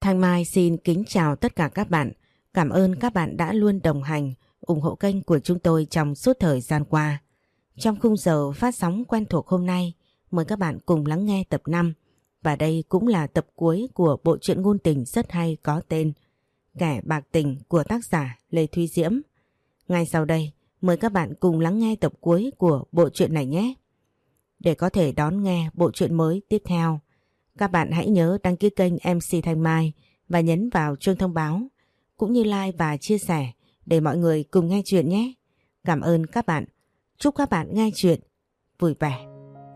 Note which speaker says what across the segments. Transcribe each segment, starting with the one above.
Speaker 1: Thanh Mai xin kính chào tất cả các bạn. Cảm ơn các bạn đã luôn đồng hành, ủng hộ kênh của chúng tôi trong suốt thời gian qua. Trong khung giờ phát sóng quen thuộc hôm nay, mời các bạn cùng lắng nghe tập 5. Và đây cũng là tập cuối của bộ truyện ngôn tình rất hay có tên Kẻ bạc tình của tác giả Lê Thúy Diễm. Ngay sau đây, mời các bạn cùng lắng nghe tập cuối của bộ truyện này nhé. Để có thể đón nghe bộ truyện mới tiếp theo, các bạn hãy nhớ đăng ký kênh MC Thanh Mai và nhấn vào chuông thông báo, cũng như like và chia sẻ để mọi người cùng nghe chuyện nhé. Cảm ơn các bạn. Chúc các bạn nghe chuyện vui vẻ.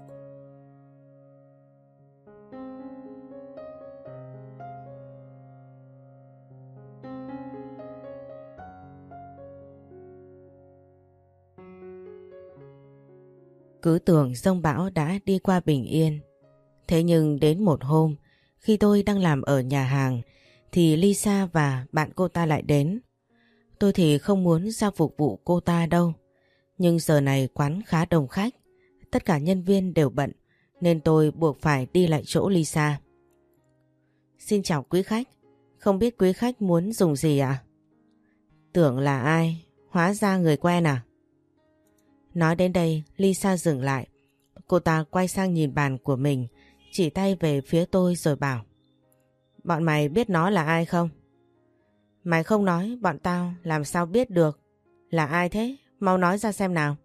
Speaker 1: Cứ tưởng giông bão đã đi qua bình yên. Thế nhưng đến một hôm, khi tôi đang làm ở nhà hàng, thì Lisa và bạn cô ta lại đến. Tôi thì không muốn ra phục vụ cô ta đâu. Nhưng giờ này quán khá đông khách, tất cả nhân viên đều bận, nên tôi buộc phải đi lại chỗ Lisa. Xin chào quý khách, không biết quý khách muốn dùng gì ạ? Tưởng là ai, hóa ra người quen à? Nói đến đây, Lisa dừng lại. Cô ta quay sang nhìn bàn của mình, chỉ tay về phía tôi rồi bảo: Bọn mày biết nó là ai không? Mày không nói, bọn tao làm sao biết được? Là ai thế? Mau nói ra xem nào.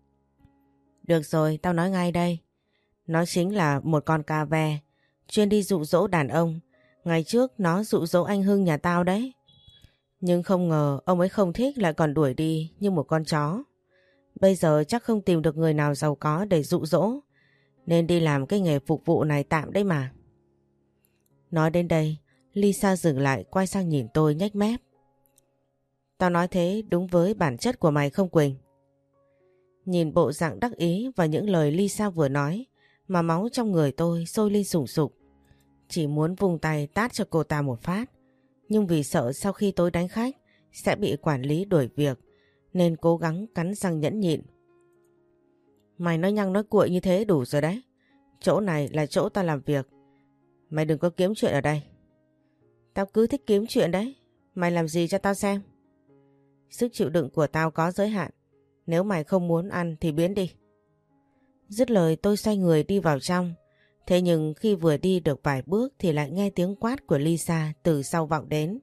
Speaker 1: Được rồi, tao nói ngay đây. Nó chính là một con cà ve, chuyên đi dụ dỗ đàn ông. Ngày trước nó dụ dỗ anh Hưng nhà tao đấy. Nhưng không ngờ ông ấy không thích, lại còn đuổi đi như một con chó. Bây giờ chắc không tìm được người nào giàu có để dụ dỗ, nên đi làm cái nghề phục vụ này tạm đấy mà. Nói đến đây, Lisa dừng lại, quay sang nhìn tôi nhếch mép. Tao nói thế đúng với bản chất của mày không Quỳnh? Nhìn bộ dạng đắc ý và những lời Lisa vừa nói mà máu trong người tôi sôi lên sùng sục. Chỉ muốn vung tay tát cho cô ta một phát. Nhưng vì sợ sau khi tôi đánh khách sẽ bị quản lý đuổi việc, nên cố gắng cắn răng nhẫn nhịn. Mày nói nhăng nói cuội như thế đủ rồi đấy. Chỗ này là chỗ tao làm việc. Mày đừng có kiếm chuyện ở đây. Tao cứ thích kiếm chuyện đấy. Mày làm gì cho tao xem. Sức chịu đựng của tao có giới hạn. Nếu mày không muốn ăn thì biến đi. Dứt lời tôi xoay người đi vào trong. Thế nhưng khi vừa đi được vài bước thì lại nghe tiếng quát của Lisa từ sau vọng đến.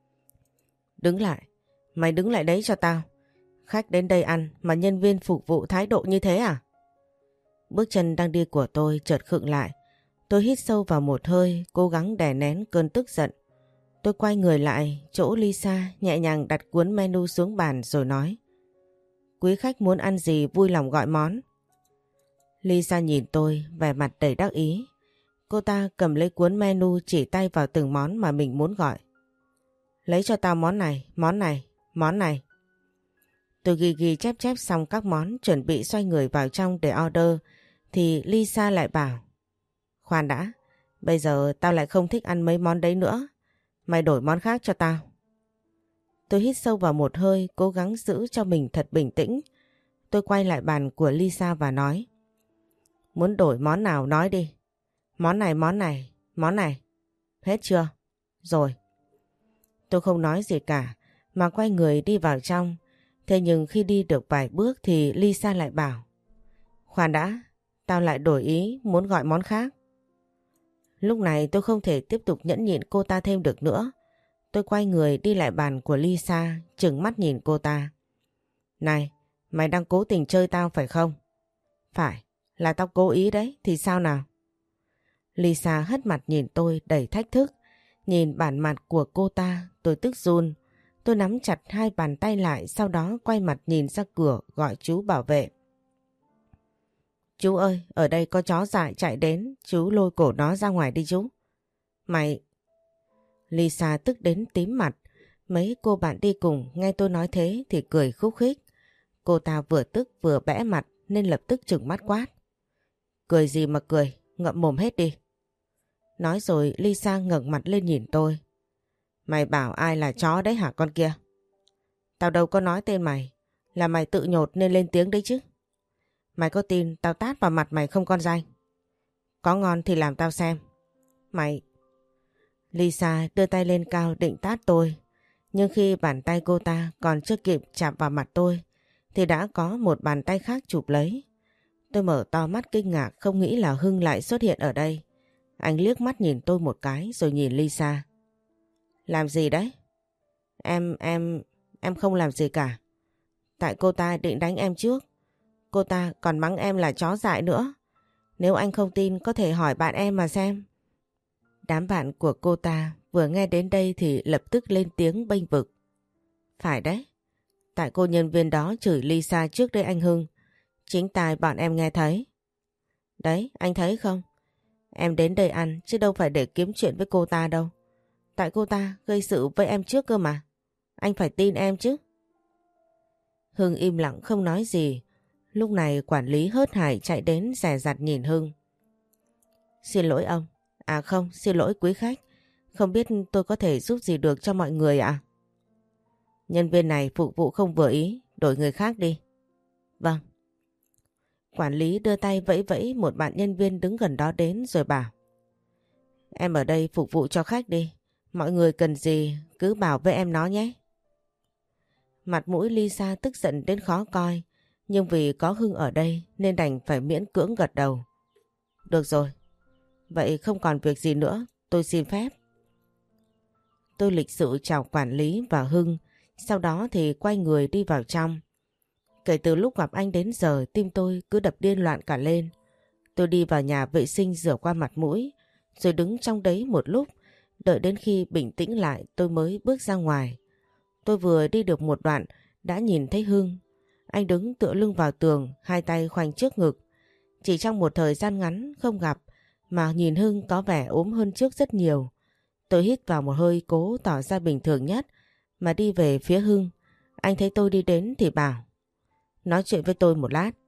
Speaker 1: Đứng lại. Mày đứng lại đấy cho tao. Khách đến đây ăn mà nhân viên phục vụ thái độ như thế à? Bước chân đang đi của tôi chợt khựng lại. Tôi hít sâu vào một hơi, cố gắng đè nén cơn tức giận. Tôi quay người lại chỗ Lisa, nhẹ nhàng đặt cuốn menu xuống bàn rồi nói: Quý khách muốn ăn gì vui lòng gọi món. Lisa nhìn tôi vẻ mặt đầy đắc ý. Cô ta cầm lấy cuốn menu, chỉ tay vào từng món mà mình muốn gọi. Lấy cho tao món này, món này, món này. Tôi ghi chép chép xong các món, chuẩn bị xoay người vào trong để order, thì Lisa lại bảo: Khoan đã, bây giờ tao lại không thích ăn mấy món đấy nữa. Mày đổi món khác cho tao. Tôi hít sâu vào một hơi, cố gắng giữ cho mình thật bình tĩnh. Tôi quay lại bàn của Lisa và nói: Muốn đổi món nào nói đi. Món này, món này, món này. Hết chưa? Rồi. Tôi không nói gì cả, mà quay người đi vào trong. Thế nhưng khi đi được vài bước thì Lisa lại bảo: Khoan đã, tao lại đổi ý, muốn gọi món khác. Lúc này tôi không thể tiếp tục nhẫn nhịn cô ta thêm được nữa. Tôi quay người đi lại bàn của Lisa, trừng mắt nhìn cô ta. Này, mày đang cố tình chơi tao phải không? Phải, là tao cố ý đấy, thì sao nào? Lisa hất mặt nhìn tôi đầy thách thức. Nhìn bản mặt của cô ta, tôi tức run. Tôi nắm chặt hai bàn tay lại, sau đó quay mặt nhìn ra cửa gọi chú bảo vệ. Chú ơi, ở đây có chó dại chạy đến, chú lôi cổ nó ra ngoài đi chú. Mày... Lisa tức đến tím mặt. Mấy cô bạn đi cùng nghe tôi nói thế thì cười khúc khích. Cô ta vừa tức vừa bẽ mặt nên lập tức trừng mắt quát: Cười gì mà cười, ngậm mồm hết đi. Nói rồi Lisa ngẩng mặt lên nhìn tôi. Mày bảo ai là chó đấy hả con kia? Tao đâu có nói tên mày, là mày tự nhột nên lên tiếng đấy chứ. Mày có tin tao tát vào mặt mày không con danh? Có ngon thì làm tao xem. Mày... Lisa đưa tay lên cao định tát tôi. Nhưng khi bàn tay cô ta còn chưa kịp chạm vào mặt tôi thì đã có một bàn tay khác chụp lấy. Tôi mở to mắt kinh ngạc không nghĩ là Hưng lại xuất hiện ở đây. Anh liếc mắt nhìn tôi một cái rồi nhìn Lisa. Làm gì đấy? Em không làm gì cả. Tại cô ta định đánh em trước. Cô ta còn mắng em là chó dại nữa. Nếu anh không tin có thể hỏi bạn em mà xem. Đám bạn của cô ta vừa nghe đến đây thì lập tức lên tiếng bênh vực. Phải đấy. Tại cô nhân viên đó chửi Lisa trước đây anh Hưng. Chính tai bọn em nghe thấy. Đấy, anh thấy không? Em đến đây ăn chứ đâu phải để kiếm chuyện với cô ta đâu. Tại cô ta gây sự với em trước cơ mà. Anh phải tin em chứ. Hưng im lặng không nói gì. Lúc này quản lý hớt hải chạy đến dè dặt nhìn Hưng. Xin lỗi ông. À không, xin lỗi quý khách. Không biết tôi có thể giúp gì được cho mọi người ạ? Nhân viên này phục vụ không vừa ý, đổi người khác đi. Vâng. Quản lý đưa tay vẫy vẫy một bạn nhân viên đứng gần đó đến rồi bảo. Em ở đây phục vụ cho khách đi. Mọi người cần gì cứ bảo với em nó nhé. Mặt mũi Lisa tức giận đến khó coi. Nhưng vì có Hưng ở đây nên đành phải miễn cưỡng gật đầu. Được rồi. Vậy không còn việc gì nữa, tôi xin phép. Tôi lịch sự chào quản lý và Hưng. Sau đó thì quay người đi vào trong. Kể từ lúc gặp anh đến giờ tim tôi cứ đập điên loạn cả lên. Tôi đi vào nhà vệ sinh rửa qua mặt mũi. Rồi đứng trong đấy một lúc. Đợi đến khi bình tĩnh lại tôi mới bước ra ngoài. Tôi vừa đi được một đoạn đã nhìn thấy Hưng. Anh đứng tựa lưng vào tường, hai tay khoanh trước ngực. Chỉ trong một thời gian ngắn không gặp mà nhìn Hưng có vẻ ốm hơn trước rất nhiều. Tôi hít vào một hơi cố tỏ ra bình thường nhất mà đi về phía Hưng. Anh thấy tôi đi đến thì bảo. Nói chuyện với tôi một lát.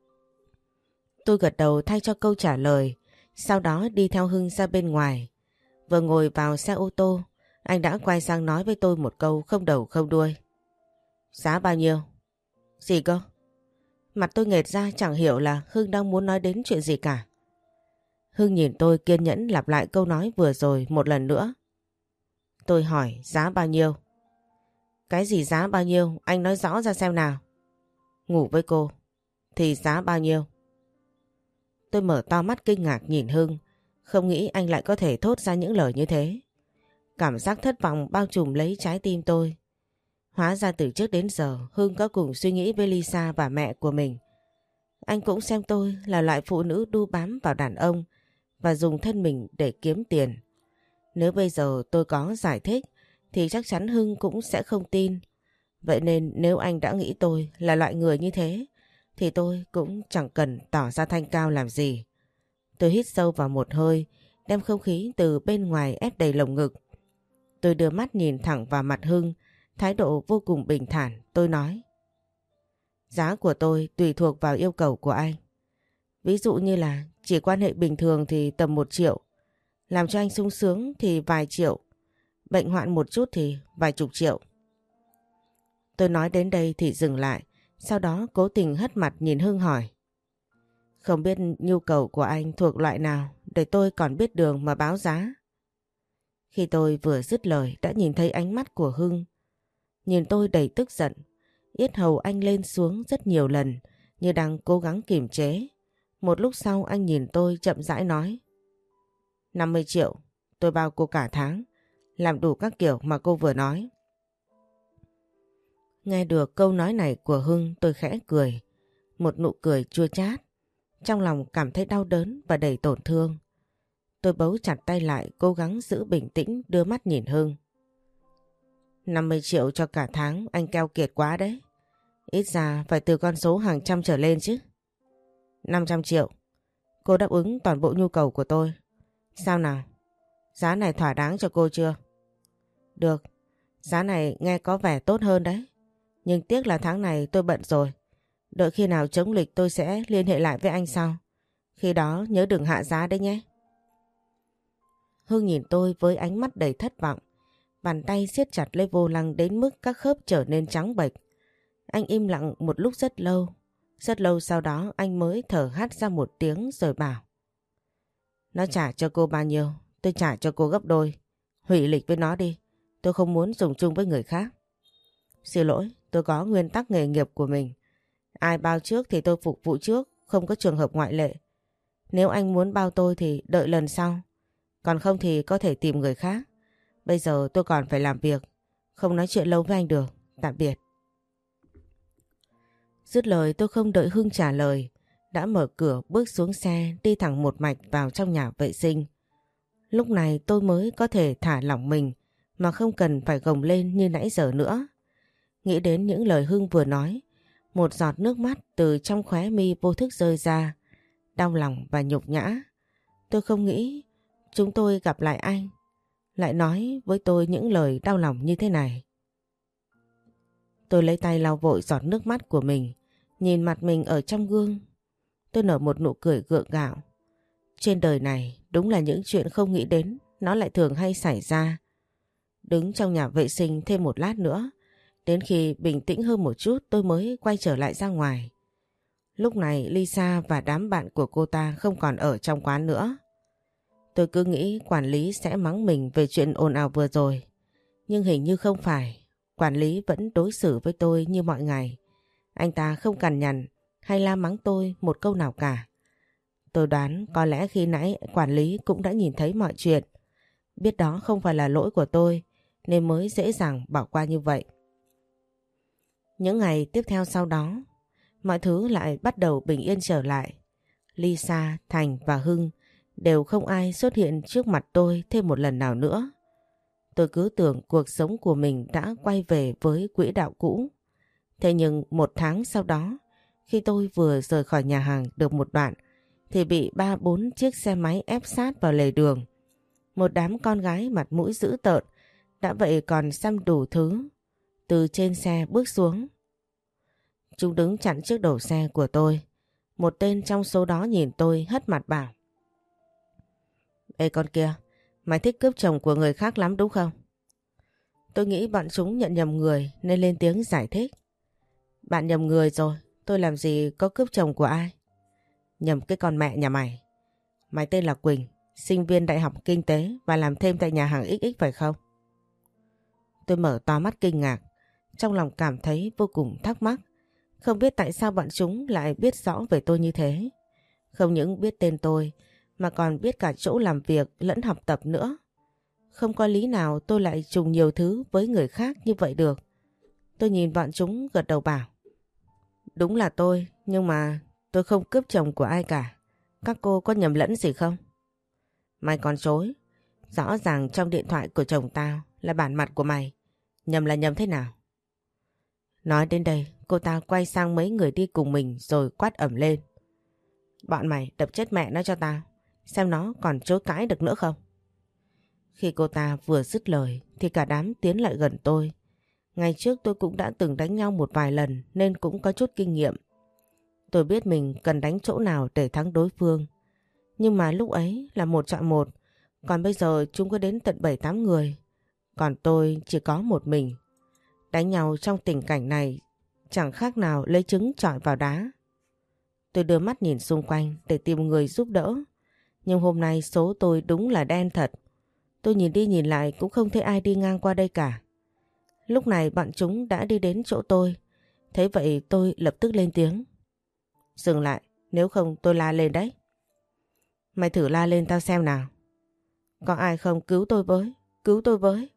Speaker 1: Tôi gật đầu thay cho câu trả lời. Sau đó đi theo Hưng ra bên ngoài. Vừa ngồi vào xe ô tô, anh đã quay sang nói với tôi một câu không đầu không đuôi. Giá bao nhiêu? Gì cơ? Mặt tôi nghệt ra chẳng hiểu là Hưng đang muốn nói đến chuyện gì cả. Hưng nhìn tôi kiên nhẫn lặp lại câu nói vừa rồi một lần nữa. Tôi hỏi giá bao nhiêu? Cái gì giá bao nhiêu? Anh nói rõ ra xem nào. Ngủ với cô. Thì giá bao nhiêu? Tôi mở to mắt kinh ngạc nhìn Hưng. Không nghĩ anh lại có thể thốt ra những lời như thế. Cảm giác thất vọng bao trùm lấy trái tim tôi. Hóa ra từ trước đến giờ Hưng có cùng suy nghĩ với Lisa và mẹ của mình. Anh cũng xem tôi là loại phụ nữ đu bám vào đàn ông và dùng thân mình để kiếm tiền. Nếu bây giờ tôi có giải thích thì chắc chắn Hưng cũng sẽ không tin. Vậy nên nếu anh đã nghĩ tôi là loại người như thế thì tôi cũng chẳng cần tỏ ra thanh cao làm gì. Tôi hít sâu vào một hơi, đem không khí từ bên ngoài ép đầy lồng ngực. Tôi đưa mắt nhìn thẳng vào mặt Hưng, thái độ vô cùng bình thản. Tôi nói. Giá của tôi tùy thuộc vào yêu cầu của anh. Ví dụ như là chỉ quan hệ bình thường thì tầm 1 triệu. Làm cho anh sung sướng thì vài triệu. Bệnh hoạn một chút thì vài chục triệu. Tôi nói đến đây thì dừng lại. Sau đó cố tình hất mặt nhìn Hưng hỏi. Không biết nhu cầu của anh thuộc loại nào để tôi còn biết đường mà báo giá. Khi tôi vừa dứt lời đã nhìn thấy ánh mắt của Hưng. Nhìn tôi đầy tức giận. Yết hầu anh lên xuống rất nhiều lần như đang cố gắng kiềm chế. Một lúc sau anh nhìn tôi chậm rãi nói. 50 triệu, tôi bao cô cả tháng. Làm đủ các kiểu mà cô vừa nói. Nghe được câu nói này của Hưng tôi khẽ cười. Một nụ cười chua chát. Trong lòng cảm thấy đau đớn và đầy tổn thương. Tôi bấu chặt tay lại cố gắng giữ bình tĩnh đưa mắt nhìn Hưng. 50 triệu cho cả tháng anh keo kiệt quá đấy. Ít ra phải từ con số hàng trăm trở lên chứ. 500 triệu. Cô đáp ứng toàn bộ nhu cầu của tôi. Sao nào? Giá này thỏa đáng cho cô chưa? Được. Giá này nghe có vẻ tốt hơn đấy. Nhưng tiếc là tháng này tôi bận rồi. Đợi khi nào chống lịch tôi sẽ liên hệ lại với anh sau. Khi đó nhớ đừng hạ giá đấy nhé. Hưng nhìn tôi với ánh mắt đầy thất vọng. Bàn tay siết chặt lấy vô lăng đến mức các khớp trở nên trắng bệch. Anh im lặng một lúc rất lâu. Rất lâu sau đó anh mới thở hắt ra một tiếng rồi bảo. Nó trả cho cô bao nhiêu, tôi trả cho cô gấp đôi. Hủy lịch với nó đi. Tôi không muốn dùng chung với người khác. Xin lỗi, tôi có nguyên tắc nghề nghiệp của mình. Ai bao trước thì tôi phục vụ trước, không có trường hợp ngoại lệ. Nếu anh muốn bao tôi thì đợi lần sau. Còn không thì có thể tìm người khác. Bây giờ tôi còn phải làm việc. Không nói chuyện lâu với anh được. Tạm biệt. Dứt lời tôi không đợi Hưng trả lời. Đã mở cửa bước xuống xe đi thẳng một mạch vào trong nhà vệ sinh. Lúc này tôi mới có thể thả lỏng mình mà không cần phải gồng lên như nãy giờ nữa. Nghĩ đến những lời Hưng vừa nói, một giọt nước mắt từ trong khóe mi vô thức rơi ra, đau lòng và nhục nhã. Tôi không nghĩ chúng tôi gặp lại anh, lại nói với tôi những lời đau lòng như thế này. Tôi lấy tay lau vội giọt nước mắt của mình, nhìn mặt mình ở trong gương. Tôi nở một nụ cười gượng gạo. Trên đời này đúng là những chuyện không nghĩ đến nó lại thường hay xảy ra. Đứng trong nhà vệ sinh thêm một lát nữa, đến khi bình tĩnh hơn một chút tôi mới quay trở lại ra ngoài. Lúc này Lisa và đám bạn của cô ta không còn ở trong quán nữa. Tôi cứ nghĩ quản lý sẽ mắng mình về chuyện ồn ào vừa rồi. Nhưng hình như không phải. Quản lý vẫn đối xử với tôi như mọi ngày. Anh ta không cằn nhằn hay la mắng tôi một câu nào cả. Tôi đoán có lẽ khi nãy quản lý cũng đã nhìn thấy mọi chuyện. Biết đó không phải là lỗi của tôi nên mới dễ dàng bỏ qua như vậy. Những ngày tiếp theo sau đó, mọi thứ lại bắt đầu bình yên trở lại. Lisa, Thành và Hưng đều không ai xuất hiện trước mặt tôi thêm một lần nào nữa. Tôi cứ tưởng cuộc sống của mình đã quay về với quỹ đạo cũ. Thế nhưng một tháng sau đó, khi tôi vừa rời khỏi nhà hàng được một đoạn, thì bị 3-4 chiếc xe máy ép sát vào lề đường. Một đám con gái mặt mũi dữ tợn, đã vậy còn xăm đủ thứ, từ trên xe bước xuống. Chúng đứng chặn trước đầu xe của tôi. Một tên trong số đó nhìn tôi hất mặt bảo: Ê con kia, mày thích cướp chồng của người khác lắm đúng không? Tôi nghĩ bọn chúng nhận nhầm người nên lên tiếng giải thích. Bạn nhầm người rồi, tôi làm gì có cướp chồng của ai. Nhầm cái con mẹ nhà mày. Mày tên là Quỳnh, sinh viên đại học kinh tế và làm thêm tại nhà hàng XX phải không? Tôi mở to mắt kinh ngạc, trong lòng cảm thấy vô cùng thắc mắc. Không biết tại sao bọn chúng lại biết rõ về tôi như thế. Không những biết tên tôi mà còn biết cả chỗ làm việc lẫn học tập nữa. Không có lý nào tôi lại trùng nhiều thứ với người khác như vậy được. Tôi nhìn bọn chúng gật đầu bảo: Đúng là tôi, nhưng mà tôi không cướp chồng của ai cả. Các cô có nhầm lẫn gì không? Mày còn chối. Rõ ràng trong điện thoại của chồng tao là bản mặt của mày. Nhầm là nhầm thế nào? Nói đến đây, cô ta quay sang mấy người đi cùng mình rồi quát ẩm lên: Bọn mày đập chết mẹ nó cho tao, xem nó còn chối cãi được nữa không? Khi cô ta vừa dứt lời thì cả đám tiến lại gần tôi. Ngày trước tôi cũng đã từng đánh nhau một vài lần nên cũng có chút kinh nghiệm. Tôi biết mình cần đánh chỗ nào để thắng đối phương. Nhưng mà lúc ấy là 1 chọi 1, còn bây giờ chúng có đến tận 7-8 người. Còn tôi chỉ có một mình. Đánh nhau trong tình cảnh này chẳng khác nào lấy trứng chọi vào đá. Tôi đưa mắt nhìn xung quanh để tìm người giúp đỡ. Nhưng hôm nay số tôi đúng là đen thật. Tôi nhìn đi nhìn lại cũng không thấy ai đi ngang qua đây cả. Lúc này bọn chúng đã đi đến chỗ tôi. Thế vậy tôi lập tức lên tiếng: Dừng lại, nếu không tôi la lên đấy. Mày thử la lên tao xem nào. Có ai không, cứu tôi với, cứu tôi với.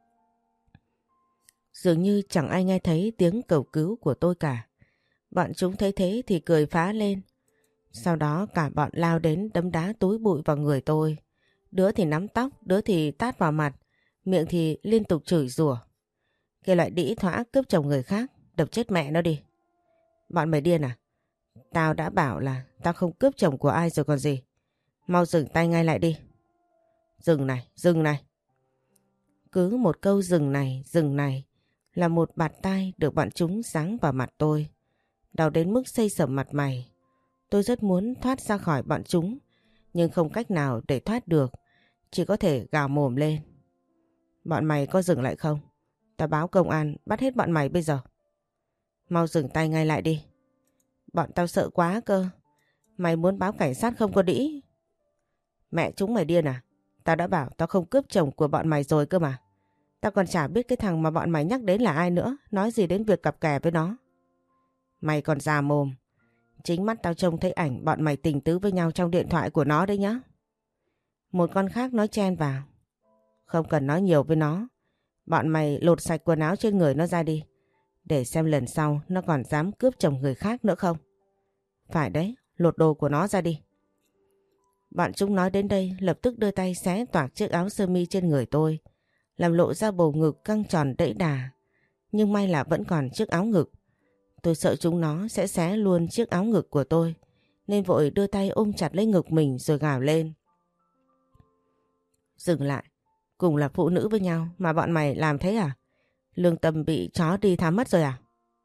Speaker 1: Dường như chẳng ai nghe thấy tiếng cầu cứu của tôi cả. Bọn chúng thấy thế thì cười phá lên. Sau đó cả bọn lao đến đấm đá túi bụi vào người tôi. Đứa thì nắm tóc, đứa thì tát vào mặt, miệng thì liên tục chửi rủa. Cái loại đĩ thỏa cướp chồng người khác, đập chết mẹ nó đi. Bọn mày điên à? Tao đã bảo là tao không cướp chồng của ai rồi còn gì. Mau dừng tay ngay lại đi. Dừng này, dừng này. Cứ một câu dừng này là một bạt tai được bọn chúng giáng vào mặt tôi. Đau đến mức xây sẩm mặt mày. Tôi rất muốn thoát ra khỏi bọn chúng, nhưng không cách nào để thoát được. Chỉ có thể gào mồm lên: Bọn mày có dừng lại không? Tao báo công an bắt hết bọn mày bây giờ. Mau dừng tay ngay lại đi. Bọn tao sợ quá cơ. Mày muốn báo cảnh sát không có đĩ. Mẹ chúng mày điên à? Tao đã bảo tao không cướp chồng của bọn mày rồi cơ mà. Tao còn chả biết cái thằng mà bọn mày nhắc đến là ai nữa, nói gì đến việc cặp kè với nó. Mày còn già mồm. Chính mắt tao trông thấy ảnh bọn mày tình tứ với nhau trong điện thoại của nó đấy nhá. Một con khác nói chen vào. Không cần nói nhiều với nó. Bọn mày lột sạch quần áo trên người nó ra đi. Để xem lần sau nó còn dám cướp chồng người khác nữa không. Phải đấy, lột đồ của nó ra đi. Bọn chúng nói đến đây lập tức đưa tay xé toạc chiếc áo sơ mi trên người tôi, làm lộ ra bầu ngực căng tròn đẫy đà. Nhưng may là vẫn còn chiếc áo ngực. Tôi sợ chúng nó sẽ xé luôn chiếc áo ngực của tôi, nên vội đưa tay ôm chặt lấy ngực mình rồi gào lên. Dừng lại, cùng là phụ nữ với nhau mà bọn mày làm thế à? Lương tâm bị chó đi thám mất rồi à?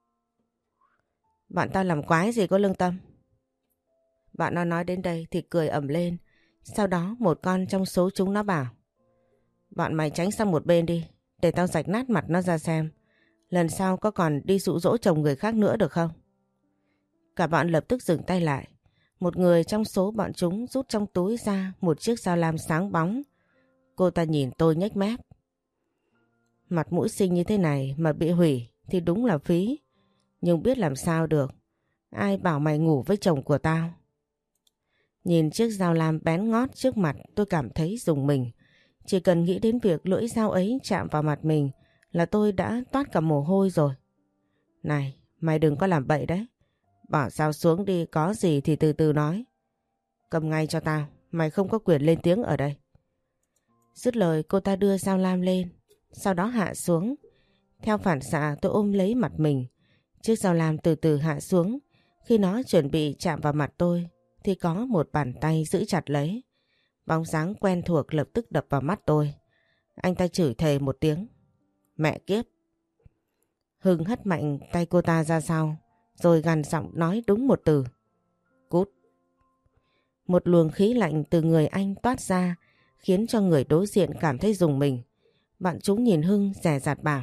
Speaker 1: Bọn tao làm quái gì có lương tâm? Bạn nó nói đến đây thì cười ầm lên. Sau đó một con trong số chúng nó bảo: bọn mày tránh sang một bên đi, để tao rạch nát mặt nó ra xem. Lần sau có còn đi dụ dỗ chồng người khác nữa được không? Cả bọn lập tức dừng tay lại. Một người trong số bọn chúng rút trong túi ra một chiếc dao lam sáng bóng. Cô ta nhìn tôi nhếch mép. Mặt mũi xinh như thế này mà bị hủy thì đúng là phí. Nhưng biết làm sao được. Ai bảo mày ngủ với chồng của tao? Nhìn chiếc dao lam bén ngót trước mặt tôi cảm thấy rùng mình. Chỉ cần nghĩ đến việc lưỡi dao ấy chạm vào mặt mình là tôi đã toát cả mồ hôi rồi. Này, mày đừng có làm bậy đấy. Bỏ dao xuống đi, có gì thì từ từ nói. Cầm ngay cho tao, mày không có quyền lên tiếng ở đây. Dứt lời cô ta đưa dao lam lên, sau đó hạ xuống. Theo phản xạ tôi ôm lấy mặt mình. Chiếc dao lam từ từ hạ xuống. Khi nó chuẩn bị chạm vào mặt tôi thì có một bàn tay giữ chặt lấy. Bóng dáng quen thuộc lập tức đập vào mắt tôi. Anh ta chửi thề một tiếng. Mẹ kiếp. Hưng hất mạnh tay cô ta ra sau, rồi gằn giọng nói đúng một từ. Cút. Một luồng khí lạnh từ người anh toát ra, khiến cho người đối diện cảm thấy rùng mình. Bạn chúng nhìn Hưng dè dặt bảo: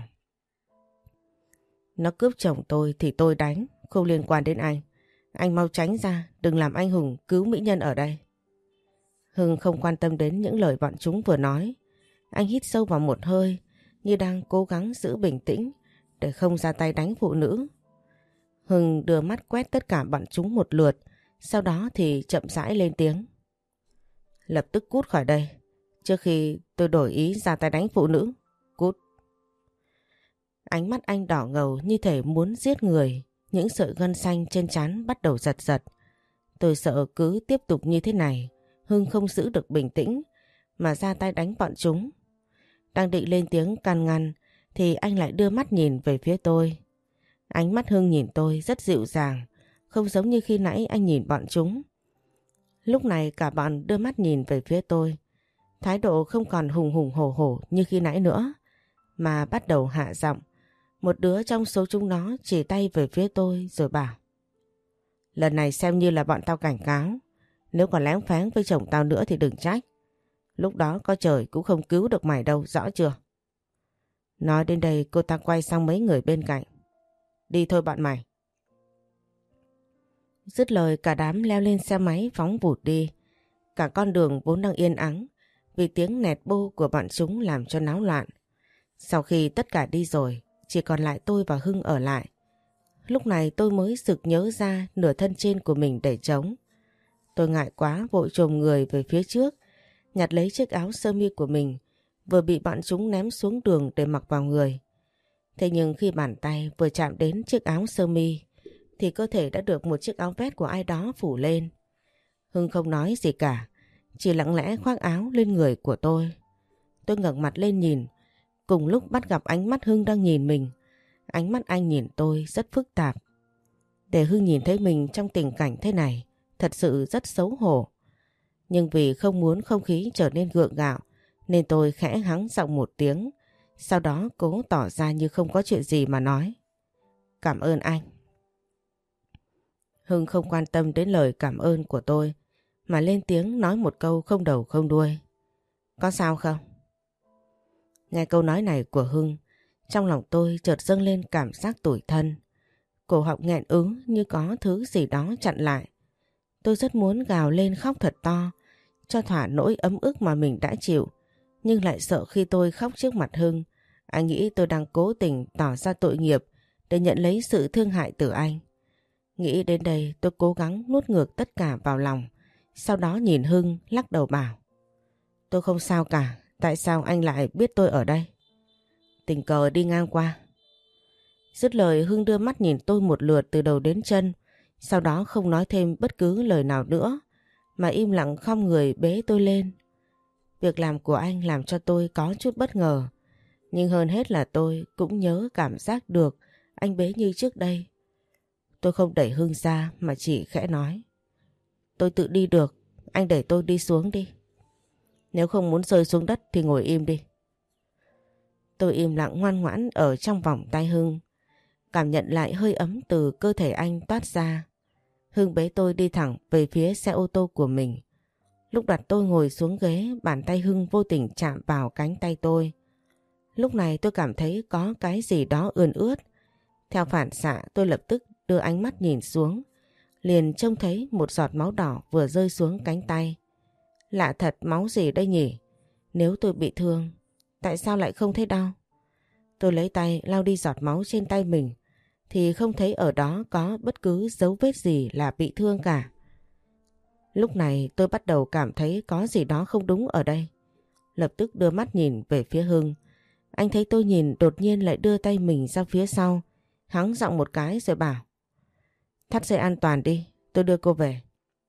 Speaker 1: nó cướp chồng tôi thì tôi đánh, không liên quan đến anh. Anh mau tránh ra, đừng làm anh hùng cứu mỹ nhân ở đây. Hưng không quan tâm đến những lời bọn chúng vừa nói. Anh hít sâu vào một hơi, như đang cố gắng giữ bình tĩnh để không ra tay đánh phụ nữ. Hưng đưa mắt quét tất cả bọn chúng một lượt, sau đó thì chậm rãi lên tiếng. Lập tức cút khỏi đây, trước khi tôi đổi ý ra tay đánh phụ nữ. Cút. Ánh mắt anh đỏ ngầu như thể muốn giết người, những sợi gân xanh trên trán bắt đầu giật giật. Tôi sợ cứ tiếp tục như thế này, Hưng không giữ được bình tĩnh mà ra tay đánh bọn chúng. Đang định lên tiếng can ngăn thì anh lại đưa mắt nhìn về phía tôi. Ánh mắt Hưng nhìn tôi rất dịu dàng, không giống như khi nãy anh nhìn bọn chúng. Lúc này cả bọn đưa mắt nhìn về phía tôi. Thái độ không còn hùng hùng hổ hổ như khi nãy nữa, mà bắt đầu hạ giọng. Một đứa trong số chúng nó chỉ tay về phía tôi rồi bảo: lần này xem như là bọn tao cảnh cáo. Nếu còn lén phén với chồng tao nữa thì đừng trách. Lúc đó có trời cũng không cứu được mày đâu, rõ chưa? Nói đến đây cô ta quay sang mấy người bên cạnh. Đi thôi bọn mày. Dứt lời cả đám leo lên xe máy phóng vụt đi. Cả con đường vốn đang yên ắng vì tiếng nẹt bô của bọn chúng làm cho náo loạn. Sau khi tất cả đi rồi, chỉ còn lại tôi và Hưng ở lại. Lúc này tôi mới sực nhớ ra nửa thân trên của mình để trống. Tôi ngại quá vội chồm người về phía trước, nhặt lấy chiếc áo sơ mi của mình vừa bị bọn chúng ném xuống đường để mặc vào người. Thế nhưng khi bàn tay vừa chạm đến chiếc áo sơ mi thì cơ thể đã được một chiếc áo vest của ai đó phủ lên. Hưng không nói gì cả, chỉ lặng lẽ khoác áo lên người của tôi. Tôi ngẩng mặt lên nhìn, cùng lúc bắt gặp ánh mắt Hưng đang nhìn mình. Ánh mắt anh nhìn tôi rất phức tạp. Để Hưng nhìn thấy mình trong tình cảnh thế này thật sự rất xấu hổ. Nhưng vì không muốn không khí trở nên gượng gạo nên tôi khẽ hắng giọng một tiếng, sau đó cố tỏ ra như không có chuyện gì mà nói: cảm ơn anh. Hưng không quan tâm đến lời cảm ơn của tôi mà lên tiếng nói một câu không đầu không đuôi: có sao không? Nghe câu nói này của Hưng, trong lòng tôi chợt dâng lên cảm giác tủi thân. Cổ họng nghẹn ứ như có thứ gì đó chặn lại. Tôi rất muốn gào lên khóc thật to cho thỏa nỗi ấm ức mà mình đã chịu. nhưng lại sợ khi tôi khóc trước mặt Hưng, anh nghĩ tôi đang cố tình tỏ ra tội nghiệp để nhận lấy sự thương hại từ anh. Nghĩ đến đây tôi cố gắng nuốt ngược tất cả vào lòng, sau đó nhìn Hưng lắc đầu bảo: Tôi không sao cả, tại sao anh lại biết tôi ở đây? Tình cờ đi ngang qua. Dứt lời Hưng đưa mắt nhìn tôi một lượt từ đầu đến chân, sau đó không nói thêm bất cứ lời nào nữa, mà im lặng khom người bế tôi lên. Việc làm của anh làm cho tôi có chút bất ngờ, nhưng hơn hết là tôi cũng nhớ cảm giác được anh bế như trước đây. Tôi không đẩy Hưng ra mà chỉ khẽ nói: Tôi tự đi được, anh đẩy tôi đi xuống đi. Nếu không muốn rơi xuống đất thì ngồi im đi. Tôi im lặng ngoan ngoãn ở trong vòng tay Hưng, cảm nhận lại hơi ấm từ cơ thể anh toát ra. Hưng bế tôi đi thẳng về phía xe ô tô của mình. Lúc đặt tôi ngồi xuống ghế, bàn tay Hưng vô tình chạm vào cánh tay tôi. Lúc này tôi cảm thấy có cái gì đó ươn ướt. Theo phản xạ tôi lập tức đưa ánh mắt nhìn xuống, liền trông thấy một giọt máu đỏ vừa rơi xuống cánh tay. Lạ thật, máu gì đây nhỉ? Nếu tôi bị thương, tại sao lại không thấy đau? Tôi lấy tay lau đi giọt máu trên tay mình, thì không thấy ở đó có bất cứ dấu vết gì là bị thương cả. Lúc này tôi bắt đầu cảm thấy có gì đó không đúng ở đây. Lập tức đưa mắt nhìn về phía Hưng. Anh thấy tôi nhìn đột nhiên lại đưa tay mình ra phía sau, hắng giọng một cái rồi bảo: Thắt dây an toàn đi, tôi đưa cô về.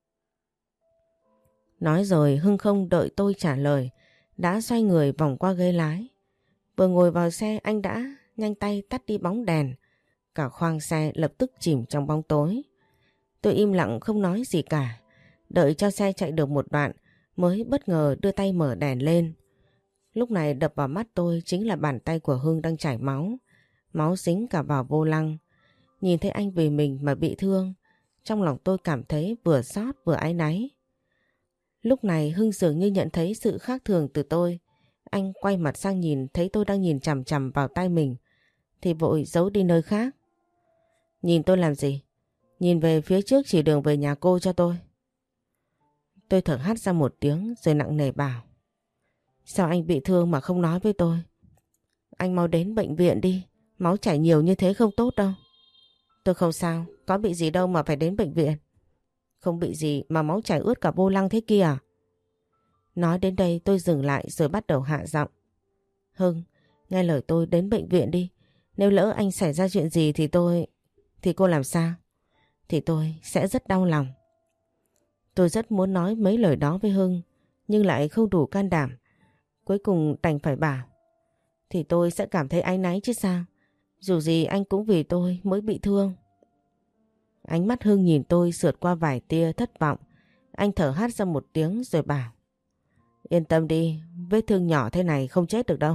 Speaker 1: Nói rồi Hưng không đợi tôi trả lời, đã xoay người vòng qua ghế lái. Vừa ngồi vào xe anh đã nhanh tay tắt đi bóng đèn. Cả khoang xe lập tức chìm trong bóng tối. Tôi im lặng không nói gì cả. Đợi cho xe chạy được một đoạn mới bất ngờ đưa tay mở đèn lên. Lúc này đập vào mắt tôi chính là bàn tay của Hưng đang chảy máu. Máu dính cả vào vô lăng. Nhìn thấy anh vì mình mà bị thương, trong lòng tôi cảm thấy vừa xót vừa áy náy. Lúc này Hưng dường như nhận thấy sự khác thường từ tôi. Anh quay mặt sang nhìn thấy tôi đang nhìn chằm chằm vào tay mình thì vội giấu đi nơi khác. Nhìn tôi làm gì? Nhìn về phía trước chỉ đường về nhà cô cho tôi. Tôi thở hắt ra một tiếng rồi nặng nề bảo: Sao anh bị thương mà không nói với tôi? Anh mau đến bệnh viện đi, máu chảy nhiều như thế không tốt đâu. Tôi không sao, có bị gì đâu mà phải đến bệnh viện. Không bị gì mà máu chảy ướt cả vô lăng thế kia à? Nói đến đây tôi dừng lại rồi bắt đầu hạ giọng. Hưng, nghe lời tôi đến bệnh viện đi. Nếu lỡ anh xảy ra chuyện gì thì Thì cô làm sao? Thì tôi sẽ rất đau lòng. Tôi rất muốn nói mấy lời đó với Hưng, nhưng lại không đủ can đảm. Cuối cùng đành phải bảo: Thì tôi sẽ cảm thấy áy náy chứ sao? Dù gì anh cũng vì tôi mới bị thương. Ánh mắt Hưng nhìn tôi sượt qua vài tia thất vọng. Anh thở hắt ra một tiếng rồi bảo: Yên tâm đi, vết thương nhỏ thế này không chết được đâu.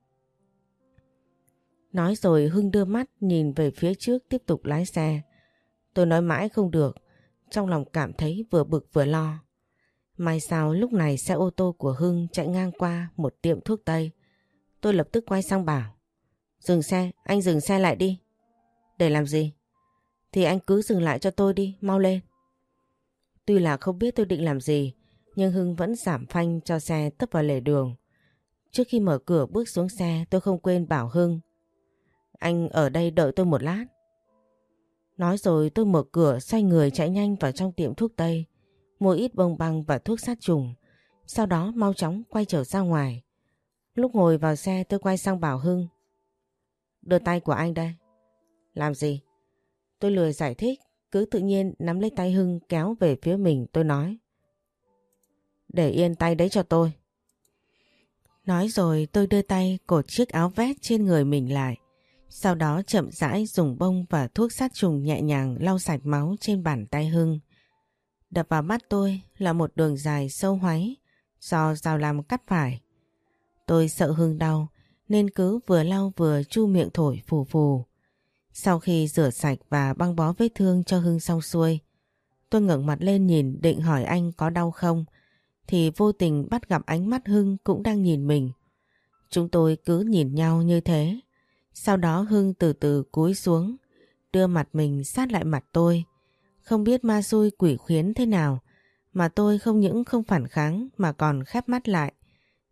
Speaker 1: Nói rồi Hưng đưa mắt nhìn về phía trước tiếp tục lái xe. Tôi nói mãi không được, trong lòng cảm thấy vừa bực vừa lo. May sao lúc này xe ô tô của Hưng chạy ngang qua một tiệm thuốc tây. Tôi lập tức quay sang bảo: Dừng xe, anh dừng xe lại đi. Để làm gì? Thì anh cứ dừng lại cho tôi đi, mau lên. Tuy là không biết tôi định làm gì, nhưng Hưng vẫn giảm phanh cho xe tấp vào lề đường. Trước khi mở cửa bước xuống xe tôi không quên bảo Hưng: Anh ở đây đợi tôi một lát. Nói rồi tôi mở cửa xoay người chạy nhanh vào trong tiệm thuốc tây, mua ít bông băng và thuốc sát trùng. Sau đó mau chóng quay trở ra ngoài. Lúc ngồi vào xe tôi quay sang bảo Hưng: Đưa tay của anh đây. Làm gì? Tôi lười giải thích, cứ tự nhiên nắm lấy tay Hưng kéo về phía mình. Tôi nói: Để yên tay đấy cho tôi. Nói rồi tôi đưa tay cột chiếc áo vest trên người mình lại. Sau đó chậm rãi dùng bông và thuốc sát trùng nhẹ nhàng lau sạch máu trên bàn tay Hưng. Đập vào mắt tôi là một đường dài sâu hoáy do dao lam cắt phải. Tôi sợ Hưng đau nên cứ vừa lau vừa chu miệng thổi phù phù. Sau khi rửa sạch và băng bó vết thương cho Hưng xong xuôi, tôi ngẩng mặt lên nhìn định hỏi anh có đau không, thì vô tình bắt gặp ánh mắt Hưng cũng đang nhìn mình. Chúng tôi cứ nhìn nhau như thế. Sau đó Hưng từ từ cúi xuống, đưa mặt mình sát lại mặt tôi. Không biết ma xui quỷ khuyến thế nào mà tôi không những không phản kháng mà còn khép mắt lại.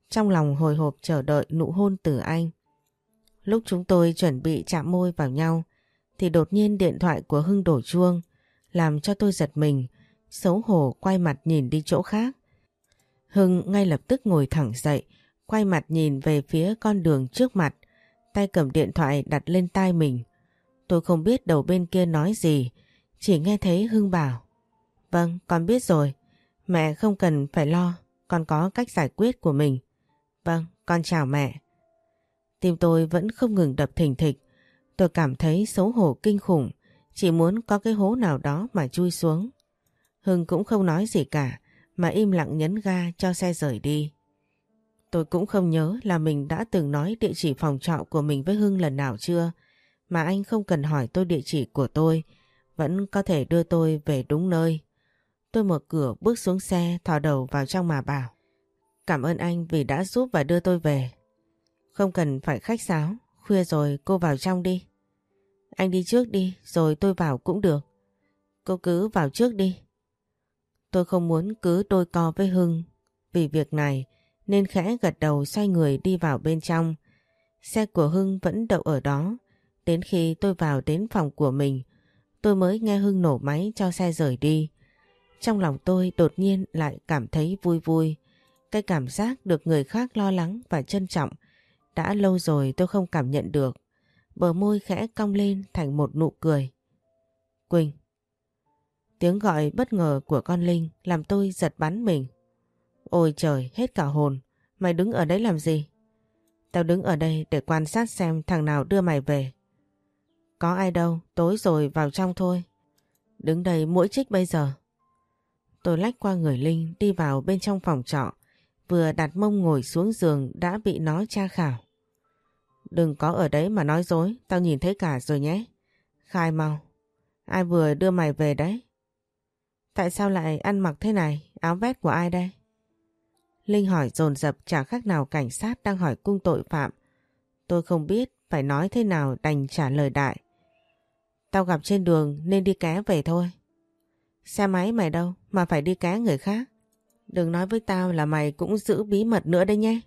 Speaker 1: trong lòng hồi hộp chờ đợi nụ hôn từ anh. Lúc chúng tôi chuẩn bị chạm môi vào nhau thì đột nhiên điện thoại của Hưng đổ chuông, làm cho tôi giật mình, xấu hổ quay mặt nhìn đi chỗ khác. Hưng ngay lập tức ngồi thẳng dậy, quay mặt nhìn về phía con đường trước mặt, tay cầm điện thoại đặt lên tai mình. Tôi không biết đầu bên kia nói gì, chỉ nghe thấy Hưng bảo: "Vâng, con biết rồi, mẹ không cần phải lo, con có cách giải quyết của mình." "Vâng, con chào mẹ." Tim tôi vẫn không ngừng đập thình thịch, tôi cảm thấy xấu hổ kinh khủng, chỉ muốn có cái hố nào đó mà chui xuống. Hưng cũng không nói gì cả, mà im lặng nhấn ga cho xe rời đi. Tôi cũng không nhớ là mình đã từng nói địa chỉ phòng trọ của mình với Hưng lần nào chưa, mà anh không cần hỏi tôi địa chỉ của tôi, vẫn có thể đưa tôi về đúng nơi. Tôi mở cửa bước xuống xe, thò đầu vào trong mà bảo: "Cảm ơn anh vì đã giúp và đưa tôi về." "Không cần phải khách sáo, khuya rồi cô vào trong đi." "Anh đi trước đi, rồi tôi vào cũng được." "Cô cứ vào trước đi." Tôi không muốn cứ đôi co với Hưng vì việc này nên khẽ gật đầu xoay người đi vào bên trong. Xe của Hưng vẫn đậu ở đó. Đến khi tôi vào đến phòng của mình, tôi mới nghe Hưng nổ máy cho xe rời đi. Trong lòng tôi đột nhiên lại cảm thấy vui vui. Cái cảm giác được người khác lo lắng và trân trọng đã lâu rồi tôi không cảm nhận được. Bờ môi khẽ cong lên thành một nụ cười. "Quỳnh." Tiếng gọi bất ngờ của con Linh làm tôi giật bắn mình. Ôi trời, hết cả hồn. Mày đứng ở đấy làm gì? "Tao đứng ở đây để quan sát xem thằng nào đưa mày về." "Có ai đâu, tối rồi vào trong thôi." "Đứng đây mũi chích bây giờ." Tôi lách qua người Linh đi vào bên trong phòng trọ. Vừa đặt mông ngồi xuống giường đã bị nó tra khảo. "Đừng có ở đấy mà nói dối, tao nhìn thấy cả rồi nhé. Khai mau, ai vừa đưa mày về đấy?" "Tại sao lại ăn mặc thế này? Áo vest của ai đây?" Linh hỏi dồn dập chả khác nào cảnh sát đang hỏi cung tội phạm. Tôi không biết phải nói thế nào đành trả lời đại: "Tao gặp trên đường nên đi ké về thôi." "Xe máy mày đâu mà phải đi ké người khác? Đừng nói với tao là mày cũng giữ bí mật nữa đấy nhé."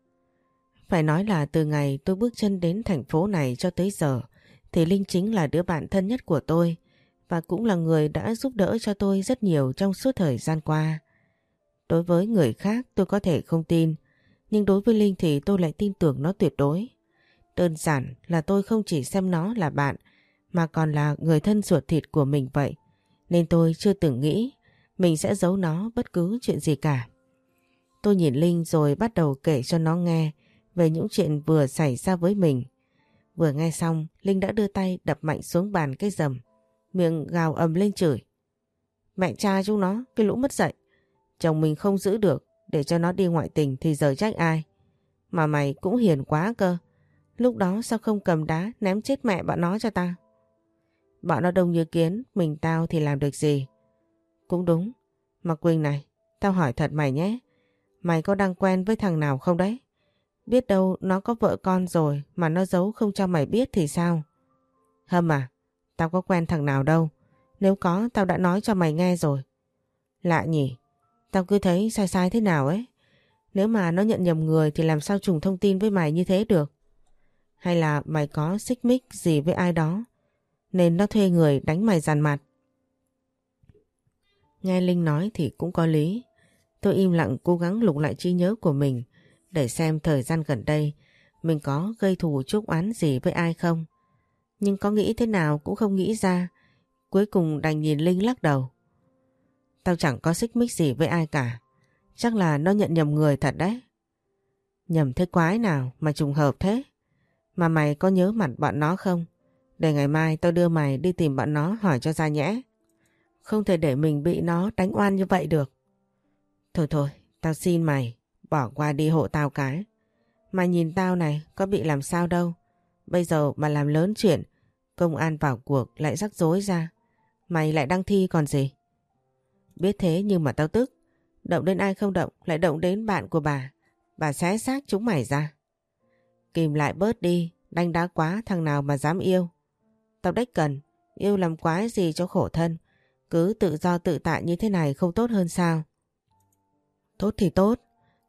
Speaker 1: Phải nói là từ ngày tôi bước chân đến thành phố này cho tới giờ thì Linh chính là đứa bạn thân nhất của tôi và cũng là người đã giúp đỡ cho tôi rất nhiều trong suốt thời gian qua. Đối với người khác tôi có thể không tin, nhưng đối với Linh thì tôi lại tin tưởng nó tuyệt đối. Đơn giản là tôi không chỉ xem nó là bạn mà còn là người thân ruột thịt của mình vậy, nên tôi chưa từng nghĩ mình sẽ giấu nó bất cứ chuyện gì cả. Tôi nhìn Linh rồi bắt đầu kể cho nó nghe về những chuyện vừa xảy ra với mình. Vừa nghe xong, Linh đã đưa tay đập mạnh xuống bàn cái rầm, miệng gào ầm lên chửi: "Mẹ cha chúng nó, cái lũ mất dạy. Chồng mình không giữ được, để cho nó đi ngoại tình thì giờ trách ai? Mà mày cũng hiền quá cơ. Lúc đó sao không cầm đá ném chết mẹ bọn nó cho tao? Bọn nó đông như kiến, mình tao thì làm được gì?" "Cũng đúng. Mà Quỳnh này, tao hỏi thật mày nhé. Mày có đang quen với thằng nào không đấy? Biết đâu nó có vợ con rồi mà nó giấu không cho mày biết thì sao?" "Hâm à, tao có quen thằng nào đâu. Nếu có tao đã nói cho mày nghe rồi." "Lạ nhỉ, tao cứ thấy sai sai thế nào ấy. Nếu mà nó nhận nhầm người thì làm sao trùng thông tin với mày như thế được? Hay là mày có xích mích gì với ai đó nên nó thuê người đánh mày dằn mặt?" Nghe Linh nói thì cũng có lý. Tôi im lặng cố gắng lục lại trí nhớ của mình để xem thời gian gần đây mình có gây thù chuốc oán gì với ai không. Nhưng có nghĩ thế nào cũng không nghĩ ra. Cuối cùng đành nhìn Linh lắc đầu. "Tao chẳng có xích mích gì với ai cả. Chắc là nó nhận nhầm người thật đấy." "Nhầm thế quái nào mà trùng hợp thế? Mà mày có nhớ mặt bọn nó không? Để ngày mai tao đưa mày đi tìm bọn nó hỏi cho ra nhẽ. Không thể để mình bị nó đánh oan như vậy được." "Thôi thôi, tao xin mày, bỏ qua đi hộ tao cái. Mày nhìn tao này, có bị làm sao đâu. Bây giờ mà làm lớn chuyện, công an vào cuộc lại rắc rối ra. Mày lại đăng thi còn gì." "Biết thế nhưng mà tao tức. Động đến ai không động, lại động đến bạn của bà. Bà xé xác chúng mày ra." "Kìm lại bớt đi, đánh đá quá thằng nào mà dám yêu. Tao đếch cần, yêu làm quái gì cho khổ thân. Cứ tự do tự tại như thế này không tốt hơn sao?" "Tốt thì tốt,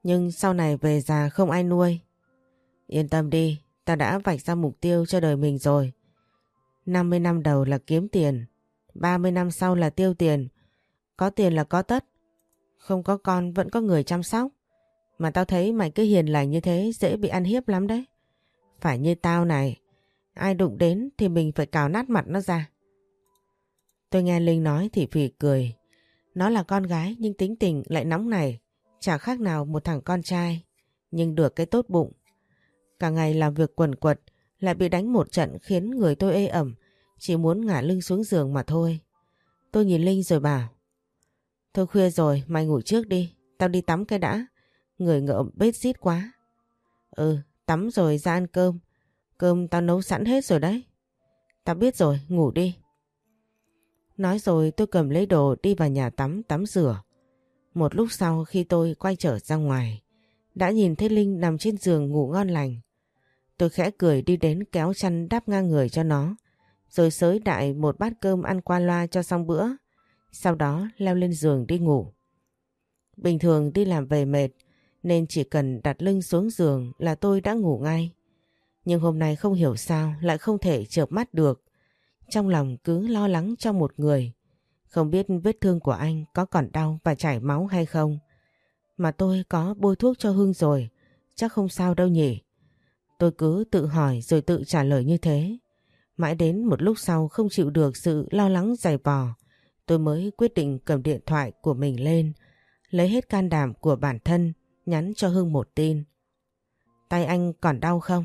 Speaker 1: Nhưng sau này về già không ai nuôi. Yên tâm đi, ta đã vạch ra mục tiêu cho đời mình rồi. 50 năm đầu là kiếm tiền, 30 năm sau là tiêu tiền. Có tiền là có tất. Không có con vẫn có người chăm sóc. Mà tao thấy mày cứ hiền lành như thế dễ bị ăn hiếp lắm đấy. Phải như tao này, ai đụng đến thì mình phải cào nát mặt nó ra. Tôi nghe Linh nói thì phì cười. Nó là con gái nhưng tính tình lại nóng nảy, chả khác nào một thằng con trai. Nhưng được cái tốt bụng. Cả ngày làm việc quần quật, lại bị đánh một trận khiến người tôi ê ẩm, chỉ muốn ngả lưng xuống giường mà thôi. Tôi nhìn Linh rồi bảo, thôi khuya rồi, mày ngủ trước đi, tao đi tắm cái đã, người ngợm bết rít quá. Ừ, tắm rồi ra ăn cơm, cơm tao nấu sẵn hết rồi đấy. Tao biết rồi, ngủ đi. Nói rồi tôi cầm lấy đồ đi vào nhà tắm tắm rửa. Một lúc sau khi tôi quay trở ra ngoài, đã nhìn thấy Linh nằm trên giường ngủ ngon lành. Tôi khẽ cười đi đến kéo chăn đắp ngang người cho nó, rồi xới đại một bát cơm ăn qua loa cho xong bữa. Sau đó leo lên giường đi ngủ. Bình thường đi làm về mệt, nên chỉ cần đặt lưng xuống giường là tôi đã ngủ ngay. Nhưng hôm nay không hiểu sao lại không thể chợp mắt được. Trong lòng cứ lo lắng cho một người. Không biết vết thương của anh có còn đau và chảy máu hay không. Mà tôi có bôi thuốc cho Hưng rồi, chắc không sao đâu nhỉ. Tôi cứ tự hỏi rồi tự trả lời như thế. Mãi đến một lúc sau không chịu được sự lo lắng dày vò, tôi mới quyết định cầm điện thoại của mình lên, lấy hết can đảm của bản thân, nhắn cho Hưng một tin. Tay anh còn đau không?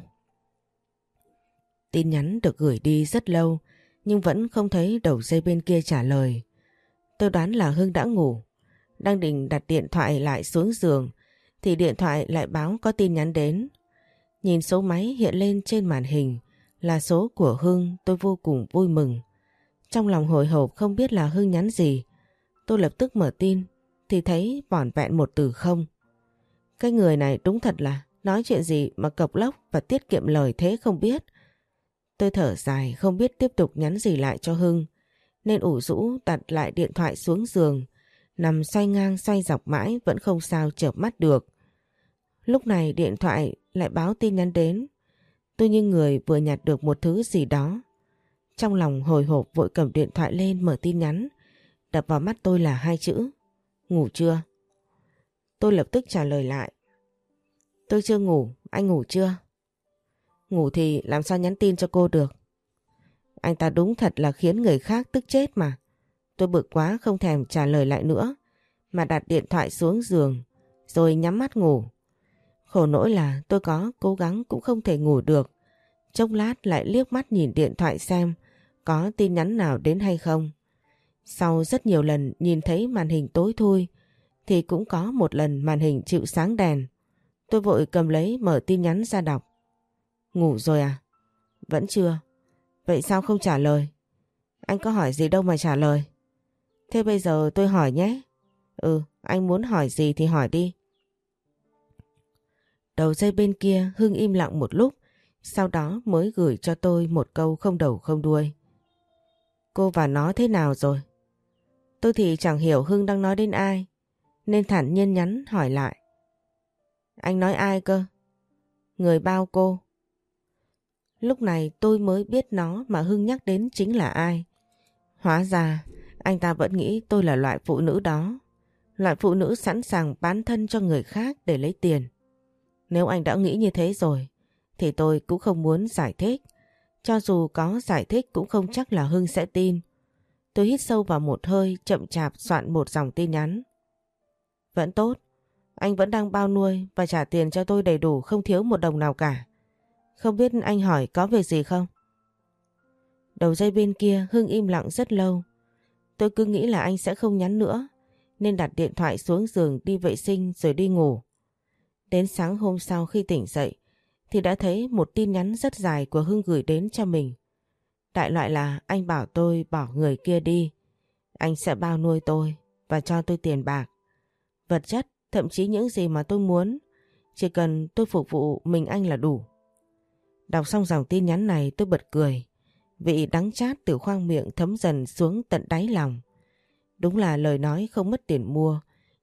Speaker 1: Tin nhắn được gửi đi rất lâu, nhưng vẫn không thấy đầu dây bên kia trả lời. Tôi đoán là Hưng đã ngủ. Đang định đặt điện thoại lại xuống giường, thì điện thoại lại báo có tin nhắn đến. Nhìn số máy hiện lên trên màn hình là số của Hưng, tôi vô cùng vui mừng. Trong lòng hồi hộp không biết là Hưng nhắn gì. Tôi lập tức mở tin thì thấy vỏn vẹn một từ không. Cái người này đúng thật là nói chuyện gì mà cộc lốc và tiết kiệm lời thế không biết. Tôi thở dài không biết tiếp tục nhắn gì lại cho Hưng, nên ủ rũ đặt lại điện thoại xuống giường, nằm xoay ngang xoay dọc mãi vẫn không sao chợp mắt được. Lúc này điện thoại lại báo tin nhắn đến. Tôi như người vừa nhặt được một thứ gì đó. Trong lòng hồi hộp vội cầm điện thoại lên mở tin nhắn. Đập vào mắt tôi là hai chữ: ngủ chưa? Tôi lập tức trả lời lại: tôi chưa ngủ, anh ngủ chưa? Ngủ thì làm sao nhắn tin cho cô được. Anh ta đúng thật là khiến người khác tức chết mà. Tôi bực quá không thèm trả lời lại nữa, mà đặt điện thoại xuống giường rồi nhắm mắt ngủ. Khổ nỗi là tôi có cố gắng cũng không thể ngủ được. Chốc lát lại liếc mắt nhìn điện thoại xem có tin nhắn nào đến hay không. Sau rất nhiều lần nhìn thấy màn hình tối thui thì cũng có một lần màn hình chịu sáng đèn. Tôi vội cầm lấy mở tin nhắn ra đọc. Ngủ rồi à? Vẫn chưa. Vậy sao không trả lời? Anh có hỏi gì đâu mà trả lời. Thế bây giờ tôi hỏi nhé. Ừ, anh muốn hỏi gì thì hỏi đi. Đầu dây bên kia Hưng im lặng một lúc, sau đó mới gửi cho tôi một câu không đầu không đuôi. Cô và nó thế nào rồi? Tôi thì chẳng hiểu Hưng đang nói đến ai, nên thản nhiên nhắn hỏi lại. Anh nói ai cơ? Người bao cô. Lúc này tôi mới biết nó mà Hưng nhắc đến chính là ai. Hóa ra anh ta vẫn nghĩ tôi là loại phụ nữ đó. Loại phụ nữ sẵn sàng bán thân cho người khác để lấy tiền. Nếu anh đã nghĩ như thế rồi thì tôi cũng không muốn giải thích. Cho dù có giải thích cũng không chắc là Hưng sẽ tin. Tôi hít sâu vào một hơi, chậm chạp soạn một dòng tin nhắn. Vẫn tốt, anh vẫn đang bao nuôi và trả tiền cho tôi đầy đủ, không thiếu một đồng nào cả. Không biết anh hỏi có việc gì không? Đầu dây bên kia Hưng im lặng rất lâu. Tôi cứ nghĩ là anh sẽ không nhắn nữa, nên đặt điện thoại xuống giường đi vệ sinh rồi đi ngủ. Đến sáng hôm sau khi tỉnh dậy thì đã thấy một tin nhắn rất dài của Hưng gửi đến cho mình. Đại loại là anh bảo tôi bỏ người kia đi. Anh sẽ bao nuôi tôi và cho tôi tiền bạc, vật chất, thậm chí những gì mà tôi muốn. Chỉ cần tôi phục vụ mình anh là đủ. Đọc xong dòng tin nhắn này tôi bật cười. Vị đắng chát từ khoang miệng thấm dần xuống tận đáy lòng. Đúng là lời nói không mất tiền mua,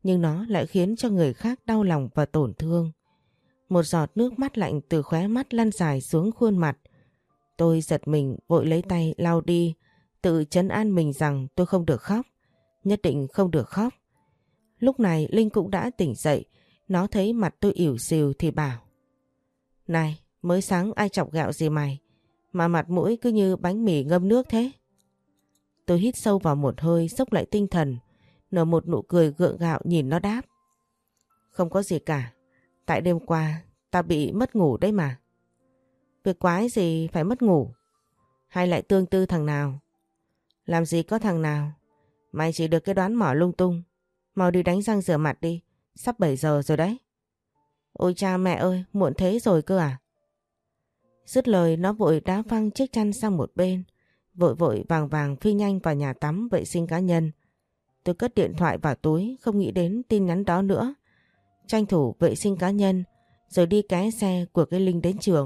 Speaker 1: nhưng nó lại khiến cho người khác đau lòng và tổn thương. Một giọt nước mắt lạnh từ khóe mắt lăn dài xuống khuôn mặt. Tôi giật mình vội lấy tay lau đi, tự trấn an mình rằng tôi không được khóc, nhất định không được khóc. Lúc này Linh cũng đã tỉnh dậy, nó thấy mặt tôi ỉu xìu thì bảo: Này, mới sáng ai chọc ghẹo gì mày, mà mặt mũi cứ như bánh mì ngâm nước thế? Tôi hít sâu vào một hơi xốc lại tinh thần, nở một nụ cười gượng gạo nhìn nó đáp: Không có gì cả, tại đêm qua tao bị mất ngủ đấy mà. Việc quái gì phải mất ngủ? Hay lại tương tư thằng nào? Làm gì có thằng nào, mày chỉ được cái đoán mỏ lung tung. Mau đi đánh răng rửa mặt đi, sắp 7 giờ rồi đấy. Ôi cha mẹ ơi, muộn thế rồi cơ à? Dứt lời nó vội đá văng chiếc chăn sang một bên, vội vội vàng vàng phi nhanh vào nhà tắm vệ sinh cá nhân. Tôi cất điện thoại vào túi, không nghĩ đến tin nhắn đó nữa. Tranh thủ vệ sinh cá nhân, rồi đi ké xe của cái Linh đến trường.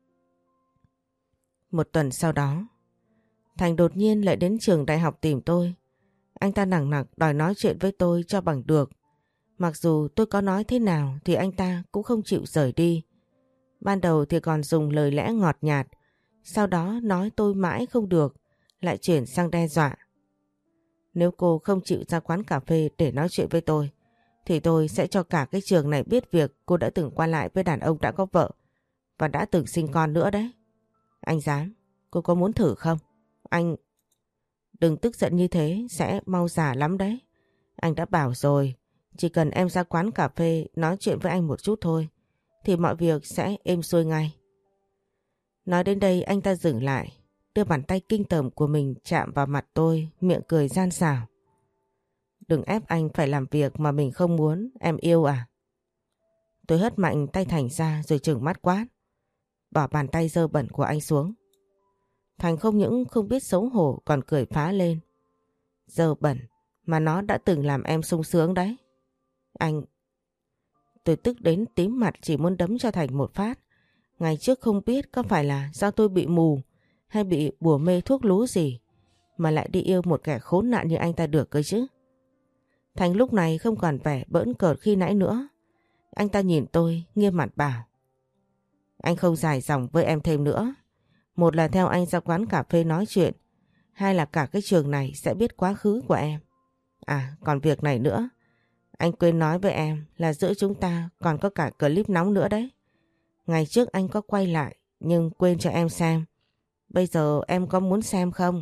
Speaker 1: Một tuần sau đó, Thành đột nhiên lại đến trường đại học tìm tôi. Anh ta nằng nặc đòi nói chuyện với tôi cho bằng được. Mặc dù tôi có nói thế nào thì anh ta cũng không chịu rời đi. Ban đầu thì còn dùng lời lẽ ngọt nhạt, sau đó nói tôi mãi không được, lại chuyển sang đe dọa. Nếu cô không chịu ra quán cà phê để nói chuyện với tôi, thì tôi sẽ cho cả cái trường này biết việc cô đã từng qua lại với đàn ông đã có vợ và đã từng sinh con nữa đấy. Anh dám, cô có muốn thử không? Anh... Đừng tức giận như thế, sẽ mau già lắm đấy. Anh đã bảo rồi, chỉ cần em ra quán cà phê nói chuyện với anh một chút thôi, thì mọi việc sẽ êm xuôi ngay. Nói đến đây anh ta dừng lại, đưa bàn tay kinh tởm của mình chạm vào mặt tôi, miệng cười gian xảo. Đừng ép anh phải làm việc mà mình không muốn, em yêu à? Tôi hất mạnh tay Thành ra rồi trừng mắt quát: Bỏ bàn tay dơ bẩn của anh xuống. Thành không những không biết xấu hổ còn cười phá lên: Dơ bẩn mà nó đã từng làm em sung sướng đấy. Anh... Tôi tức đến tím mặt chỉ muốn đấm cho Thành một phát. Ngày trước không biết có phải là do tôi bị mù hay bị bùa mê thuốc lú gì mà lại đi yêu một kẻ khốn nạn như anh ta được cơ chứ. Thành lúc này không còn vẻ bỡn cợt khi nãy nữa. Anh ta nhìn tôi nghiêm mặt bảo: Anh không dài dòng với em thêm nữa. Một là theo anh ra quán cà phê nói chuyện, hai là cả cái trường này sẽ biết quá khứ của em. À, còn việc này nữa, anh quên nói với em là giữa chúng ta còn có cả clip nóng nữa đấy. Ngày trước anh có quay lại nhưng quên cho em xem. Bây giờ em có muốn xem không?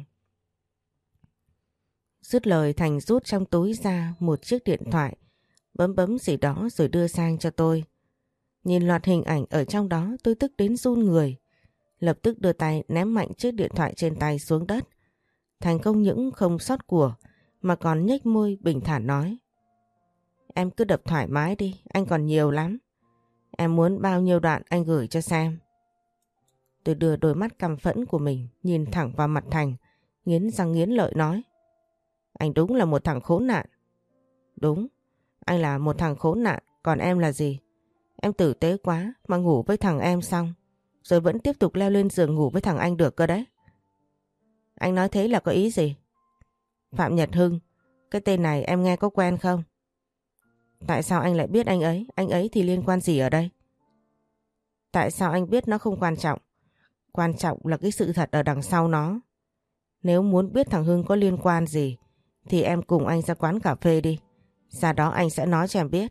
Speaker 1: Dứt lời Thành rút trong túi ra một chiếc điện thoại, bấm bấm gì đó rồi đưa sang cho tôi. Nhìn loạt hình ảnh ở trong đó tôi tức đến run người. Lập tức đưa tay ném mạnh chiếc điện thoại trên tay xuống đất. Thành không những không sót của mà còn nhếch môi bình thản nói: Em cứ đập thoải mái đi, anh còn nhiều lắm. Em muốn bao nhiêu đoạn anh gửi cho xem. Tôi đưa đôi mắt căm phẫn của mình nhìn thẳng vào mặt Thành, nghiến răng nghiến lợi nói: Anh đúng là một thằng khốn nạn. Đúng, anh là một thằng khốn nạn, còn em là gì? Em tử tế quá mà ngủ với thằng em xong, rồi vẫn tiếp tục leo lên giường ngủ với thằng anh được cơ đấy. Anh nói thế là có ý gì? Phạm Nhật Hưng, cái tên này em nghe có quen không? Tại sao anh lại biết anh ấy? Anh ấy thì liên quan gì ở đây? Tại sao anh biết nó không quan trọng? Quan trọng là cái sự thật ở đằng sau nó. Nếu muốn biết thằng Hưng có liên quan gì thì em cùng anh ra quán cà phê đi. Ra đó anh sẽ nói cho em biết.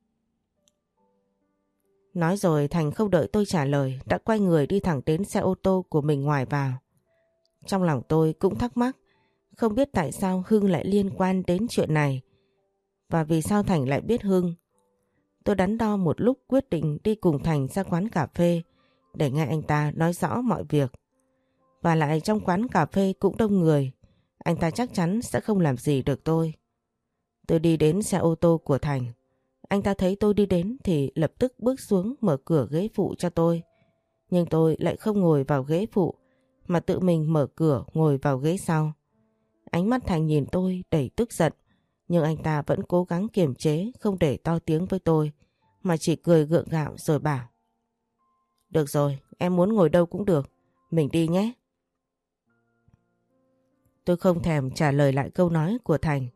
Speaker 1: Nói rồi Thành không đợi tôi trả lời đã quay người đi thẳng đến xe ô tô của mình ngoài vào. Trong lòng tôi cũng thắc mắc, không biết tại sao Hưng lại liên quan đến chuyện này và vì sao Thành lại biết Hưng. Tôi đắn đo một lúc quyết định đi cùng Thành ra quán cà phê để nghe anh ta nói rõ mọi việc. Và lại trong quán cà phê cũng đông người, anh ta chắc chắn sẽ không làm gì được tôi. Tôi đi đến xe ô tô của Thành. Anh ta thấy tôi đi đến thì lập tức bước xuống mở cửa ghế phụ cho tôi. Nhưng tôi lại không ngồi vào ghế phụ mà tự mình mở cửa ngồi vào ghế sau. Ánh mắt Thành nhìn tôi đầy tức giận, nhưng anh ta vẫn cố gắng kiềm chế không để to tiếng với tôi, mà chỉ cười gượng gạo rồi bảo: Được rồi, em muốn ngồi đâu cũng được, mình đi nhé. Tôi không thèm trả lời lại câu nói của Thành,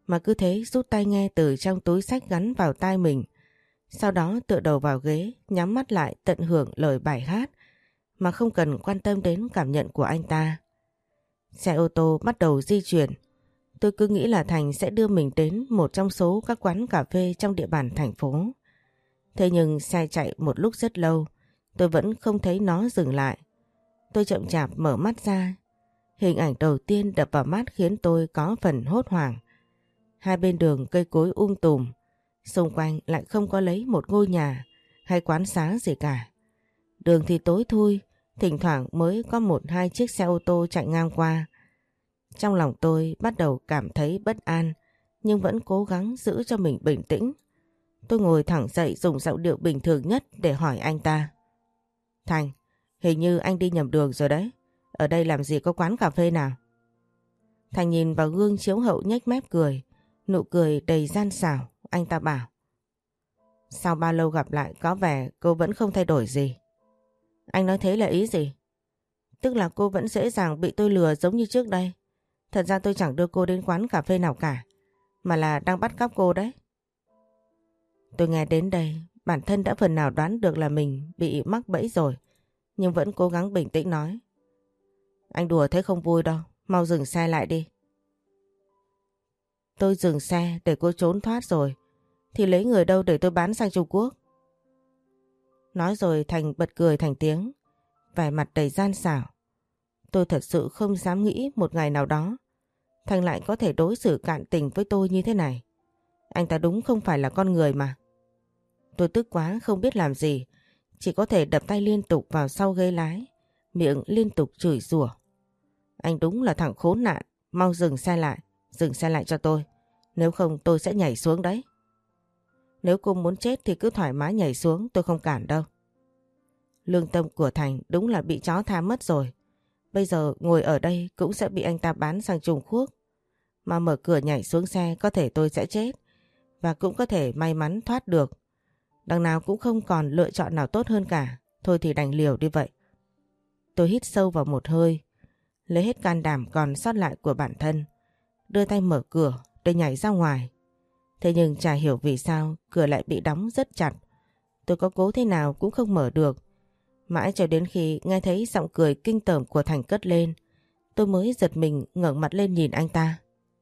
Speaker 1: mà cứ thế rút tai nghe từ trong túi xách gắn vào tai mình. Sau đó tựa đầu vào ghế, nhắm mắt lại tận hưởng lời bài hát mà không cần quan tâm đến cảm nhận của anh ta. Xe ô tô bắt đầu di chuyển. Tôi cứ nghĩ là Thành sẽ đưa mình đến một trong số các quán cà phê trong địa bàn thành phố. Thế nhưng xe chạy một lúc rất lâu, tôi vẫn không thấy nó dừng lại. Tôi chậm chạp mở mắt ra. Hình ảnh đầu tiên đập vào mắt khiến tôi có phần hốt hoảng. Hai bên đường cây cối tùm, xung quanh lại không có lấy một ngôi nhà hay quán xá gì cả. Đường thì tối thui, thỉnh thoảng mới có một hai chiếc xe ô tô chạy ngang qua. Trong lòng tôi bắt đầu cảm thấy bất an, nhưng vẫn cố gắng giữ cho mình bình tĩnh. Tôi ngồi thẳng dậy dùng giọng điệu bình thường nhất để hỏi anh ta. Thành, hình như anh đi nhầm đường rồi đấy. Ở đây làm gì có quán cà phê nào? Thành nhìn vào gương chiếu hậu nhếch mép cười. Nụ cười đầy gian xảo. Anh ta bảo: sau bao lâu gặp lại có vẻ cô vẫn không thay đổi gì. Anh nói thế là ý gì? Tức là cô vẫn dễ dàng bị tôi lừa giống như trước đây. Thật ra tôi chẳng đưa cô đến quán cà phê nào cả, mà là đang bắt cóc cô đấy. Tôi nghe đến đây, bản thân đã phần nào đoán được là mình bị mắc bẫy rồi, nhưng vẫn cố gắng bình tĩnh nói: anh đùa thế không vui đâu, mau dừng xe lại đi. Tôi dừng xe để cô trốn thoát rồi, thì lấy người đâu để tôi bán sang Trung Quốc? Nói rồi Thành bật cười thành tiếng, vẻ mặt đầy gian xảo. Tôi thật sự không dám nghĩ một ngày nào đó Thành lại có thể đối xử cạn tình với tôi như thế này. Anh ta đúng không phải là con người mà. Tôi tức quá không biết làm gì, chỉ có thể đập tay liên tục vào sau ghế lái, miệng liên tục chửi rủa. Anh đúng là thằng khốn nạn, mau dừng xe lại cho tôi, nếu không tôi sẽ nhảy xuống đấy. Nếu cô muốn chết thì cứ thoải mái nhảy xuống, tôi không cản đâu. Lương tâm của Thành đúng là bị chó tha mất rồi. Bây giờ ngồi ở đây cũng sẽ bị anh ta bán sang Trung Quốc. Mà mở cửa nhảy xuống xe có thể tôi sẽ chết, và cũng có thể may mắn thoát được. Đằng nào cũng không còn lựa chọn nào tốt hơn cả. Thôi thì đành liều đi vậy. Tôi hít sâu vào một hơi, lấy hết can đảm còn sót lại của bản thân, đưa tay mở cửa để nhảy ra ngoài. Thế nhưng chả hiểu vì sao cửa lại bị đóng rất chặt. Tôi có cố thế nào cũng không mở được. Mãi cho đến khi nghe thấy giọng cười kinh tởm của Thành cất lên, tôi mới giật mình ngẩng mặt lên nhìn anh ta.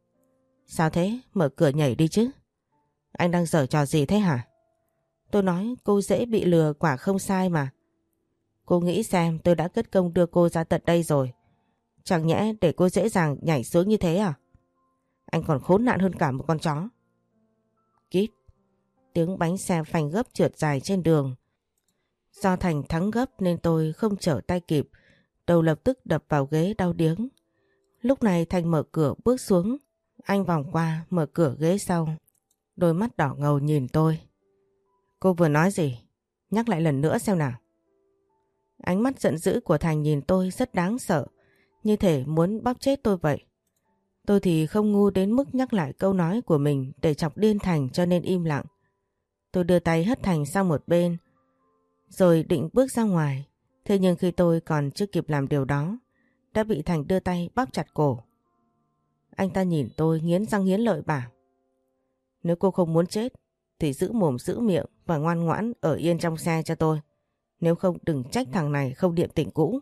Speaker 1: Sao thế? Mở cửa nhảy đi chứ. Anh đang giở trò gì thế hả? Tôi nói cô dễ bị lừa quả không sai mà. Cô nghĩ xem, tôi đã cất công đưa cô ra tận đây rồi, chẳng nhẽ để cô dễ dàng nhảy xuống như thế à? Anh còn khốn nạn hơn cả một con chó. Kít. Tiếng bánh xe phanh gấp trượt dài trên đường. Do Thành thắng gấp nên tôi không trở tay kịp, đầu lập tức đập vào ghế đau điếng. Lúc này Thành mở cửa bước xuống. Anh vòng qua mở cửa ghế sau, đôi mắt đỏ ngầu nhìn tôi. Cô vừa nói gì? Nhắc lại lần nữa xem nào. Ánh mắt giận dữ của Thành nhìn tôi rất đáng sợ, như thể muốn bóp chết tôi vậy. Tôi thì không ngu đến mức nhắc lại câu nói của mình để chọc điên Thành, cho nên im lặng. Tôi đưa tay hất Thành sang một bên, rồi định bước ra ngoài. Thế nhưng khi tôi còn chưa kịp làm điều đó, đã bị Thành đưa tay bóp chặt cổ. Anh ta nhìn tôi nghiến răng nghiến lợi bảo: nếu cô không muốn chết thì giữ mồm giữ miệng và ngoan ngoãn ở yên trong xe cho tôi. Nếu không đừng trách thằng này không niệm tình cũ.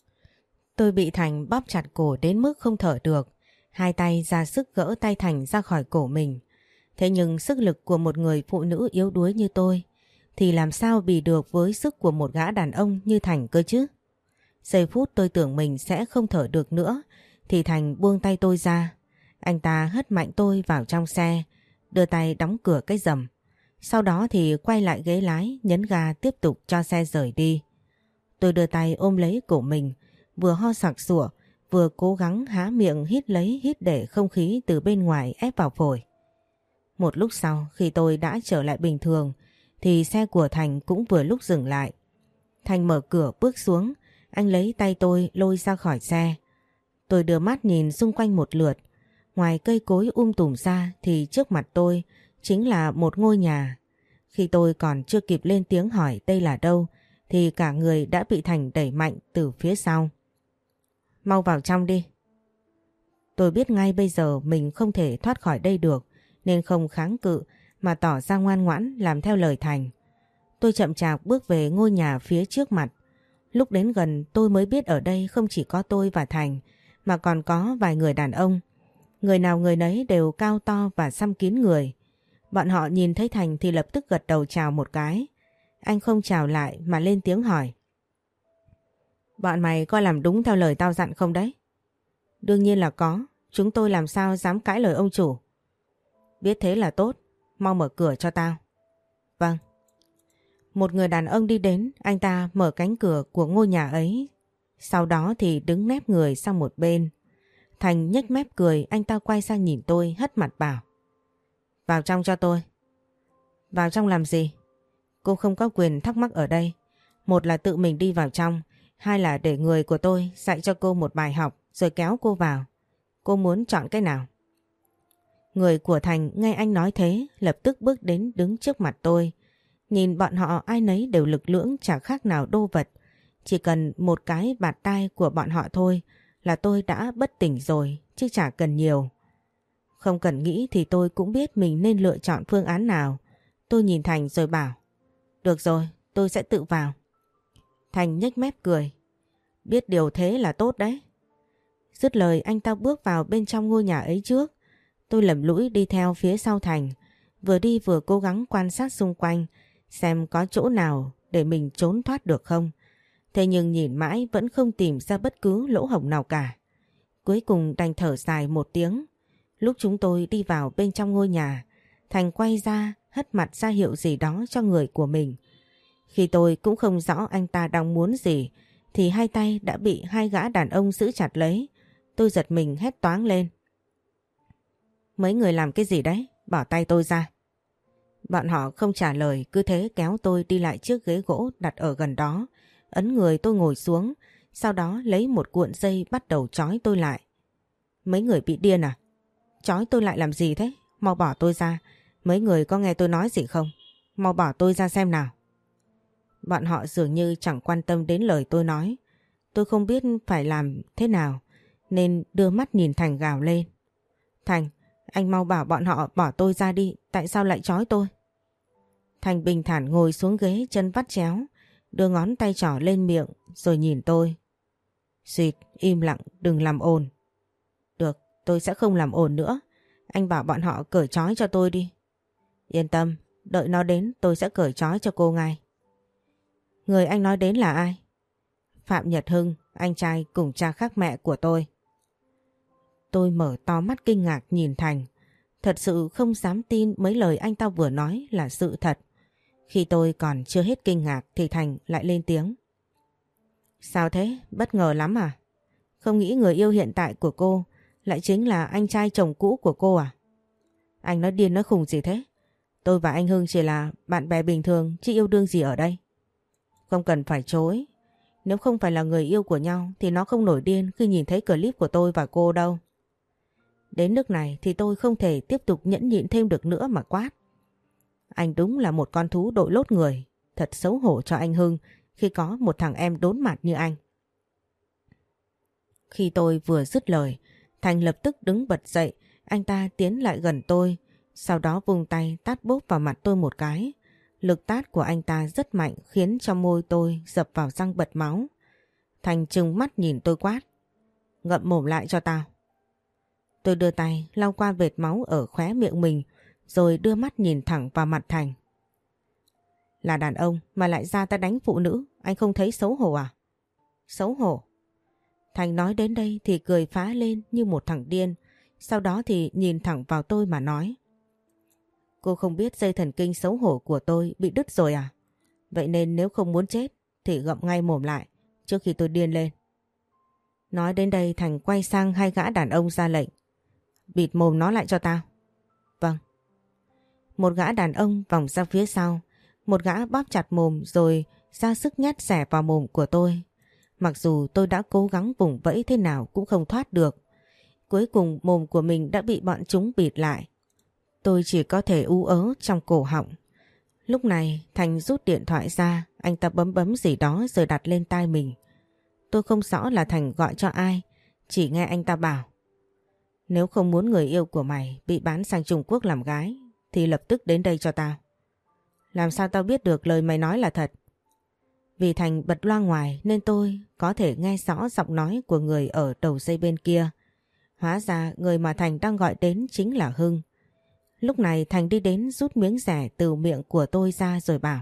Speaker 1: Tôi bị Thành bóp chặt cổ đến mức không thở được. Hai tay ra sức gỡ tay Thành ra khỏi cổ mình. Thế nhưng sức lực của một người phụ nữ yếu đuối như tôi thì làm sao bì được với sức của một gã đàn ông như Thành cơ chứ. Giây phút tôi tưởng mình sẽ không thở được nữa thì Thành buông tay tôi ra. Anh ta hất mạnh tôi vào trong xe, đưa tay đóng cửa cái rầm. Sau đó thì quay lại ghế lái, nhấn ga tiếp tục cho xe rời đi. Tôi đưa tay ôm lấy cổ mình, vừa ho sặc sụa, vừa cố gắng há miệng hít lấy hít để không khí từ bên ngoài ép vào phổi. Một lúc sau, khi tôi đã trở lại bình thường thì xe của Thành cũng vừa lúc dừng lại. Thành mở cửa bước xuống, anh lấy tay tôi lôi ra khỏi xe. Tôi đưa mắt nhìn xung quanh một lượt. Ngoài cây cối tùm ra thì trước mặt tôi chính là một ngôi nhà. Khi tôi còn chưa kịp lên tiếng hỏi đây là đâu thì cả người đã bị Thành đẩy mạnh từ phía sau. Mau vào trong đi. Tôi biết ngay bây giờ mình không thể thoát khỏi đây được, nên không kháng cự mà tỏ ra ngoan ngoãn làm theo lời Thành. Tôi chậm chạp bước về ngôi nhà phía trước mặt. Lúc đến gần tôi mới biết ở đây không chỉ có tôi và Thành mà còn có vài người đàn ông. Người nào người nấy đều cao to và xăm kín người. Bọn họ nhìn thấy Thành thì lập tức gật đầu chào một cái. Anh không chào lại mà lên tiếng hỏi. Bọn mày có làm đúng theo lời tao dặn không đấy? Đương nhiên là có. Chúng tôi làm sao dám cãi lời ông chủ. Biết thế là tốt. Mau mở cửa cho tao. Vâng. Một người đàn ông đi đến, anh ta mở cánh cửa của ngôi nhà ấy. Sau đó thì đứng nép người sang một bên. Thành nhếch mép cười, anh ta quay sang nhìn tôi hất mặt bảo. Vào trong cho tôi. Vào trong làm gì? Cô không có quyền thắc mắc ở đây. Một là tự mình đi vào trong, hai là để người của tôi dạy cho cô một bài học rồi kéo cô vào. Cô muốn chọn cái nào? Người của Thành nghe anh nói thế lập tức bước đến đứng trước mặt tôi. Nhìn bọn họ ai nấy đều lực lưỡng chả khác nào đô vật. Chỉ cần một cái bạt tai của bọn họ thôi là tôi đã bất tỉnh rồi chứ chả cần nhiều. Không cần nghĩ thì tôi cũng biết mình nên lựa chọn phương án nào. Tôi nhìn Thành rồi bảo. Được rồi, tôi sẽ tự vào. Thành nhếch mép cười. Biết điều thế là tốt đấy. Dứt lời anh ta bước vào bên trong ngôi nhà ấy trước. Tôi lầm lũi đi theo phía sau Thành. Vừa đi vừa cố gắng quan sát xung quanh xem có chỗ nào để mình trốn thoát được không. Thế nhưng nhìn mãi vẫn không tìm ra bất cứ lỗ hổng nào cả. Cuối cùng đành thở dài một tiếng. Lúc chúng tôi đi vào bên trong ngôi nhà, Thành quay ra hất mặt ra hiệu gì đó cho người của mình. Khi tôi cũng không rõ anh ta đang muốn gì thì hai tay đã bị hai gã đàn ông giữ chặt lấy. Tôi giật mình hét toáng lên. Mấy người làm cái gì đấy? Bỏ tay tôi ra. Bọn họ không trả lời, cứ thế kéo tôi đi lại chiếc ghế gỗ đặt ở gần đó, ấn người tôi ngồi xuống, sau đó lấy một cuộn dây bắt đầu trói tôi lại. Mấy người bị điên à? Trói tôi lại làm gì thế? Mau bỏ tôi ra. Mấy người có nghe tôi nói gì không? Mau bỏ tôi ra xem nào. Bọn họ dường như chẳng quan tâm đến lời tôi nói. Tôi không biết phải làm thế nào nên đưa mắt nhìn Thành gào lên. Thành, anh mau bảo bọn họ bỏ tôi ra đi. Tại sao lại trói tôi? Thành bình thản ngồi xuống ghế chân vắt chéo, đưa ngón tay trỏ lên miệng rồi nhìn tôi. Xịt, im lặng, đừng làm ồn. Được, tôi sẽ không làm ồn nữa. Anh bảo bọn họ cởi trói cho tôi đi. Yên tâm, đợi nó đến tôi sẽ cởi trói cho cô ngay. Người anh nói đến là ai? Phạm Nhật Hưng, anh trai cùng cha khác mẹ của tôi. Tôi mở to mắt kinh ngạc nhìn Thành. Thật sự không dám tin mấy lời anh ta vừa nói là sự thật. Khi tôi còn chưa hết kinh ngạc thì Thành lại lên tiếng. Sao thế? Bất ngờ lắm à? Không nghĩ người yêu hiện tại của cô lại chính là anh trai chồng cũ của cô à? Anh nói điên nói khùng gì thế? Tôi và anh Hưng chỉ là bạn bè bình thường chứ yêu đương gì ở đây. Không cần phải chối. Nếu không phải là người yêu của nhau thì nó không nổi điên khi nhìn thấy clip của tôi và cô đâu. Đến nước này thì tôi không thể tiếp tục nhẫn nhịn thêm được nữa mà quát. Anh đúng là một con thú đội lốt người. Thật xấu hổ cho anh Hưng khi có một thằng em đốn mặt như anh. Khi tôi vừa dứt lời, Thành lập tức đứng bật dậy. Anh ta tiến lại gần tôi, sau đó vung tay tát bốp vào mặt tôi một cái. Lực tát của anh ta rất mạnh khiến cho môi tôi dập vào răng bật máu. Thành trừng mắt nhìn tôi quát. Ngậm mồm lại cho tao. Tôi đưa tay lau qua vệt máu ở khóe miệng mình rồi đưa mắt nhìn thẳng vào mặt Thành. Là đàn ông mà lại ra ta đánh phụ nữ, anh không thấy xấu hổ à? Xấu hổ? Thành nói đến đây thì cười phá lên như một thằng điên, sau đó thì nhìn thẳng vào tôi mà nói. Cô không biết dây thần kinh xấu hổ của tôi bị đứt rồi à? Vậy nên nếu không muốn chết thì gậm ngay mồm lại trước khi tôi điên lên. Nói đến đây Thành quay sang hai gã đàn ông ra lệnh. Bịt mồm nó lại cho tao. Vâng. Một gã đàn ông vòng ra phía sau, một gã bóp chặt mồm rồi ra sức nhét xẻ vào mồm của tôi. Mặc dù tôi đã cố gắng vùng vẫy thế nào cũng không thoát được. Cuối cùng mồm của mình đã bị bọn chúng bịt lại. Tôi chỉ có thể ú ớ trong cổ họng. Lúc này Thành rút điện thoại ra, anh ta bấm bấm gì đó rồi đặt lên tai mình. Tôi không rõ là Thành gọi cho ai, chỉ nghe anh ta bảo. Nếu không muốn người yêu của mày bị bán sang Trung Quốc làm gái thì lập tức đến đây cho tao. Làm sao tao biết được lời mày nói là thật? Vì Thành bật loa ngoài nên tôi có thể nghe rõ giọng nói của người ở đầu dây bên kia. Hóa ra người mà Thành đang gọi đến chính là Hưng. Lúc này Thành đi đến rút miếng rẻ từ miệng của tôi ra rồi bảo: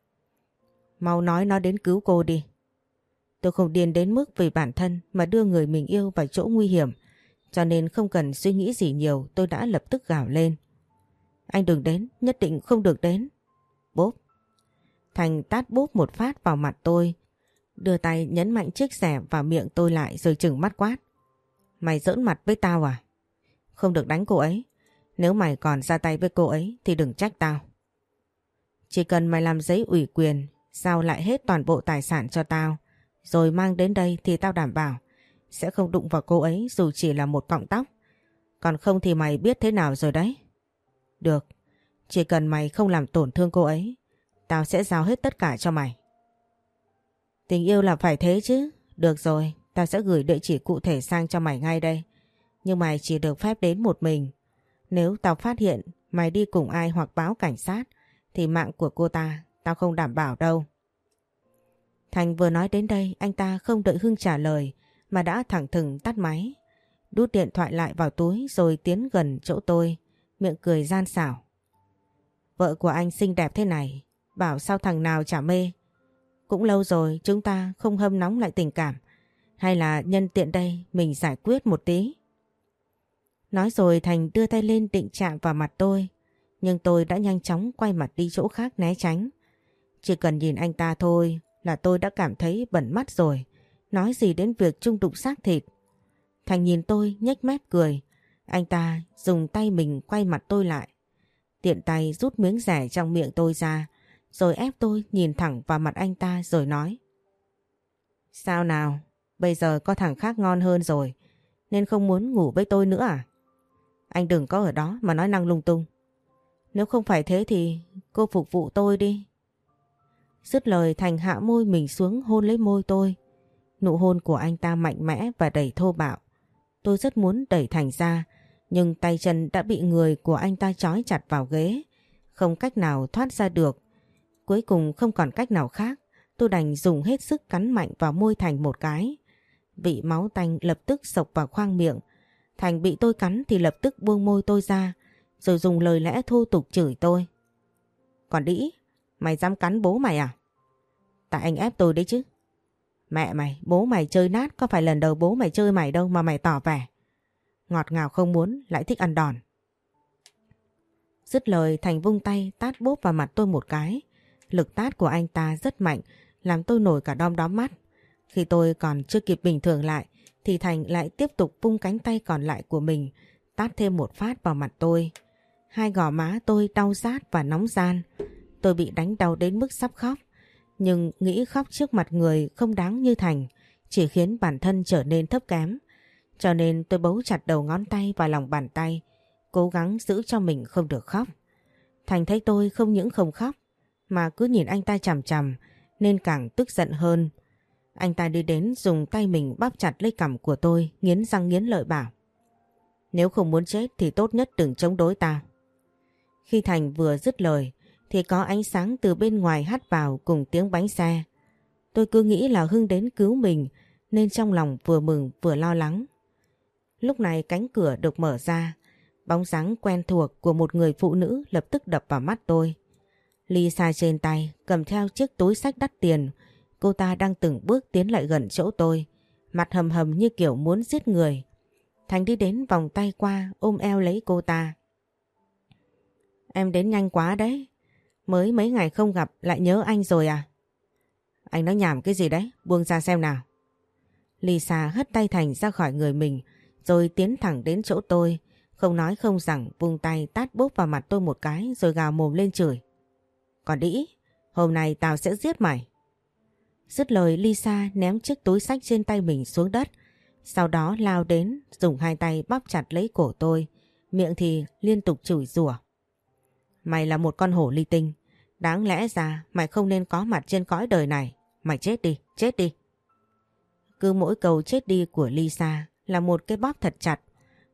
Speaker 1: Mau nói nó đến cứu cô đi. Tôi không điên đến mức vì bản thân mà đưa người mình yêu vào chỗ nguy hiểm, cho nên không cần suy nghĩ gì nhiều, tôi đã lập tức gào lên: Anh đừng đến, nhất định không được đến. Bốp. Thành tát bốp một phát vào mặt tôi, đưa tay nhấn mạnh chiếc rẻ vào miệng tôi lại rồi trừng mắt quát: Mày giỡn mặt với tao à? Không được đánh cô ấy. Nếu mày còn ra tay với cô ấy thì đừng trách tao. Chỉ cần mày làm giấy ủy quyền, giao lại hết toàn bộ tài sản cho tao, rồi mang đến đây thì tao đảm bảo sẽ không đụng vào cô ấy dù chỉ là một cọng tóc. Còn không thì mày biết thế nào rồi đấy. Được, chỉ cần mày không làm tổn thương cô ấy, tao sẽ giao hết tất cả cho mày. Tình yêu là phải thế chứ. Được rồi, tao sẽ gửi địa chỉ cụ thể sang cho mày ngay đây. Nhưng mày chỉ được phép đến một mình. Nếu tao phát hiện mày đi cùng ai hoặc báo cảnh sát thì mạng của cô ta tao không đảm bảo đâu. Thành vừa nói đến đây, anh ta không đợi Hưng trả lời mà đã thẳng thừng tắt máy, đút điện thoại lại vào túi rồi tiến gần chỗ tôi, miệng cười gian xảo. Vợ của anh xinh đẹp thế này, bảo sao thằng nào chả mê. Cũng lâu rồi chúng ta không hâm nóng lại tình cảm, hay là nhân tiện đây mình giải quyết một tí. Nói rồi Thành đưa tay lên định chạm vào mặt tôi, nhưng tôi đã nhanh chóng quay mặt đi chỗ khác né tránh. Chỉ cần nhìn anh ta thôi là tôi đã cảm thấy bẩn mắt rồi, nói gì đến việc chung đụng xác thịt. Thành nhìn tôi nhếch mép cười, anh ta dùng tay mình quay mặt tôi lại, tiện tay rút miếng rẻ trong miệng tôi ra, rồi ép tôi nhìn thẳng vào mặt anh ta rồi nói: Sao nào, bây giờ có thằng khác ngon hơn rồi, nên không muốn ngủ với tôi nữa à? Anh đừng có ở đó mà nói năng lung tung. Nếu không phải thế thì cô phục vụ tôi đi. Dứt lời Thành hạ môi mình xuống hôn lấy môi tôi. Nụ hôn của anh ta mạnh mẽ và đầy thô bạo. Tôi rất muốn đẩy Thành ra, nhưng tay chân đã bị người của anh ta trói chặt vào ghế, không cách nào thoát ra được. Cuối cùng không còn cách nào khác, tôi đành dùng hết sức cắn mạnh vào môi Thành một cái. Vị máu tanh lập tức xộc vào khoang miệng. Thành bị tôi cắn thì lập tức buông môi tôi ra, rồi dùng lời lẽ thô tục chửi tôi. Còn đĩ, mày dám cắn bố mày à? Tại anh ép tôi đấy chứ. Mẹ mày, bố mày chơi nát, có phải lần đầu bố mày chơi mày đâu mà mày tỏ vẻ. Ngọt ngào không muốn, lại thích ăn đòn. Dứt lời Thành vung tay tát bốp vào mặt tôi một cái. Lực tát của anh ta rất mạnh, làm tôi nổi cả đom đóm mắt. Khi tôi còn chưa kịp bình thường lại thì Thành lại tiếp tục vung cánh tay còn lại của mình tát thêm một phát vào mặt tôi. Hai gò má tôi đau rát và nóng ran. Tôi bị đánh đau đến mức sắp khóc, nhưng nghĩ khóc trước mặt người không đáng như Thành, chỉ khiến bản thân trở nên thấp kém. Cho nên tôi bấu chặt đầu ngón tay vào lòng bàn tay, cố gắng giữ cho mình không được khóc. Thành thấy tôi không những không khóc mà cứ nhìn anh ta chằm chằm nên càng tức giận hơn. Anh ta đi đến dùng tay mình bóp chặt lấy cằm của tôi, nghiến răng nghiến lợi bảo: Nếu không muốn chết thì tốt nhất đừng chống đối tao. Khi Thành vừa dứt lời thì có ánh sáng từ bên ngoài hắt vào cùng tiếng bánh xe. Tôi cứ nghĩ là Hưng đến cứu mình nên trong lòng vừa mừng vừa lo lắng. Lúc này cánh cửa được mở ra, bóng dáng quen thuộc của một người phụ nữ lập tức đập vào mắt tôi. Lisa trên tay cầm theo chiếc túi xách đắt tiền. Cô ta đang từng bước tiến lại gần chỗ tôi, mặt hầm hầm như kiểu muốn giết người. Thành đi đến vòng tay qua ôm eo lấy cô ta. Em đến nhanh quá đấy, mới mấy ngày không gặp lại nhớ anh rồi à? Anh nói nhảm cái gì đấy, buông ra xem nào. Lisa hất tay Thành ra khỏi người mình rồi tiến thẳng đến chỗ tôi, không nói không rằng vung tay tát bốp vào mặt tôi một cái rồi gào mồm lên chửi: Còn đĩ, hôm nay tao sẽ giết mày. Dứt lời Lisa ném chiếc túi xách trên tay mình xuống đất, sau đó lao đến dùng hai tay bóp chặt lấy cổ tôi, miệng thì liên tục chửi rủa: Mày là một con hổ ly tinh, đáng lẽ ra mày không nên có mặt trên cõi đời này, mày chết đi, chết đi. Cứ mỗi câu chết đi của Lisa là một cái bóp thật chặt.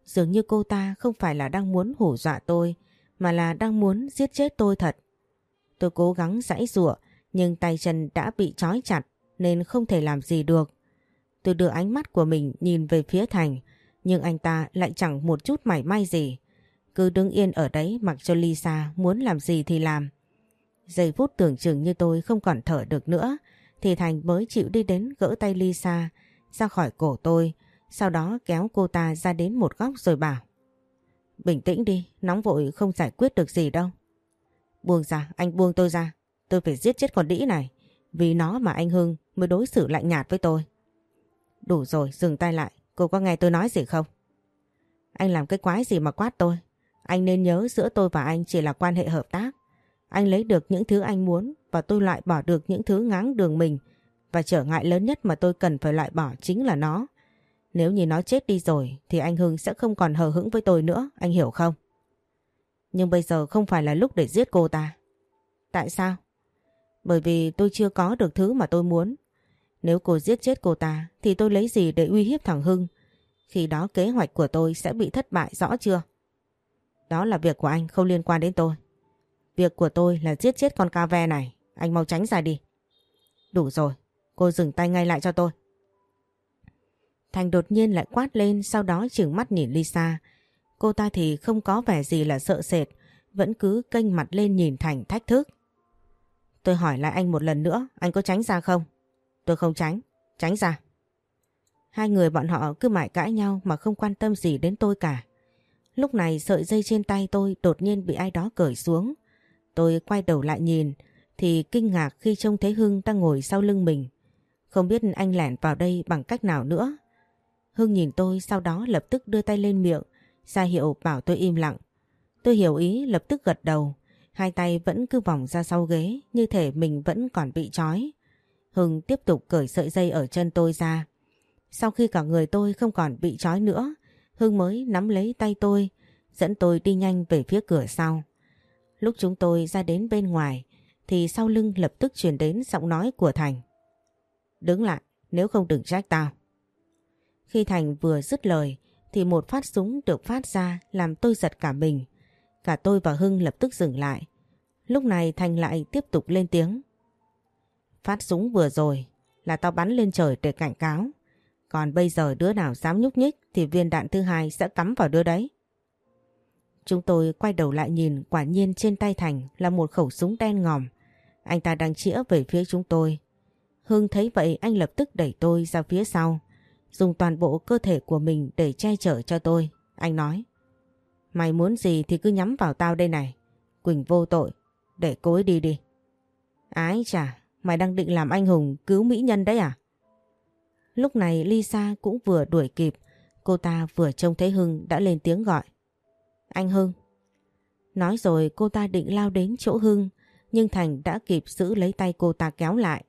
Speaker 1: Dường như cô ta không phải là đang muốn hù dọa tôi, mà là đang muốn giết chết tôi thật. Tôi cố gắng giãy giụa, nhưng tay chân đã bị trói chặt nên không thể làm gì được. Tôi đưa ánh mắt của mình nhìn về phía Thành, nhưng anh ta lại chẳng một chút mảy may gì. Cứ đứng yên ở đấy mặc cho Lisa muốn làm gì thì làm. Giây phút tưởng chừng như tôi không còn thở được nữa, thì Thành mới chịu đi đến gỡ tay Lisa ra khỏi cổ tôi, sau đó kéo cô ta ra đến một góc rồi bảo: Bình tĩnh đi, nóng vội không giải quyết được gì đâu. Buông ra, anh buông tôi ra. Tôi phải giết chết con đĩ này. Vì nó mà anh Hưng mới đối xử lạnh nhạt với tôi. Đủ rồi, dừng tay lại. Cô có nghe tôi nói gì không? Anh làm cái quái gì mà quát tôi? Anh nên nhớ giữa tôi và anh chỉ là quan hệ hợp tác. Anh lấy được những thứ anh muốn và tôi loại bỏ được những thứ ngáng đường mình. Và trở ngại lớn nhất mà tôi cần phải loại bỏ chính là nó. Nếu như nó chết đi rồi thì anh Hưng sẽ không còn hờ hững với tôi nữa, anh hiểu không? Nhưng bây giờ không phải là lúc để giết cô ta. Tại sao? Bởi vì tôi chưa có được thứ mà tôi muốn. Nếu cô giết chết cô ta thì tôi lấy gì để uy hiếp thằng Hưng? Khi đó kế hoạch của tôi sẽ bị thất bại, rõ chưa? Đó là việc của anh, không liên quan đến tôi. Việc của tôi là giết chết con ca ve này. Anh mau tránh ra đi. Đủ rồi, cô dừng tay ngay lại cho tôi. Thành đột nhiên lại quát lên, sau đó trừng mắt nhìn Lisa. Cô ta thì không có vẻ gì là sợ sệt, vẫn cứ kênh mặt lên nhìn Thành thách thức. Tôi hỏi lại anh một lần nữa, anh có tránh ra không? Tôi không tránh, tránh ra. Hai người bọn họ cứ mãi cãi nhau mà không quan tâm gì đến tôi cả. Lúc này sợi dây trên tay tôi đột nhiên bị ai đó cởi xuống. Tôi quay đầu lại nhìn thì kinh ngạc khi trông thấy Hưng đang ngồi sau lưng mình. Không biết anh lẻn vào đây bằng cách nào nữa. Hưng nhìn tôi, sau đó lập tức đưa tay lên miệng ra hiệu bảo tôi im lặng. Tôi hiểu ý, lập tức gật đầu. Hai tay vẫn cứ vòng ra sau ghế, như thể mình vẫn còn bị trói. Hưng tiếp tục cởi sợi dây ở chân tôi ra. Sau khi cả người tôi không còn bị trói nữa, Hưng mới nắm lấy tay tôi, dẫn tôi đi nhanh về phía cửa sau. Lúc chúng tôi ra đến bên ngoài thì sau lưng lập tức truyền đến giọng nói của Thành. Đứng lại, nếu không đừng trách tao. Khi Thành vừa dứt lời thì một phát súng được phát ra làm tôi giật cả mình. Cả tôi và Hưng lập tức dừng lại. Lúc này Thành lại tiếp tục lên tiếng. Phát súng vừa rồi là tao bắn lên trời để cảnh cáo. Còn bây giờ đứa nào dám nhúc nhích thì viên đạn thứ hai sẽ cắm vào đứa đấy. Chúng tôi quay đầu lại nhìn, quả nhiên trên tay Thành là một khẩu súng đen ngòm. Anh ta đang chĩa về phía chúng tôi. Hưng thấy vậy anh lập tức đẩy tôi ra phía sau, dùng toàn bộ cơ thể của mình để che chở cho tôi. Anh nói: Mày muốn gì thì cứ nhắm vào tao đây này. Quỳnh vô tội, để cô ấy đi đi. Ái chà, mày đang định làm anh hùng cứu mỹ nhân đấy à? Lúc này Lisa cũng vừa đuổi kịp. Cô ta vừa trông thấy Hưng đã lên tiếng gọi: Anh Hưng. Nói rồi cô ta định lao đến chỗ Hưng, nhưng Thành đã kịp giữ lấy tay cô ta kéo lại.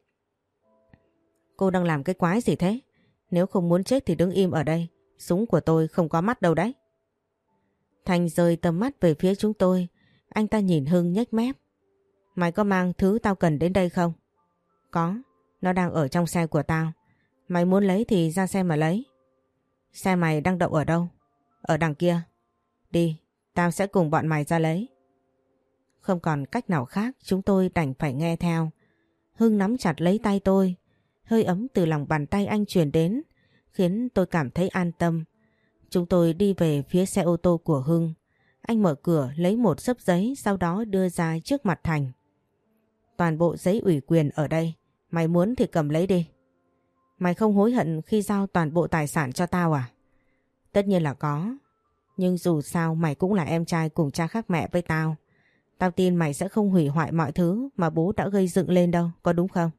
Speaker 1: Cô đang làm cái quái gì thế? Nếu không muốn chết thì đứng im ở đây. Súng của tôi không có mắt đâu đấy. Thành rời tầm mắt về phía chúng tôi. Anh ta nhìn Hưng nhếch mép. Mày có mang thứ tao cần đến đây không? Có, nó đang ở trong xe của tao. Mày muốn lấy thì ra xe mà lấy. Xe mày đang đậu ở đâu? Ở đằng kia. Đi, tao sẽ cùng bọn mày ra lấy. Không còn cách nào khác, chúng tôi đành phải nghe theo. Hưng nắm chặt lấy tay tôi. Hơi ấm từ lòng bàn tay anh truyền đến, khiến tôi cảm thấy an tâm. Chúng tôi đi về phía xe ô tô của Hưng. Anh mở cửa lấy một xấp giấy, sau đó đưa ra trước mặt Thành. Toàn bộ giấy ủy quyền ở đây, mày muốn thì cầm lấy đi. Mày không hối hận khi giao toàn bộ tài sản cho tao à? Tất nhiên là có. Nhưng dù sao mày cũng là em trai cùng cha khác mẹ với tao. Tao tin mày sẽ không hủy hoại mọi thứ mà bố đã gây dựng lên đâu, có đúng không?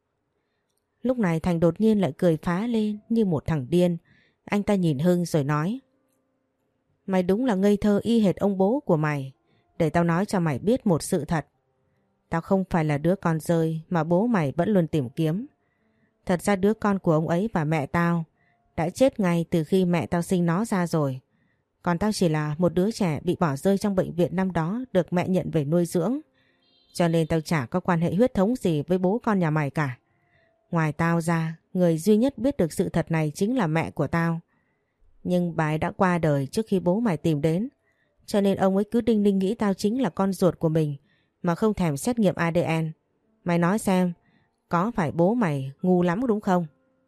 Speaker 1: Lúc này Thành đột nhiên lại cười phá lên như một thằng điên. Anh ta nhìn Hưng rồi nói: Mày đúng là ngây thơ y hệt ông bố của mày. Để tao nói cho mày biết một sự thật. Tao không phải là đứa con rơi mà bố mày vẫn luôn tìm kiếm. Thật ra đứa con của ông ấy và mẹ tao đã chết ngay từ khi mẹ tao sinh nó ra rồi. Còn tao chỉ là một đứa trẻ bị bỏ rơi trong bệnh viện năm đó, được mẹ nhận về nuôi dưỡng. Cho nên tao chả có quan hệ huyết thống gì với bố con nhà mày cả. Ngoài tao ra, người duy nhất biết được sự thật này chính là mẹ của tao. Nhưng bà ấy đã qua đời trước khi bố mày tìm đến. Cho nên ông ấy cứ đinh ninh nghĩ tao chính là con ruột của mình mà không thèm xét nghiệm ADN. Mày nói xem, có phải bố mày ngu lắm đúng không?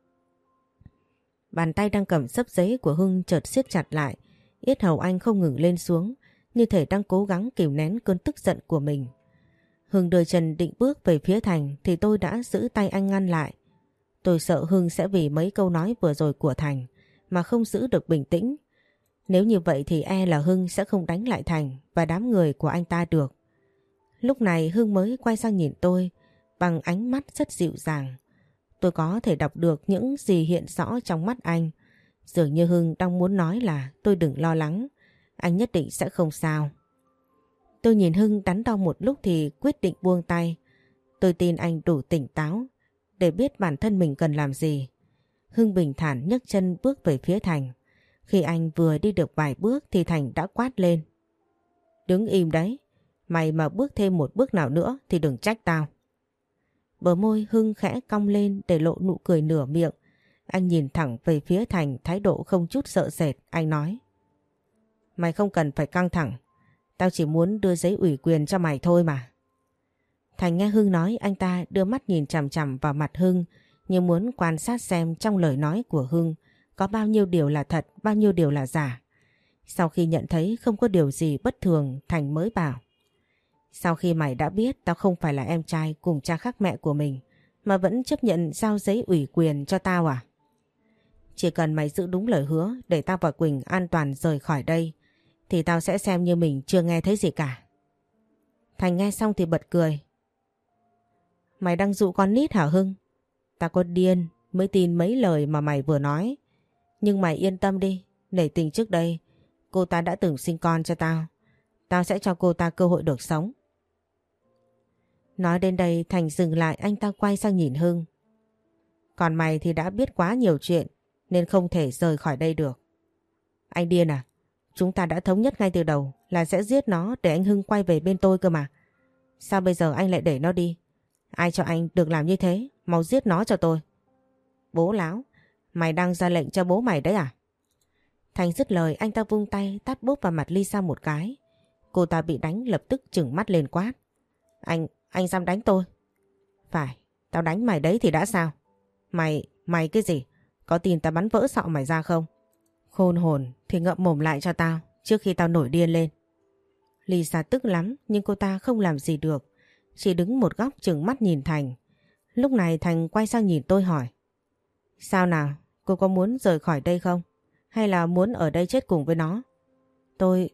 Speaker 1: Bàn tay đang cầm xấp giấy của Hưng chợt siết chặt lại. Yết hầu anh không ngừng lên xuống, như thể đang cố gắng kìm nén cơn tức giận của mình. Hưng đưa chân định bước về phía Thành thì tôi đã giữ tay anh ngăn lại. Tôi sợ Hưng sẽ vì mấy câu nói vừa rồi của Thành mà không giữ được bình tĩnh. Nếu như vậy thì e là Hưng sẽ không đánh lại Thành và đám người của anh ta được. Lúc này Hưng mới quay sang nhìn tôi bằng ánh mắt rất dịu dàng. Tôi có thể đọc được những gì hiện rõ trong mắt anh. Dường như Hưng đang muốn nói là tôi đừng lo lắng, anh nhất định sẽ không sao. Tôi nhìn Hưng đắn đo một lúc thì quyết định buông tay. Tôi tin anh đủ tỉnh táo để biết bản thân mình cần làm gì. Hưng bình thản nhấc chân bước về phía Thành. Khi anh vừa đi được vài bước thì Thành đã quát lên. Đứng im đấy, mày mà bước thêm một bước nào nữa thì đừng trách tao. Bờ môi Hưng khẽ cong lên để lộ nụ cười nửa miệng. Anh nhìn thẳng về phía Thành, thái độ không chút sợ sệt. Anh nói: Mày không cần phải căng thẳng, tao chỉ muốn đưa giấy ủy quyền cho mày thôi mà. Thành nghe Hưng nói, anh ta đưa mắt nhìn chằm chằm vào mặt Hưng như muốn quan sát xem trong lời nói của Hưng có bao nhiêu điều là thật, bao nhiêu điều là giả. Sau khi nhận thấy không có điều gì bất thường, Thành mới bảo: Sau khi mày đã biết tao không phải là em trai cùng cha khác mẹ của mình mà vẫn chấp nhận giao giấy ủy quyền cho tao à? Chỉ cần mày giữ đúng lời hứa để tao và Quỳnh an toàn rời khỏi đây thì tao sẽ xem như mình chưa nghe thấy gì cả. Thành nghe xong thì bật cười. Mày đang dụ con nít hả Hưng? Tao có điên mới tin mấy lời mà mày vừa nói. Nhưng mày yên tâm đi, nể tình trước đây cô ta đã từng sinh con cho tao. Tao sẽ cho cô ta cơ hội được sống. Nói đến đây Thành dừng lại, anh ta quay sang nhìn Hưng. Còn mày thì đã biết quá nhiều chuyện nên không thể rời khỏi đây được. Anh điên à? Chúng ta đã thống nhất ngay từ đầu là sẽ giết nó để anh Hưng quay về bên tôi cơ mà. Sao bây giờ anh lại để nó đi? Ai cho anh được làm như thế? Mau giết nó cho tôi. Bố láo, mày đang ra lệnh cho bố mày đấy à? Thành dứt lời anh ta vung tay tát bốp vào mặt Lisa một cái. Cô ta bị đánh lập tức trừng mắt lên quát. Anh dám đánh tôi? Phải, tao đánh mày đấy thì đã sao? Mày cái gì? Có tin tao bắn vỡ sọ mày ra không? Khôn hồn thì ngậm mồm lại cho tao trước khi tao nổi điên lên. Lisa tức lắm nhưng cô ta không làm gì được. Chỉ đứng một góc trừng mắt nhìn Thành. Lúc này Thành quay sang nhìn tôi hỏi. Sao nào? Cô có muốn rời khỏi đây không? Hay là muốn ở đây chết cùng với nó? Tôi...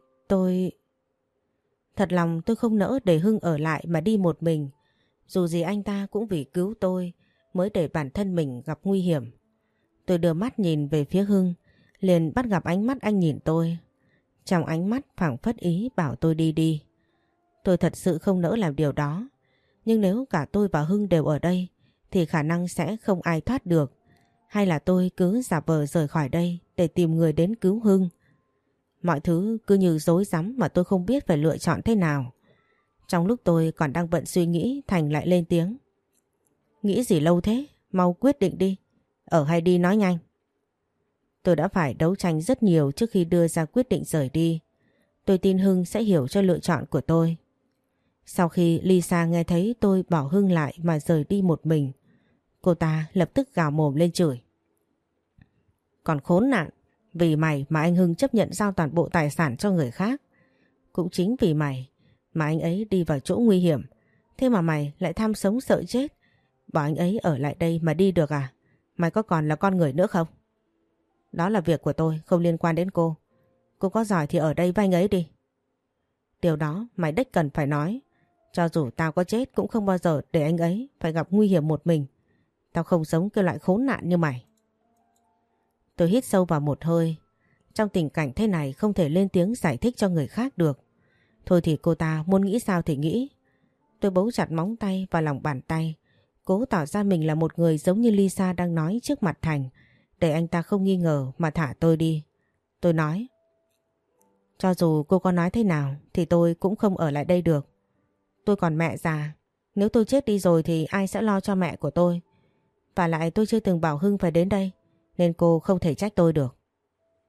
Speaker 1: Thật lòng tôi không nỡ để Hưng ở lại mà đi một mình. Dù gì anh ta cũng vì cứu tôi mới để bản thân mình gặp nguy hiểm. Tôi đưa mắt nhìn về phía Hưng, liền bắt gặp ánh mắt anh nhìn tôi. Trong ánh mắt phảng phất ý bảo tôi đi đi. Tôi thật sự không nỡ làm điều đó. Nhưng nếu cả tôi và Hưng đều ở đây thì khả năng sẽ không ai thoát được. Hay là tôi cứ giả vờ rời khỏi đây để tìm người đến cứu Hưng. Mọi thứ cứ như rối rắm mà tôi không biết phải lựa chọn thế nào. Trong lúc tôi còn đang bận suy nghĩ, Thành lại lên tiếng. Nghĩ gì lâu thế? Mau quyết định đi. Ở hay đi nói nhanh. Tôi đã phải đấu tranh rất nhiều trước khi đưa ra quyết định rời đi. Tôi tin Hưng sẽ hiểu cho lựa chọn của tôi. Sau khi Lisa nghe thấy tôi bỏ Hưng lại mà rời đi một mình, cô ta lập tức gào mồm lên chửi. Còn khốn nạn, vì mày mà anh Hưng chấp nhận giao toàn bộ tài sản cho người khác. Cũng chính vì mày mà anh ấy đi vào chỗ nguy hiểm. Thế mà mày lại tham sống sợ chết, bỏ anh ấy ở lại đây mà đi được à? Mày có còn là con người nữa không? Đó là việc của tôi, không liên quan đến cô. Cô có giỏi thì ở đây với anh ấy đi. Điều đó mày đích cần phải nói. Cho dù tao có chết cũng không bao giờ để anh ấy phải gặp nguy hiểm một mình. Tao không sống cái loại khốn nạn như mày. Tôi hít sâu vào một hơi. Trong tình cảnh thế này không thể lên tiếng giải thích cho người khác được. Thôi thì cô ta muốn nghĩ sao thì nghĩ. Tôi bấu chặt móng tay vào lòng bàn tay, cố tỏ ra mình là một người giống như Lisa đang nói trước mặt Thành, để anh ta không nghi ngờ mà thả tôi đi. Tôi nói, cho dù cô có nói thế nào thì tôi cũng không ở lại đây được. Tôi còn mẹ già, nếu tôi chết đi rồi thì ai sẽ lo cho mẹ của tôi? Và lại tôi chưa từng bảo Hưng phải đến đây, nên cô không thể trách tôi được.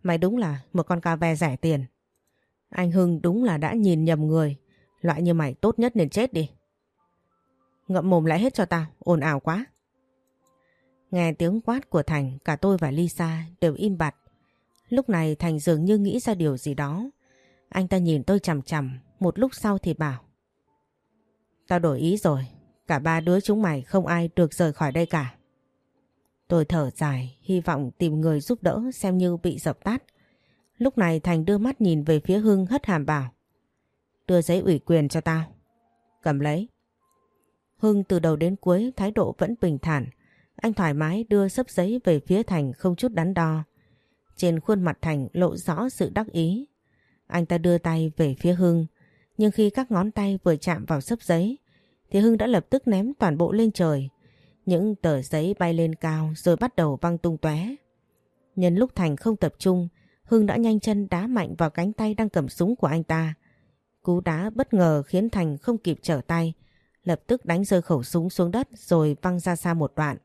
Speaker 1: Mày đúng là một con ca ve rẻ tiền. Anh Hưng đúng là đã nhìn nhầm người. Loại như mày tốt nhất nên chết đi. Ngậm mồm lại hết cho tao, ồn ào quá. Nghe tiếng quát của Thành, cả tôi và Lisa đều im bặt. Lúc này Thành dường như nghĩ ra điều gì đó. Anh ta nhìn tôi chằm chằm, một lúc sau thì bảo: Tao đổi ý rồi, cả ba đứa chúng mày không ai được rời khỏi đây cả. Tôi thở dài, hy vọng tìm người giúp đỡ xem như bị dập tắt. Lúc này Thành đưa mắt nhìn về phía Hưng hất hàm bảo: Đưa giấy ủy quyền cho tao. Cầm lấy. Hưng từ đầu đến cuối thái độ vẫn bình thản. Anh thoải mái đưa xấp giấy về phía Thành không chút đắn đo. Trên khuôn mặt Thành lộ rõ sự đắc ý. Anh ta đưa tay về phía Hưng, nhưng khi các ngón tay vừa chạm vào xấp giấy thì Hưng đã lập tức ném toàn bộ lên trời. Những tờ giấy bay lên cao rồi bắt đầu văng tung tóe. Nhân lúc Thành không tập trung, Hưng đã nhanh chân đá mạnh vào cánh tay đang cầm súng của anh ta. Cú đá bất ngờ khiến Thành không kịp trở tay, lập tức đánh rơi khẩu súng xuống đất rồi văng ra xa một đoạn.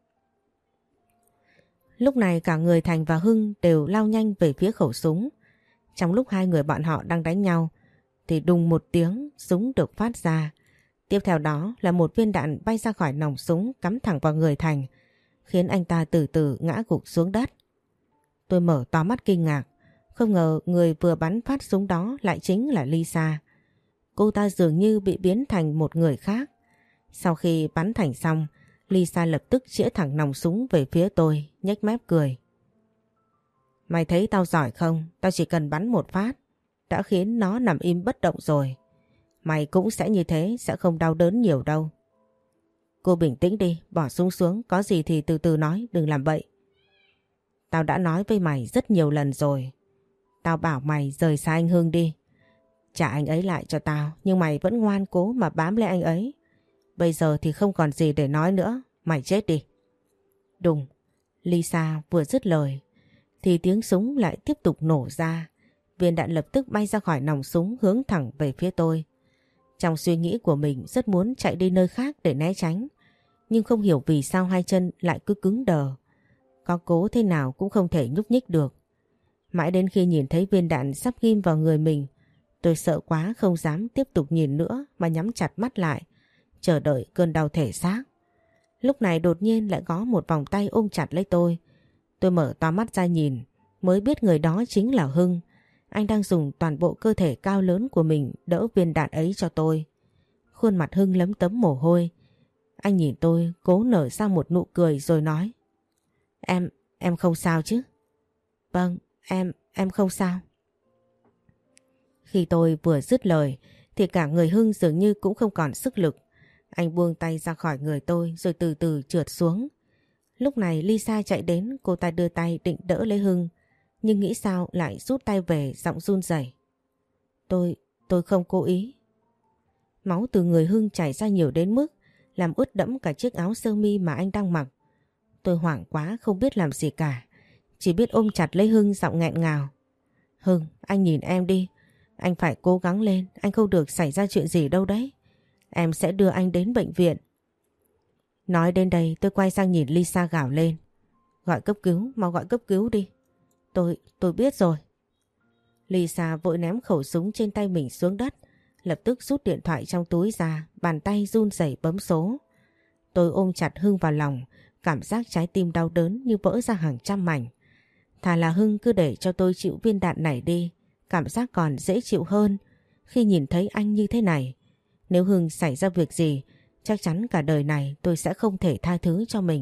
Speaker 1: Lúc này cả người Thành và Hưng đều lao nhanh về phía khẩu súng. Trong lúc hai người bọn họ đang đánh nhau thì đùng một tiếng súng được phát ra. Tiếp theo đó là một viên đạn bay ra khỏi nòng súng cắm thẳng vào người Thành, khiến anh ta từ từ ngã gục xuống đất. Tôi mở to mắt kinh ngạc, không ngờ người vừa bắn phát súng đó lại chính là Lisa. Cô ta dường như bị biến thành một người khác. Sau khi bắn Thành xong, Lisa lập tức chĩa thẳng nòng súng về phía tôi, nhếch mép cười. Mày thấy tao giỏi không? Tao chỉ cần bắn một phát đã khiến nó nằm im bất động rồi. Mày cũng sẽ như thế, sẽ không đau đớn nhiều đâu. Cô bình tĩnh đi, bỏ súng xuống, có gì thì từ từ nói, đừng làm bậy. Tao đã nói với mày rất nhiều lần rồi. Tao bảo mày rời xa anh Hưng đi. Trả anh ấy lại cho tao, nhưng mày vẫn ngoan cố mà bám lấy anh ấy. Bây giờ thì không còn gì để nói nữa, mày chết đi. Đùng, Lisa vừa dứt lời thì tiếng súng lại tiếp tục nổ ra. Viên đạn lập tức bay ra khỏi nòng súng hướng thẳng về phía tôi. Trong suy nghĩ của mình rất muốn chạy đi nơi khác để né tránh, nhưng không hiểu vì sao hai chân lại cứ cứng đờ. Có cố thế nào cũng không thể nhúc nhích được. Mãi đến khi nhìn thấy viên đạn sắp ghim vào người mình, tôi sợ quá không dám tiếp tục nhìn nữa mà nhắm chặt mắt lại, chờ đợi cơn đau thể xác. Lúc này đột nhiên lại có một vòng tay ôm chặt lấy tôi. Tôi mở to mắt ra nhìn, mới biết người đó chính là Hưng. Anh đang dùng toàn bộ cơ thể cao lớn của mình đỡ viên đạn ấy cho tôi. Khuôn mặt Hưng lấm tấm mồ hôi. Anh nhìn tôi cố nở ra một nụ cười rồi nói: Em không sao chứ? Vâng, em không sao. Khi tôi vừa dứt lời thì cả người Hưng dường như cũng không còn sức lực. Anh buông tay ra khỏi người tôi rồi từ từ trượt xuống. Lúc này Lisa chạy đến, cô ta đưa tay định đỡ lấy Hưng, nhưng nghĩ sao lại rút tay về, giọng run rẩy. Tôi không cố ý. Máu từ người Hưng chảy ra nhiều đến mức làm ướt đẫm cả chiếc áo sơ mi mà anh đang mặc. Tôi hoảng quá không biết làm gì cả, chỉ biết ôm chặt lấy Hưng, giọng nghẹn ngào. Hưng, anh nhìn em đi, anh phải cố gắng lên, anh không được xảy ra chuyện gì đâu đấy. Em sẽ đưa anh đến bệnh viện. Nói đến đây tôi quay sang nhìn Lisa gào lên: Gọi cấp cứu, mau gọi cấp cứu đi. Tôi biết rồi. Lisa vội ném khẩu súng trên tay mình xuống đất, lập tức rút điện thoại trong túi ra, bàn tay run rẩy bấm số. Tôi ôm chặt Hưng vào lòng, cảm giác trái tim đau đớn như vỡ ra hàng trăm mảnh. Thà là Hưng cứ để cho tôi chịu viên đạn này đi, cảm giác còn dễ chịu hơn khi nhìn thấy anh như thế này. Nếu Hưng xảy ra việc gì, chắc chắn cả đời này tôi sẽ không thể tha thứ cho mình.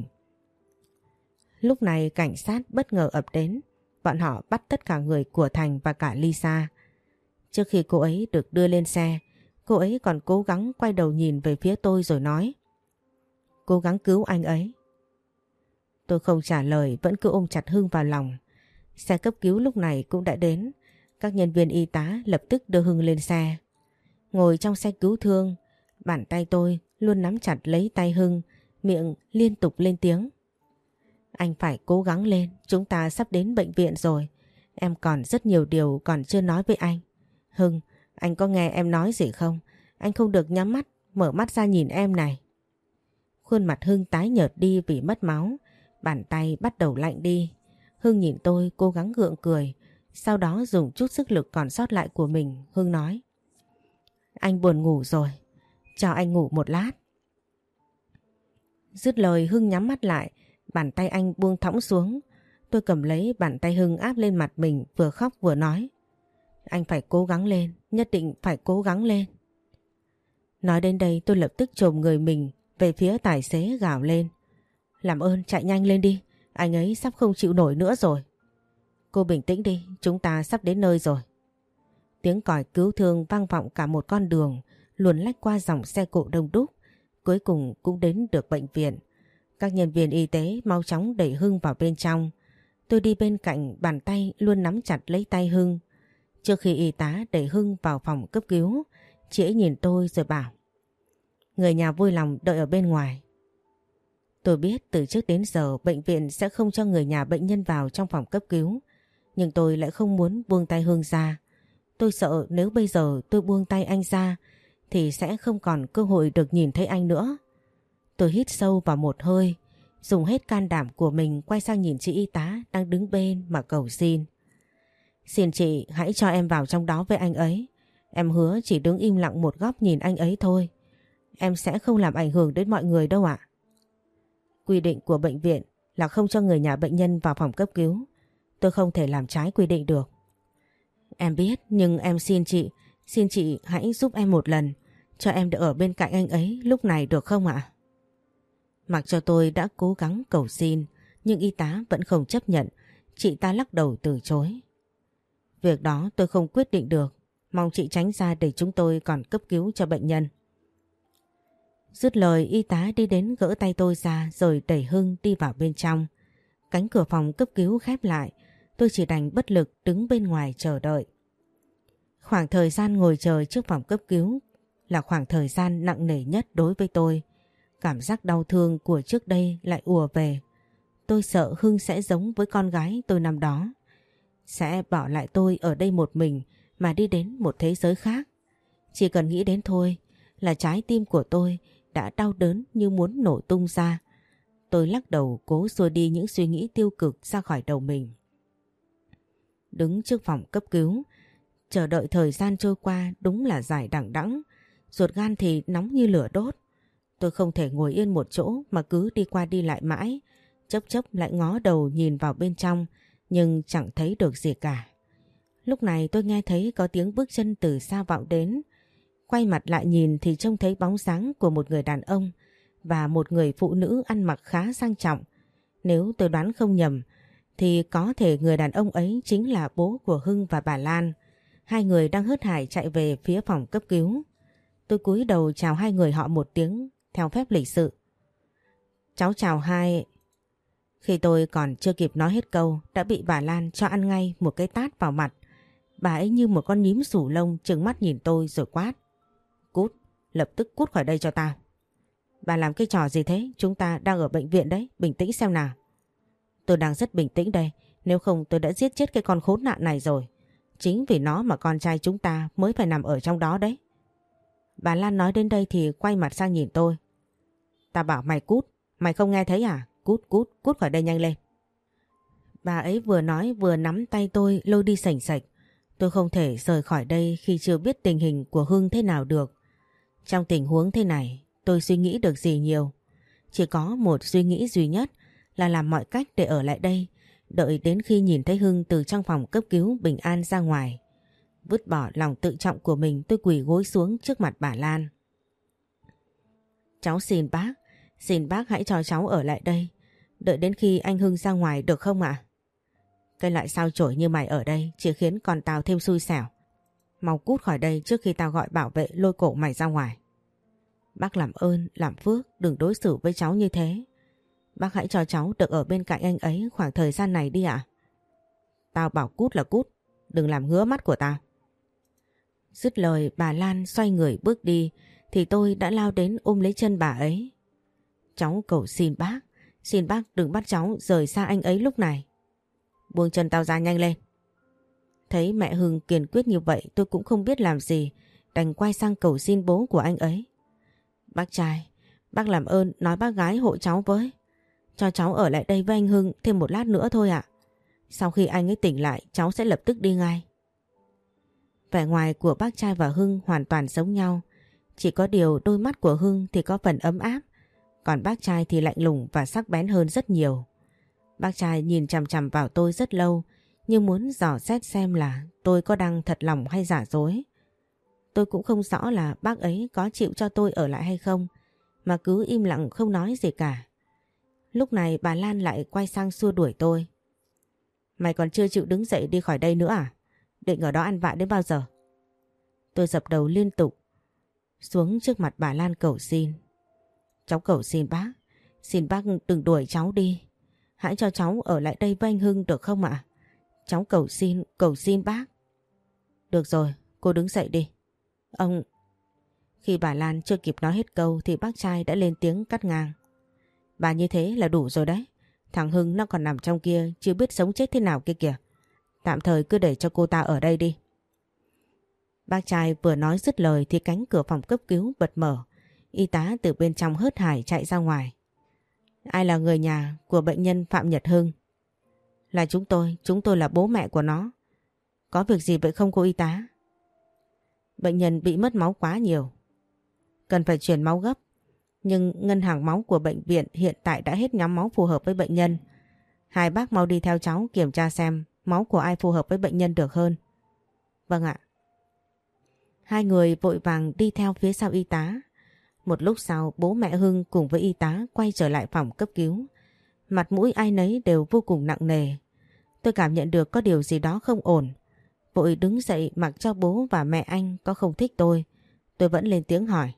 Speaker 1: Lúc này cảnh sát bất ngờ ập đến. Bọn họ bắt tất cả người của Thành và cả Lisa. Trước khi cô ấy được đưa lên xe, cô ấy còn cố gắng quay đầu nhìn về phía tôi rồi nói: Cố gắng cứu anh ấy. Tôi không trả lời, vẫn cứ ôm chặt Hưng vào lòng. Xe cấp cứu lúc này cũng đã đến. Các nhân viên y tá lập tức đưa Hưng lên xe. Ngồi trong xe cứu thương, bàn tay tôi luôn nắm chặt lấy tay Hưng, miệng liên tục lên tiếng: Anh phải cố gắng lên, chúng ta sắp đến bệnh viện rồi. Em còn rất nhiều điều còn chưa nói với anh. Hưng, anh có nghe em nói gì không? Anh không được nhắm mắt, mở mắt ra nhìn em này. Khuôn mặt Hưng tái nhợt đi vì mất máu, bàn tay bắt đầu lạnh đi. Hưng nhìn tôi cố gắng gượng cười, Sau đó dùng chút sức lực còn sót lại của mình, Hưng nói: Anh buồn ngủ rồi, cho anh ngủ một lát. Dứt lời Hưng nhắm mắt lại, bàn tay anh buông thõng xuống. Tôi cầm lấy bàn tay Hưng áp lên mặt mình, vừa khóc vừa nói: Anh phải cố gắng lên, nhất định phải cố gắng lên. Nói đến đây tôi lập tức chồm người mình về phía tài xế gào lên: Làm ơn chạy nhanh lên đi, anh ấy sắp không chịu nổi nữa rồi. Cô bình tĩnh đi, chúng ta sắp đến nơi rồi. Tiếng còi cứu thương vang vọng cả một con đường, luồn lách qua dòng xe cộ đông đúc, cuối cùng cũng đến được bệnh viện. Các nhân viên y tế mau chóng đẩy Hưng vào bên trong. Tôi đi bên cạnh, bàn tay luôn nắm chặt lấy tay Hưng. Trước khi y tá đẩy Hưng vào phòng cấp cứu, chị ấy nhìn tôi rồi bảo: Người nhà vui lòng đợi ở bên ngoài. Tôi biết từ trước đến giờ bệnh viện sẽ không cho người nhà bệnh nhân vào trong phòng cấp cứu, nhưng tôi lại không muốn buông tay Hưng ra. Tôi sợ nếu bây giờ tôi buông tay anh ra thì sẽ không còn cơ hội được nhìn thấy anh nữa. Tôi hít sâu vào một hơi, dùng hết can đảm của mình quay sang nhìn chị y tá đang đứng bên mà cầu xin: Xin chị hãy cho em vào trong đó với anh ấy. Em hứa chỉ đứng im lặng một góc nhìn anh ấy thôi. Em sẽ không làm ảnh hưởng đến mọi người đâu ạ. Quy định của bệnh viện là không cho người nhà bệnh nhân vào phòng cấp cứu. Tôi không thể làm trái quy định được. Em biết, nhưng em xin chị hãy giúp em một lần, cho em được ở bên cạnh anh ấy lúc này được không ạ? Mặc cho tôi đã cố gắng cầu xin, nhưng y tá vẫn không chấp nhận. Chị ta lắc đầu từ chối. Việc đó tôi không quyết định được, mong chị tránh ra để chúng tôi còn cấp cứu cho bệnh nhân. Dứt lời y tá đi đến gỡ tay tôi ra rồi đẩy Hưng đi vào bên trong. Cánh cửa phòng cấp cứu khép lại, tôi chỉ đành bất lực đứng bên ngoài chờ đợi. Khoảng thời gian ngồi chờ trước phòng cấp cứu là khoảng thời gian nặng nề nhất đối với tôi. Cảm giác đau thương của trước đây lại ùa về. Tôi sợ Hưng sẽ giống với con gái tôi năm đó, sẽ bỏ lại tôi ở đây một mình mà đi đến một thế giới khác. Chỉ cần nghĩ đến thôi là trái tim của tôi đã đau đớn như muốn nổ tung ra. Tôi lắc đầu cố xua đi những suy nghĩ tiêu cực ra khỏi đầu mình. Đứng trước phòng cấp cứu, chờ đợi thời gian trôi qua đúng là dài đằng đẵng, ruột gan thì nóng như lửa đốt. Tôi không thể ngồi yên một chỗ mà cứ đi qua đi lại mãi, chốc chốc lại ngó đầu nhìn vào bên trong nhưng chẳng thấy được gì cả. Lúc này tôi nghe thấy có tiếng bước chân từ xa vọng đến. Quay mặt lại nhìn thì trông thấy bóng dáng của một người đàn ông và một người phụ nữ ăn mặc khá sang trọng. Nếu tôi đoán không nhầm thì có thể người đàn ông ấy chính là bố của Hưng và bà Lan. Hai người đang hớt hải chạy về phía phòng cấp cứu. Tôi cúi đầu chào hai người họ một tiếng theo phép lịch sự. Cháu chào hai. Khi tôi còn chưa kịp nói hết câu đã bị bà Lan cho ăn ngay một cái tát vào mặt. Bà ấy như một con nhím sủ lông trừng mắt nhìn tôi rồi quát: Cút, lập tức cút khỏi đây cho tao. Bà làm cái trò gì thế? Chúng ta đang ở bệnh viện đấy, bình tĩnh xem nào. Tôi đang rất bình tĩnh đây, nếu không tôi đã giết chết cái con khốn nạn này rồi. Chính vì nó mà con trai chúng ta mới phải nằm ở trong đó đấy. Bà Lan nói đến đây thì quay mặt sang nhìn tôi. Tao bảo mày cút, mày không nghe thấy à? Cút khỏi đây nhanh lên. Bà ấy vừa nói vừa nắm tay tôi lôi đi sành sạch. Tôi không thể rời khỏi đây khi chưa biết tình hình của Hưng thế nào được. Trong tình huống thế này, tôi suy nghĩ được gì nhiều. Chỉ có một suy nghĩ duy nhất là làm mọi cách để ở lại đây, đợi đến khi nhìn thấy Hưng từ trong phòng cấp cứu bình an ra ngoài. Vứt bỏ lòng tự trọng của mình, tôi quỳ gối xuống trước mặt bà Lan. Cháu xin bác hãy cho cháu ở lại đây, đợi đến khi anh Hưng ra ngoài được không ạ? Cái loại sao chổi như mày ở đây chỉ khiến con tao thêm xui xẻo. Mau cút khỏi đây trước khi tao gọi bảo vệ lôi cổ mày ra ngoài. Bác làm ơn, làm phước, đừng đối xử với cháu như thế. Bác hãy cho cháu được ở bên cạnh anh ấy khoảng thời gian này đi ạ. Tao bảo cút là cút, đừng làm ngứa mắt của tao. Dứt lời bà Lan xoay người bước đi thì tôi đã lao đến ôm lấy chân bà ấy. Cháu cầu xin bác đừng bắt cháu rời xa anh ấy lúc này. Buông chân tao ra nhanh lên. Thấy mẹ Hưng kiên quyết như vậy tôi cũng không biết làm gì, đành quay sang cầu xin bố của anh ấy. Bác trai, bác làm ơn nói bác gái hộ cháu với. Cho cháu ở lại đây với anh Hưng thêm một lát nữa thôi ạ. Sau khi anh ấy tỉnh lại cháu sẽ lập tức đi ngay. Vẻ ngoài của bác trai và Hưng hoàn toàn giống nhau. Chỉ có điều đôi mắt của Hưng thì có phần ấm áp, còn bác trai thì lạnh lùng và sắc bén hơn rất nhiều. Bác trai nhìn chằm chằm vào tôi rất lâu, như muốn dò xét xem là tôi có đang thật lòng hay giả dối. Tôi cũng không rõ là bác ấy có chịu cho tôi ở lại hay không, mà cứ im lặng không nói gì cả. Lúc này bà Lan lại quay sang xua đuổi tôi. Mày còn chưa chịu đứng dậy đi khỏi đây nữa à? Định ở đó ăn vạ đến bao giờ? Tôi dập đầu liên tục xuống trước mặt bà Lan cầu xin. Cháu cầu xin bác đừng đuổi cháu đi. Hãy cho cháu ở lại đây với anh Hưng được không ạ? Cháu cầu xin bác. Được rồi, cô đứng dậy đi. Ông... Khi bà Lan chưa kịp nói hết câu thì bác trai đã lên tiếng cắt ngang. Bà như thế là đủ rồi đấy. Thằng Hưng nó còn nằm trong kia, chưa biết sống chết thế nào kia kìa. Tạm thời cứ để cho cô ta ở đây đi. Bác trai vừa nói dứt lời thì cánh cửa phòng cấp cứu bật mở. Y tá từ bên trong hớt hải chạy ra ngoài. Ai là người nhà của bệnh nhân Phạm Nhật Hưng? Là chúng tôi là bố mẹ của nó. Có việc gì vậy không cô y tá? Bệnh nhân bị mất máu quá nhiều, cần phải truyền máu gấp. Nhưng ngân hàng máu của bệnh viện hiện tại đã hết nhóm máu phù hợp với bệnh nhân. Hai bác mau đi theo cháu kiểm tra xem máu của ai phù hợp với bệnh nhân được hơn. Vâng ạ. Hai người vội vàng đi theo phía sau y tá. Một lúc sau bố mẹ Hưng cùng với y tá quay trở lại phòng cấp cứu. Mặt mũi ai nấy đều vô cùng nặng nề. Tôi cảm nhận được có điều gì đó không ổn. Vội đứng dậy mặc cho bố và mẹ anh có không thích tôi. Tôi vẫn lên tiếng hỏi.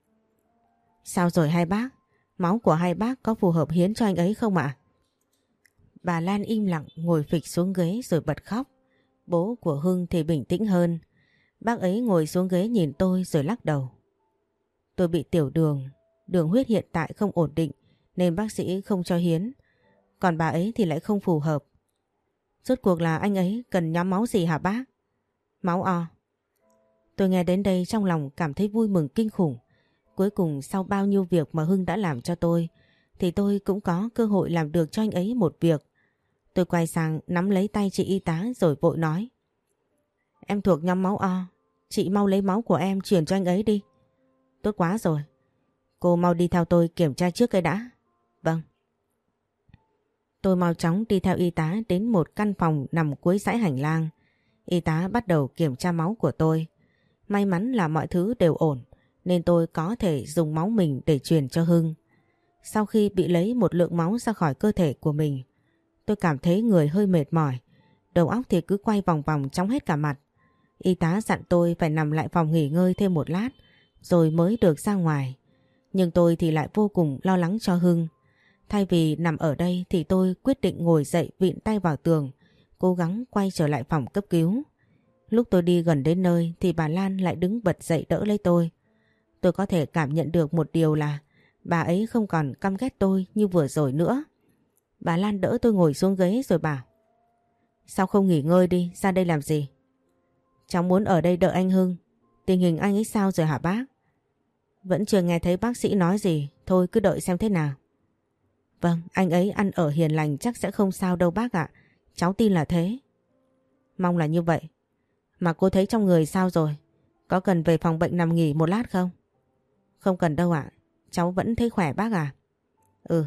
Speaker 1: Sao rồi hai bác? Máu của hai bác có phù hợp hiến cho anh ấy không ạ? Bà Lan im lặng ngồi phịch xuống ghế rồi bật khóc. Bố của Hưng thì bình tĩnh hơn. Bác ấy ngồi xuống ghế nhìn tôi rồi lắc đầu. Tôi bị tiểu đường, đường huyết hiện tại không ổn định nên bác sĩ không cho hiến. Còn bà ấy thì lại không phù hợp. Rốt cuộc là anh ấy cần nhóm máu gì hả bác? Máu O. Tôi nghe đến đây trong lòng cảm thấy vui mừng kinh khủng. Cuối cùng sau bao nhiêu việc mà Hưng đã làm cho tôi thì tôi cũng có cơ hội làm được cho anh ấy một việc. Tôi quay sang nắm lấy tay chị y tá rồi vội nói. Em thuộc nhóm máu O, chị mau lấy máu của em truyền cho anh ấy đi. Tốt quá rồi. Cô mau đi theo tôi kiểm tra trước cái đã. Vâng. Tôi mau chóng đi theo y tá đến một căn phòng nằm cuối dãy hành lang. Y tá bắt đầu kiểm tra máu của tôi. May mắn là mọi thứ đều ổn nên tôi có thể dùng máu mình để truyền cho Hưng. Sau khi bị lấy một lượng máu ra khỏi cơ thể của mình, tôi cảm thấy người hơi mệt mỏi, đầu óc thì cứ quay vòng vòng trong hết cả mặt. Y tá dặn tôi phải nằm lại phòng nghỉ ngơi thêm một lát rồi mới được ra ngoài. Nhưng tôi thì lại vô cùng lo lắng cho Hưng. Thay vì nằm ở đây thì tôi quyết định ngồi dậy vịn tay vào tường, cố gắng quay trở lại phòng cấp cứu. Lúc tôi đi gần đến nơi thì bà Lan lại đứng bật dậy đỡ lấy tôi. Tôi có thể cảm nhận được một điều là bà ấy không còn căm ghét tôi như vừa rồi nữa. Bà Lan đỡ tôi ngồi xuống ghế rồi bảo. Sao không nghỉ ngơi đi, ra đây làm gì? Cháu muốn ở đây đợi anh Hưng. Tình hình anh ấy sao rồi hả bác? Vẫn chưa nghe thấy bác sĩ nói gì, thôi cứ đợi xem thế nào. Vâng, anh ấy ăn ở hiền lành chắc sẽ không sao đâu bác ạ. Cháu tin là thế. Mong là như vậy. Mà cô thấy trong người sao rồi? Có cần về phòng bệnh nằm nghỉ một lát không? Không cần đâu ạ. Cháu vẫn thấy khỏe bác à? Ừ.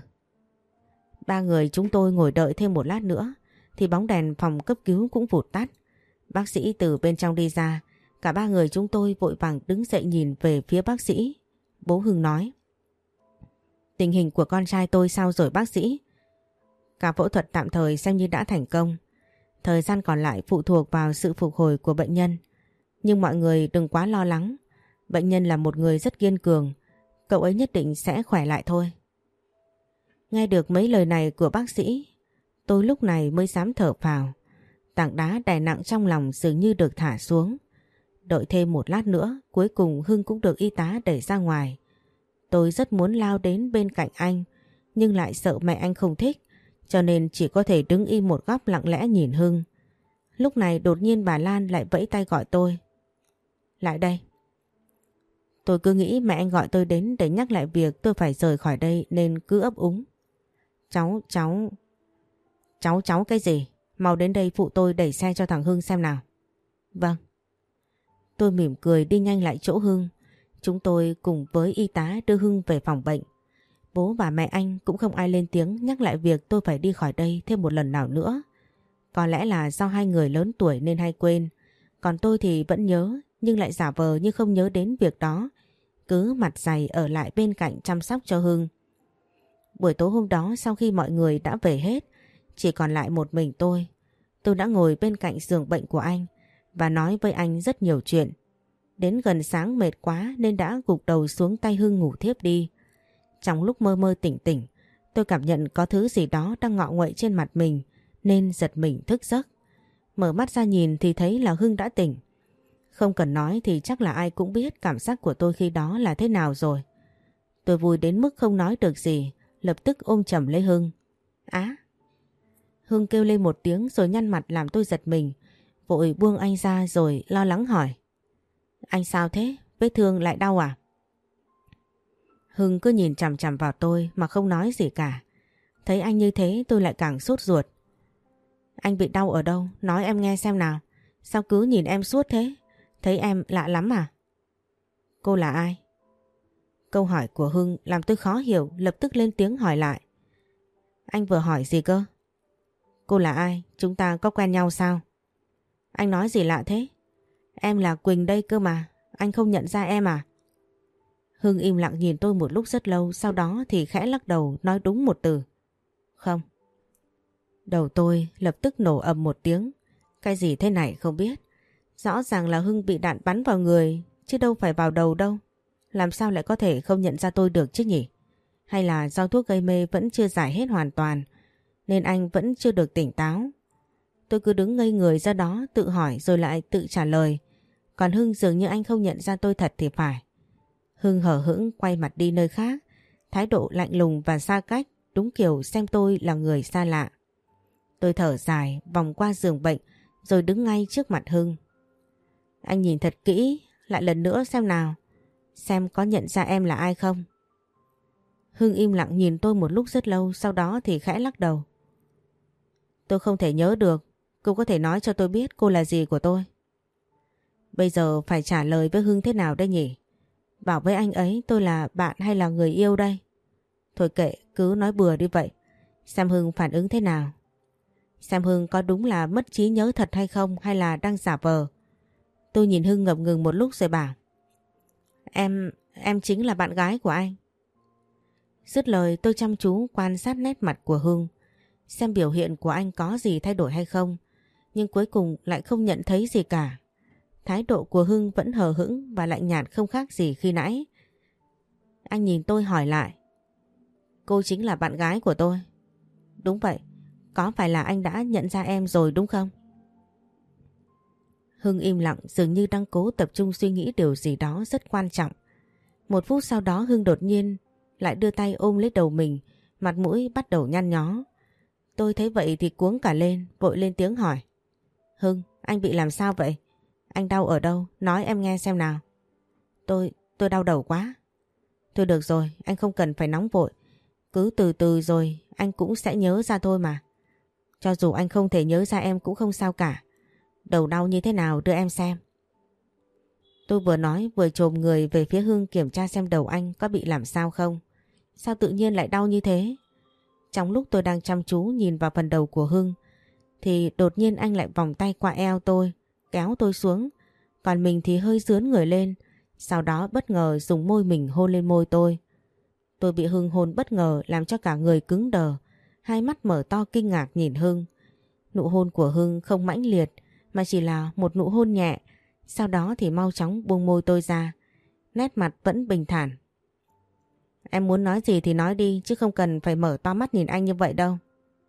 Speaker 1: Ba người chúng tôi ngồi đợi thêm một lát nữa thì bóng đèn phòng cấp cứu cũng vụt tắt. Bác sĩ từ bên trong đi ra. Cả ba người chúng tôi vội vàng đứng dậy nhìn về phía bác sĩ. Bố Hưng nói. Tình hình của con trai tôi sao rồi bác sĩ? Cả phẫu thuật tạm thời xem như đã thành công. Thời gian còn lại phụ thuộc vào sự phục hồi của bệnh nhân. Nhưng mọi người đừng quá lo lắng. Bệnh nhân là một người rất kiên cường. Cậu ấy nhất định sẽ khỏe lại thôi. Nghe được mấy lời này của bác sĩ, tôi lúc này mới dám thở phào. Tảng đá đè nặng trong lòng dường như được thả xuống. Đợi thêm một lát nữa, cuối cùng Hưng cũng được y tá đẩy ra ngoài. Tôi rất muốn lao đến bên cạnh anh, nhưng lại sợ mẹ anh không thích, cho nên chỉ có thể đứng im một góc lặng lẽ nhìn Hưng. Lúc này đột nhiên bà Lan lại vẫy tay gọi tôi. Lại đây. Tôi cứ nghĩ mẹ anh gọi tôi đến để nhắc lại việc tôi phải rời khỏi đây nên cứ ấp úng. Cháu cái gì? Mau đến đây phụ tôi đẩy xe cho thằng Hưng xem nào. Vâng. Tôi mỉm cười đi nhanh lại chỗ Hưng. Chúng tôi cùng với y tá đưa Hưng về phòng bệnh. Bố và mẹ anh cũng không ai lên tiếng nhắc lại việc tôi phải đi khỏi đây thêm một lần nào nữa. Có lẽ là do hai người lớn tuổi nên hay quên. Còn tôi thì vẫn nhớ nhưng lại giả vờ như không nhớ đến việc đó. Cứ mặt dày ở lại bên cạnh chăm sóc cho Hưng. Buổi tối hôm đó sau khi mọi người đã về hết, chỉ còn lại một mình tôi. Tôi đã ngồi bên cạnh giường bệnh của anh và nói với anh rất nhiều chuyện. Đến gần sáng mệt quá nên đã gục đầu xuống tay Hưng ngủ thiếp đi. Trong lúc mơ mơ tỉnh tỉnh, tôi cảm nhận có thứ gì đó đang ngọ nguậy trên mặt mình nên giật mình thức giấc. Mở mắt ra nhìn thì thấy là Hưng đã tỉnh. Không cần nói thì chắc là ai cũng biết cảm giác của tôi khi đó là thế nào rồi. Tôi vui đến mức không nói được gì, lập tức ôm chầm lấy Hưng. Á! Hưng kêu lên một tiếng rồi nhăn mặt làm tôi giật mình, vội buông anh ra rồi lo lắng hỏi. Anh sao thế? Vết thương lại đau à? Hưng cứ nhìn chằm chằm vào tôi mà không nói gì cả. Thấy anh như thế tôi lại càng sốt ruột. Anh bị đau ở đâu? Nói em nghe xem nào. Sao cứ nhìn em suốt thế? Thấy em lạ lắm à? Cô là ai? Câu hỏi của Hưng làm tôi khó hiểu, lập tức lên tiếng hỏi lại. Anh vừa hỏi gì cơ? Cô là ai? Chúng ta có quen nhau sao? Anh nói gì lạ thế? Em là Quỳnh đây cơ mà. Anh không nhận ra em à? Hưng im lặng nhìn tôi một lúc rất lâu, sau đó thì khẽ lắc đầu nói đúng một từ. Không. Đầu tôi lập tức nổ ầm một tiếng. Cái gì thế này không biết. Rõ ràng là Hưng bị đạn bắn vào người, chứ đâu phải vào đầu đâu. Làm sao lại có thể không nhận ra tôi được chứ nhỉ? Hay là do thuốc gây mê vẫn chưa giải hết hoàn toàn, nên anh vẫn chưa được tỉnh táo? Tôi cứ đứng ngây người ra đó tự hỏi rồi lại tự trả lời. Còn Hưng dường như anh không nhận ra tôi thật thì phải. Hưng hờ hững quay mặt đi nơi khác, thái độ lạnh lùng và xa cách, đúng kiểu xem tôi là người xa lạ. Tôi thở dài vòng qua giường bệnh rồi đứng ngay trước mặt Hưng. Anh nhìn thật kỹ lại lần nữa xem nào, xem có nhận ra em là ai không. Hưng im lặng nhìn tôi một lúc rất lâu, sau đó thì khẽ lắc đầu. Tôi không thể nhớ được. Cô có thể nói cho tôi biết cô là gì của tôi? Bây giờ phải trả lời với Hưng thế nào đây nhỉ? Bảo với anh ấy tôi là bạn hay là người yêu đây? Thôi kệ, cứ nói bừa đi vậy. Xem Hưng phản ứng thế nào. Xem Hưng có đúng là mất trí nhớ thật hay không, hay là đang giả vờ. Tôi nhìn Hưng ngập ngừng một lúc rồi bảo. Em chính là bạn gái của anh. Dứt lời tôi chăm chú quan sát nét mặt của Hưng, xem biểu hiện của anh có gì thay đổi hay không. Nhưng cuối cùng lại không nhận thấy gì cả. Thái độ của Hưng vẫn hờ hững và lạnh nhạt không khác gì khi nãy. Anh nhìn tôi hỏi lại. Cô chính là bạn gái của tôi. Đúng vậy. Có phải là anh đã nhận ra em rồi đúng không? Hưng im lặng dường như đang cố tập trung suy nghĩ điều gì đó rất quan trọng. Một phút sau đó Hưng đột nhiên lại đưa tay ôm lấy đầu mình, mặt mũi bắt đầu nhăn nhó. Tôi thấy vậy thì cuống cả lên, vội lên tiếng hỏi. Hưng, anh bị làm sao vậy? Anh đau ở đâu? Nói em nghe xem nào. Tôi đau đầu quá. Thôi được rồi, anh không cần phải nóng vội. Cứ từ từ rồi anh cũng sẽ nhớ ra thôi mà. Cho dù anh không thể nhớ ra em cũng không sao cả. Đầu đau như thế nào đưa em xem. Tôi vừa nói vừa chồm người về phía Hưng kiểm tra xem đầu anh có bị làm sao không. Sao tự nhiên lại đau như thế? Trong lúc tôi đang chăm chú nhìn vào phần đầu của Hưng thì đột nhiên anh lại vòng tay qua eo tôi, kéo tôi xuống, còn mình thì hơi rướn người lên, sau đó bất ngờ dùng môi mình hôn lên môi tôi. Tôi bị Hưng hôn bất ngờ làm cho cả người cứng đờ, hai mắt mở to kinh ngạc nhìn Hưng. Nụ hôn của Hưng không mãnh liệt mà chỉ là một nụ hôn nhẹ, sau đó thì mau chóng buông môi tôi ra, nét mặt vẫn bình thản. Em muốn nói gì thì nói đi chứ không cần phải mở to mắt nhìn anh như vậy đâu.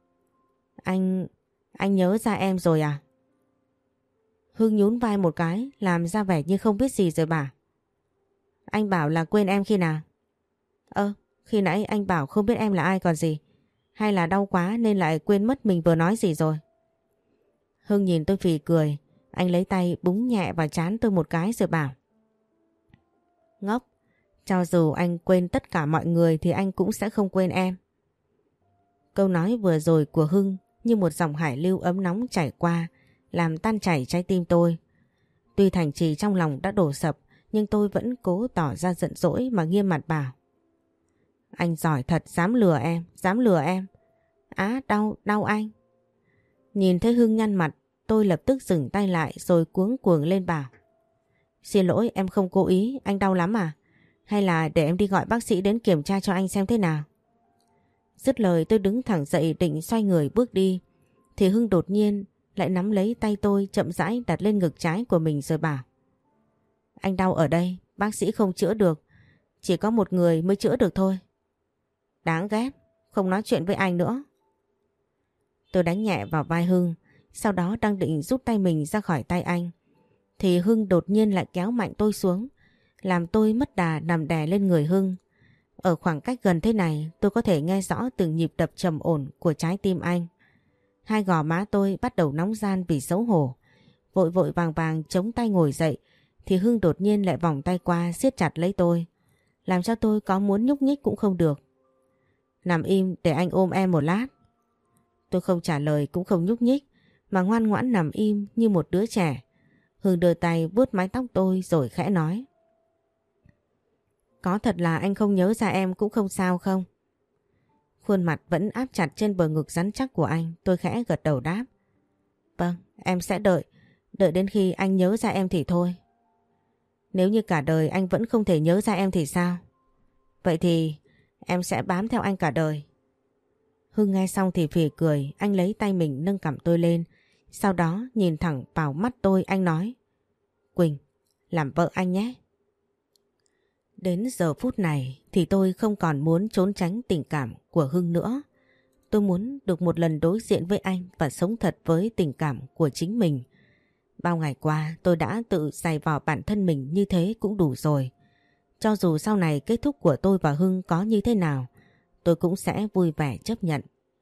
Speaker 1: Anh nhớ ra em rồi à? Hưng nhún vai một cái làm ra vẻ như không biết gì rồi bảo. Anh bảo là quên em khi nào? Khi nãy anh bảo không biết em là ai còn gì. Hay là đau quá nên lại quên mất mình vừa nói gì rồi? Hưng nhìn tôi phì cười. Anh lấy tay búng nhẹ vào trán tôi một cái rồi bảo. Ngốc, cho dù anh quên tất cả mọi người thì anh cũng sẽ không quên em. Câu nói vừa rồi của Hưng như một dòng hải lưu ấm nóng chảy qua, làm tan chảy trái tim tôi. Tuy thành trì trong lòng đã đổ sập, nhưng tôi vẫn cố tỏ ra giận dỗi mà nghiêm mặt bảo. Anh giỏi thật, dám lừa em, dám lừa em. Á, đau anh. Nhìn thấy Hưng nhăn mặt, tôi lập tức dừng tay lại rồi cuống cuồng lên bảo. Xin lỗi, em không cố ý, anh đau lắm à? Hay là để em đi gọi bác sĩ đến kiểm tra cho anh xem thế nào? Dứt lời tôi đứng thẳng dậy định xoay người bước đi, thì Hưng đột nhiên lại nắm lấy tay tôi chậm rãi đặt lên ngực trái của mình rồi bảo. Anh đau ở đây, bác sĩ không chữa được, chỉ có một người mới chữa được thôi. Đáng ghét, không nói chuyện với anh nữa. Tôi đánh nhẹ vào vai Hưng, sau đó đang định rút tay mình ra khỏi tay anh, thì Hưng đột nhiên lại kéo mạnh tôi xuống, làm tôi mất đà nằm đè lên người Hưng. Ở khoảng cách gần thế này tôi có thể nghe rõ từng nhịp đập trầm ổn của trái tim anh. Hai gò má tôi bắt đầu nóng ran vì xấu hổ. Vội vội vàng vàng chống tay ngồi dậy thì Hưng đột nhiên lại vòng tay qua siết chặt lấy tôi, làm cho tôi có muốn nhúc nhích cũng không được. Nằm im để anh ôm em một lát. Tôi không trả lời cũng không nhúc nhích mà ngoan ngoãn nằm im như một đứa trẻ. Hưng đưa tay vuốt mái tóc tôi rồi khẽ nói. Có thật là anh không nhớ ra em cũng không sao không? Khuôn mặt vẫn áp chặt trên bờ ngực rắn chắc của anh, tôi khẽ gật đầu đáp. Vâng, em sẽ đợi đến khi anh nhớ ra em thì thôi. Nếu như cả đời anh vẫn không thể nhớ ra em thì sao? Vậy thì em sẽ bám theo anh cả đời. Hưng nghe xong thì phì cười, anh lấy tay mình nâng cằm tôi lên, sau đó nhìn thẳng vào mắt tôi anh nói. Quỳnh, làm vợ anh nhé. Đến giờ phút này thì tôi không còn muốn trốn tránh tình cảm của Hưng nữa. Tôi muốn được một lần đối diện với anh và sống thật với tình cảm của chính mình. Bao ngày qua tôi đã tự giày vò bản thân mình như thế cũng đủ rồi. Cho dù sau này kết thúc của tôi và Hưng có như thế nào, tôi cũng sẽ vui vẻ chấp nhận.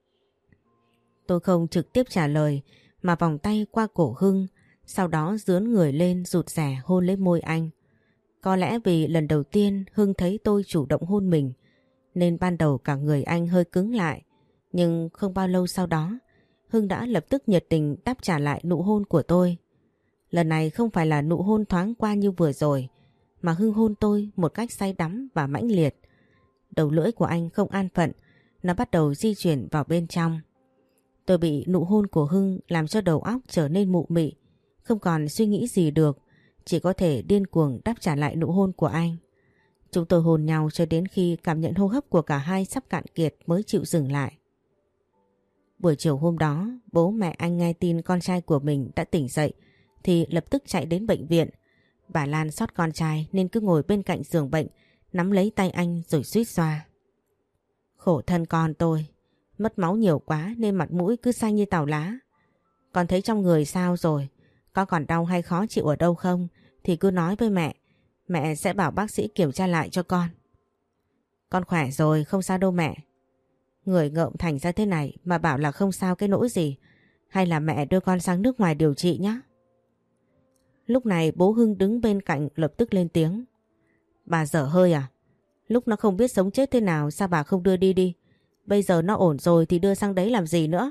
Speaker 1: Tôi không trực tiếp trả lời mà vòng tay qua cổ Hưng, sau đó dướn người lên rụt rè hôn lấy môi anh. Có lẽ vì lần đầu tiên Hưng thấy tôi chủ động hôn mình nên ban đầu cả người anh hơi cứng lại. Nhưng không bao lâu sau đó Hưng đã lập tức nhiệt tình đáp trả lại nụ hôn của tôi. Lần này không phải là nụ hôn thoáng qua như vừa rồi, mà Hưng hôn tôi một cách say đắm và mãnh liệt. Đầu lưỡi của anh không an phận, nó bắt đầu di chuyển vào bên trong. Tôi bị nụ hôn của Hưng làm cho đầu óc trở nên mụ mị, không còn suy nghĩ gì được, chỉ có thể điên cuồng đáp trả lại nụ hôn của anh. Chúng tôi hôn nhau cho đến khi cảm nhận hô hấp của cả hai sắp cạn kiệt mới chịu dừng lại. Buổi chiều hôm đó, bố mẹ anh nghe tin con trai của mình đã tỉnh dậy thì lập tức chạy đến bệnh viện. Bà Lan xót con trai nên cứ ngồi bên cạnh giường bệnh, nắm lấy tay anh rồi suýt xoa. Khổ thân con tôi, mất máu nhiều quá nên mặt mũi cứ xanh như tàu lá. Con thấy trong người sao rồi? Có còn đau hay khó chịu ở đâu không thì cứ nói với mẹ. Mẹ sẽ bảo bác sĩ kiểm tra lại cho con. Con khỏe rồi, không sao đâu mẹ. Người ngợm thành ra thế này mà bảo là không sao cái nỗi gì. Hay là mẹ đưa con sang nước ngoài điều trị nhé. Lúc này bố Hưng đứng bên cạnh lập tức lên tiếng. Bà dở hơi à? Lúc nó không biết sống chết thế nào sao bà không đưa đi đi? Bây giờ nó ổn rồi thì đưa sang đấy làm gì nữa?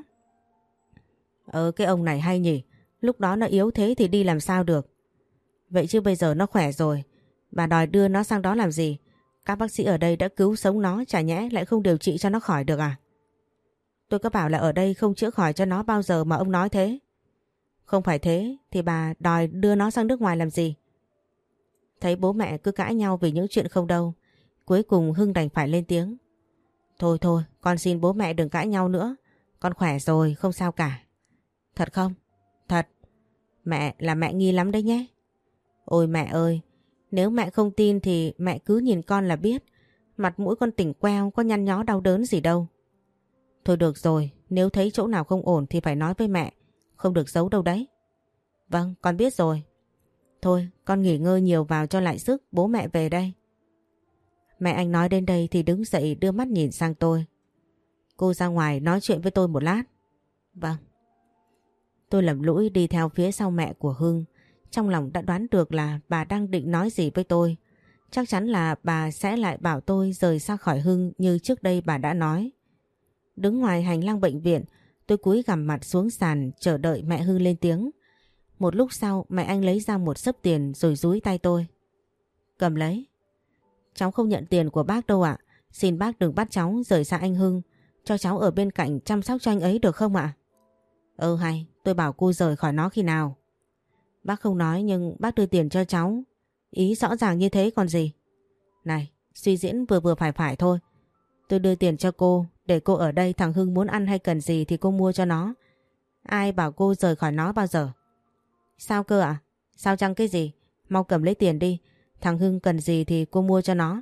Speaker 1: Cái ông này hay nhỉ. Lúc đó nó yếu thế thì đi làm sao được. Vậy chứ bây giờ nó khỏe rồi, bà đòi đưa nó sang đó làm gì? Các bác sĩ ở đây đã cứu sống nó, chả nhẽ lại không điều trị cho nó khỏi được à? Tôi có bảo là ở đây không chữa khỏi cho nó bao giờ mà ông nói thế. Không phải thế thì bà đòi đưa nó sang nước ngoài làm gì? Thấy bố mẹ cứ cãi nhau vì những chuyện không đâu, cuối cùng Hưng đành phải lên tiếng. Thôi thôi, con xin bố mẹ đừng cãi nhau nữa. Con khỏe rồi, không sao cả. Thật không? Thật. Mẹ là mẹ nghi lắm đấy nhé. Ôi mẹ ơi, nếu mẹ không tin thì mẹ cứ nhìn con là biết. Mặt mũi con tỉnh queo, có nhăn nhó đau đớn gì đâu. Thôi được rồi, nếu thấy chỗ nào không ổn thì phải nói với mẹ. Không được giấu đâu đấy. Vâng, con biết rồi. Thôi, con nghỉ ngơi nhiều vào cho lại sức, bố mẹ về đây. Mẹ anh nói đến đây thì đứng dậy đưa mắt nhìn sang tôi. Cô ra ngoài nói chuyện với tôi một lát. Vâng. Tôi lầm lũi đi theo phía sau mẹ của Hưng. Trong lòng đã đoán được là bà đang định nói gì với tôi. Chắc chắn là bà sẽ lại bảo tôi rời xa khỏi Hưng như trước đây bà đã nói. Đứng ngoài hành lang bệnh viện, Tôi cúi gằm mặt xuống sàn chờ đợi mẹ Hưng lên tiếng. Một lúc sau mẹ anh lấy ra một xấp tiền rồi dúi tay tôi. Cầm lấy. Cháu không nhận tiền của bác đâu ạ. Xin bác đừng bắt cháu rời xa anh Hưng. Cho cháu ở bên cạnh chăm sóc cho anh ấy được không ạ? Hay, tôi bảo cô rời khỏi nó khi nào? Bác không nói nhưng bác đưa tiền cho cháu. Ý rõ ràng như thế còn gì. Này, suy diễn vừa vừa phải thôi. Tôi đưa tiền cho cô để cô ở đây, thằng Hưng muốn ăn hay cần gì thì cô mua cho nó. Ai bảo cô rời khỏi nó bao giờ? Sao cơ ạ? Sao chăng cái gì? Mau cầm lấy tiền đi. Thằng Hưng cần gì thì cô mua cho nó.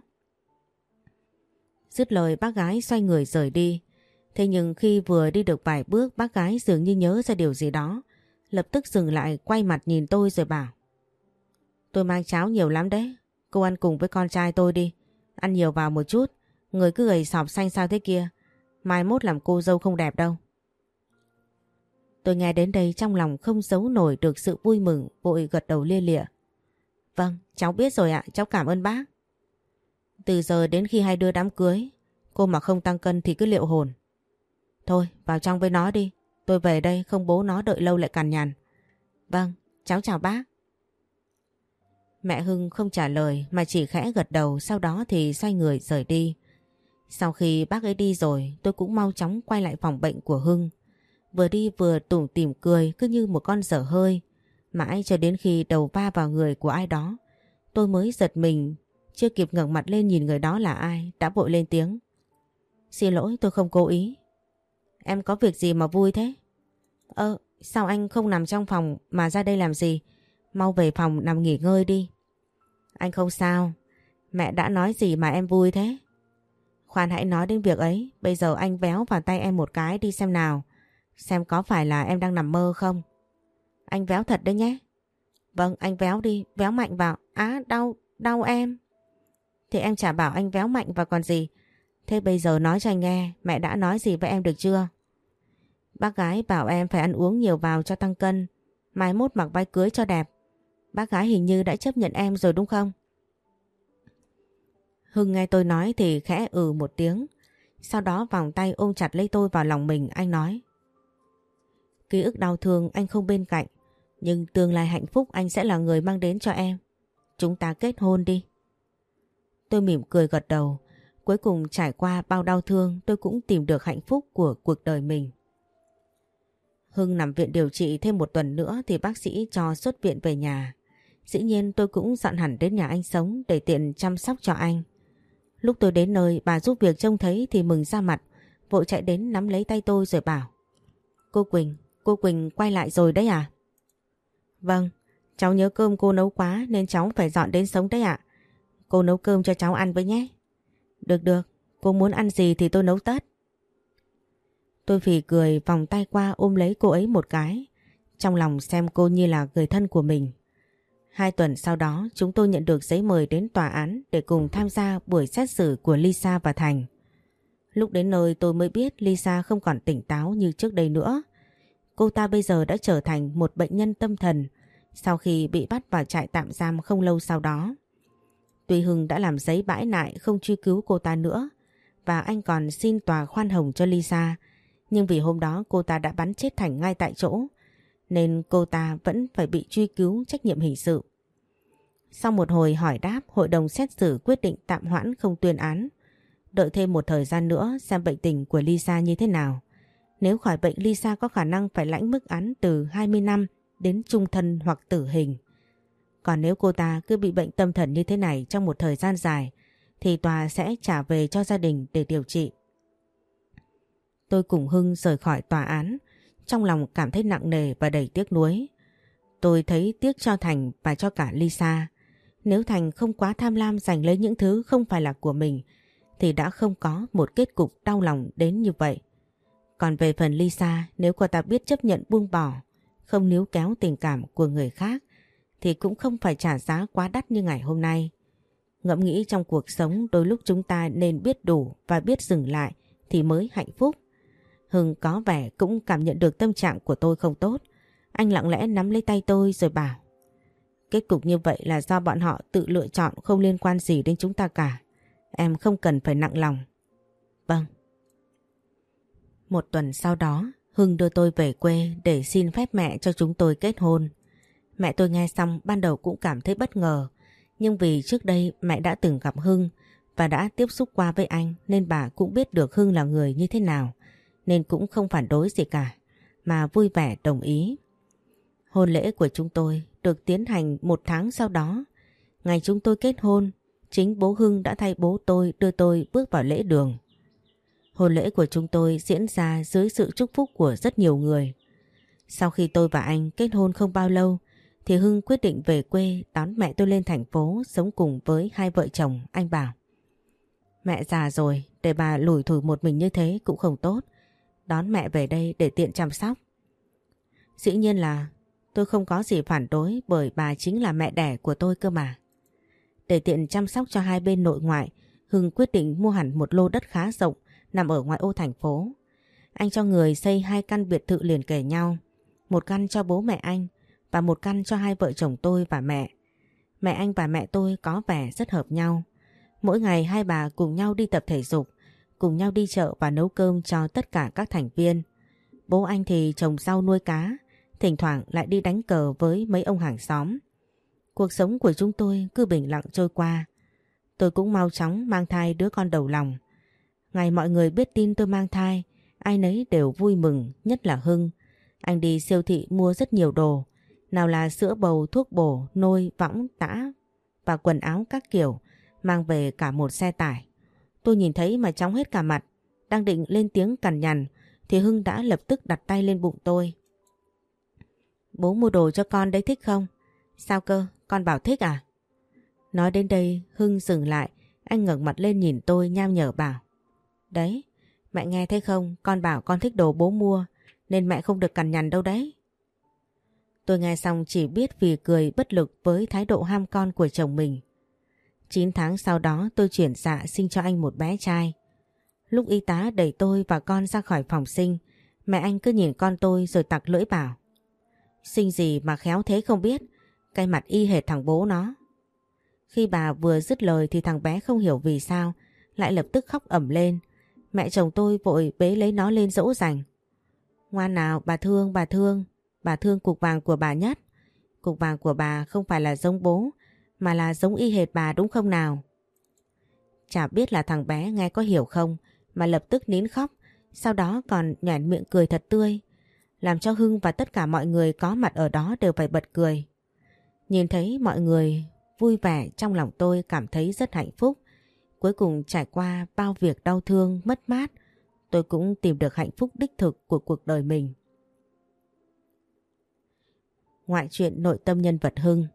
Speaker 1: Dứt lời bác gái xoay người rời đi. Thế nhưng khi vừa đi được vài bước, bác gái dường như nhớ ra điều gì đó. Lập tức dừng lại, quay mặt nhìn tôi rồi bảo. Tôi mang cháo nhiều lắm đấy. Cô ăn cùng với con trai tôi đi. Ăn nhiều vào một chút. Người cứ gầy sọc xanh sao thế kia. Mai mốt làm cô dâu không đẹp đâu. Tôi nghe đến đây trong lòng không giấu nổi được sự vui mừng, vội gật đầu lia lịa. Vâng, cháu biết rồi ạ, cháu cảm ơn bác. Từ giờ đến khi hai đứa đám cưới, cô mà không tăng cân thì cứ liệu hồn. Thôi, vào trong với nó đi. Tôi về đây không bố nó đợi lâu lại cằn nhằn. Vâng, cháu chào bác. Mẹ Hưng không trả lời mà chỉ khẽ gật đầu, sau đó thì xoay người rời đi. Sau khi bác ấy đi rồi, tôi cũng mau chóng quay lại phòng bệnh của Hưng. Vừa đi vừa tủm tỉm cười cứ như một con dở hơi. Mãi cho đến khi đầu va vào người của ai đó, tôi mới giật mình, chưa kịp ngẩng mặt lên nhìn người đó là ai, đã vội lên tiếng. Xin lỗi, tôi không cố ý. Em có việc gì mà vui thế? Sao anh không nằm trong phòng mà ra đây làm gì? Mau về phòng nằm nghỉ ngơi đi. Anh không sao. Mẹ đã nói gì mà em vui thế? Khoan hãy nói đến việc ấy. Bây giờ anh véo vào tay em một cái đi xem nào. Xem có phải là em đang nằm mơ không? Anh véo thật đấy nhé. Vâng, anh véo đi, véo mạnh vào. Đau em. Thì em chả bảo anh véo mạnh vào còn gì. Thế bây giờ nói cho anh nghe, mẹ đã nói gì với em được chưa? Bác gái bảo em phải ăn uống nhiều vào cho tăng cân. Mai mốt mặc váy cưới cho đẹp. Bác gái hình như đã chấp nhận em rồi đúng không? Hưng nghe tôi nói thì khẽ một tiếng. Sau đó vòng tay ôm chặt lấy tôi vào lòng mình, anh nói. Ký ức đau thương anh không bên cạnh, nhưng tương lai hạnh phúc anh sẽ là người mang đến cho em. Chúng ta kết hôn đi. Tôi mỉm cười gật đầu. Cuối cùng trải qua bao đau thương, tôi cũng tìm được hạnh phúc của cuộc đời mình. Hưng nằm viện điều trị thêm một tuần nữa thì bác sĩ cho xuất viện về nhà. Dĩ nhiên tôi cũng dọn hẳn đến nhà anh sống để tiện chăm sóc cho anh. Lúc tôi đến nơi, bà giúp việc trông thấy thì mừng ra mặt, vội chạy đến nắm lấy tay tôi rồi bảo. Cô Quỳnh quay lại rồi đấy à? Vâng, cháu nhớ cơm cô nấu quá nên cháu phải dọn đến sống đấy ạ. Cô nấu cơm cho cháu ăn với nhé. Được, cô muốn ăn gì thì tôi nấu tất. Tôi phì cười vòng tay qua ôm lấy cô ấy một cái, trong lòng xem cô như là người thân của mình. 2 tuần sau đó chúng tôi nhận được giấy mời đến tòa án để cùng tham gia buổi xét xử của Lisa và Thành. Lúc đến nơi tôi mới biết Lisa không còn tỉnh táo như trước đây nữa. Cô ta bây giờ đã trở thành một bệnh nhân tâm thần sau khi bị bắt vào trại tạm giam không lâu sau đó. Tuy Hưng đã làm giấy bãi nại không truy cứu cô ta nữa và anh còn xin tòa khoan hồng cho Lisa, nhưng vì hôm đó cô ta đã bắn chết Thành ngay tại chỗ nên cô ta vẫn phải bị truy cứu trách nhiệm hình sự. Sau một hồi hỏi đáp, hội đồng xét xử quyết định tạm hoãn không tuyên án, đợi thêm một thời gian nữa xem bệnh tình của Lisa như thế nào. Nếu khỏi bệnh, Lisa có khả năng phải lãnh mức án từ 20 năm đến chung thân hoặc tử hình. Còn nếu cô ta cứ bị bệnh tâm thần như thế này trong một thời gian dài thì tòa sẽ trả về cho gia đình để điều trị. Tôi cùng Hưng rời khỏi tòa án, trong lòng cảm thấy nặng nề và đầy tiếc nuối. Tôi thấy tiếc cho Thành và cho cả Lisa. Nếu Thành không quá tham lam giành lấy những thứ không phải là của mình thì đã không có một kết cục đau lòng đến như vậy. Còn về phần Lisa, nếu cô ta biết chấp nhận buông bỏ, không níu kéo tình cảm của người khác thì cũng không phải trả giá quá đắt như ngày hôm nay. Ngẫm nghĩ trong cuộc sống đôi lúc chúng ta nên biết đủ và biết dừng lại thì mới hạnh phúc. Hưng có vẻ cũng cảm nhận được tâm trạng của tôi không tốt. Anh lặng lẽ nắm lấy tay tôi rồi bảo. Kết cục như vậy là do bọn họ tự lựa chọn, không liên quan gì đến chúng ta cả. Em không cần phải nặng lòng. Vâng. Một tuần sau đó, Hưng đưa tôi về quê để xin phép mẹ cho chúng tôi kết hôn. Mẹ tôi nghe xong ban đầu cũng cảm thấy bất ngờ, nhưng vì trước đây mẹ đã từng gặp Hưng và đã tiếp xúc qua với anh nên bà cũng biết được Hưng là người như thế nào, nên cũng không phản đối gì cả, mà vui vẻ đồng ý. Hôn lễ của chúng tôi được tiến hành 1 tháng sau đó. Ngày chúng tôi kết hôn, chính bố Hưng đã thay bố tôi đưa tôi bước vào lễ đường. Hôn lễ của chúng tôi diễn ra dưới sự chúc phúc của rất nhiều người. Sau khi tôi và anh kết hôn không bao lâu thì Hưng quyết định về quê đón mẹ tôi lên thành phố sống cùng với hai vợ chồng. Anh bảo: mẹ già rồi, để bà lủi thủi một mình như thế cũng không tốt. Đón mẹ về đây để tiện chăm sóc. Dĩ nhiên là tôi không có gì phản đối, bởi bà chính là mẹ đẻ của tôi cơ mà. Để tiện chăm sóc cho hai bên nội ngoại, Hưng quyết định mua hẳn một lô đất khá rộng nằm ở ngoại ô thành phố. Anh cho người xây 2 căn biệt thự liền kề nhau, 1 căn cho bố mẹ anh và 1 căn cho hai vợ chồng tôi và mẹ. Mẹ anh và mẹ tôi có vẻ rất hợp nhau. Mỗi ngày hai bà cùng nhau đi tập thể dục, cùng nhau đi chợ và nấu cơm cho tất cả các thành viên. Bố anh thì trồng rau nuôi cá, thỉnh thoảng lại đi đánh cờ với mấy ông hàng xóm. Cuộc sống của chúng tôi cứ bình lặng trôi qua. Tôi cũng mau chóng mang thai đứa con đầu lòng. Ngày mọi người biết tin tôi mang thai, ai nấy đều vui mừng, nhất là Hưng. Anh đi siêu thị mua rất nhiều đồ, nào là sữa bầu, thuốc bổ, nôi, võng, tã và quần áo các kiểu, mang về cả một xe tải. Tôi nhìn thấy mà chóng hết cả mặt, đang định lên tiếng cằn nhằn thì Hưng đã lập tức đặt tay lên bụng tôi. Bố mua đồ cho con đấy, thích không? Sao cơ, con bảo thích à? Nói đến đây Hưng dừng lại, anh ngẩng mặt lên nhìn tôi nham nhở bảo: đấy, mẹ nghe thấy không, con bảo con thích đồ bố mua nên mẹ không được cằn nhằn đâu đấy. Tôi nghe xong chỉ biết vì cười bất lực với thái độ ham con của chồng mình. 9 tháng sau đó tôi chuyển dạ sinh cho anh một bé trai. Lúc y tá đẩy tôi và con ra khỏi phòng sinh, mẹ anh cứ nhìn con tôi rồi tặc lưỡi bảo: sinh gì mà khéo thế không biết, cái mặt y hệt thằng bố nó. Khi bà vừa dứt lời thì thằng bé không hiểu vì sao lại lập tức khóc ầm lên. Mẹ chồng tôi vội bế lấy nó lên dỗ dành. Ngoan nào, bà thương, bà thương cục vàng của bà nhất. Cục vàng của bà không phải là giống bố, mà là giống y hệt bà, đúng không nào? Chả biết là thằng bé nghe có hiểu không mà lập tức nín khóc, sau đó còn nhoẻn miệng cười thật tươi, làm cho Hưng và tất cả mọi người có mặt ở đó đều phải bật cười. Nhìn thấy mọi người vui vẻ, trong lòng tôi cảm thấy rất hạnh phúc. Cuối cùng trải qua bao việc đau thương, mất mát, tôi cũng tìm được hạnh phúc đích thực của cuộc đời mình. Ngoại truyện nội tâm nhân vật Hưng.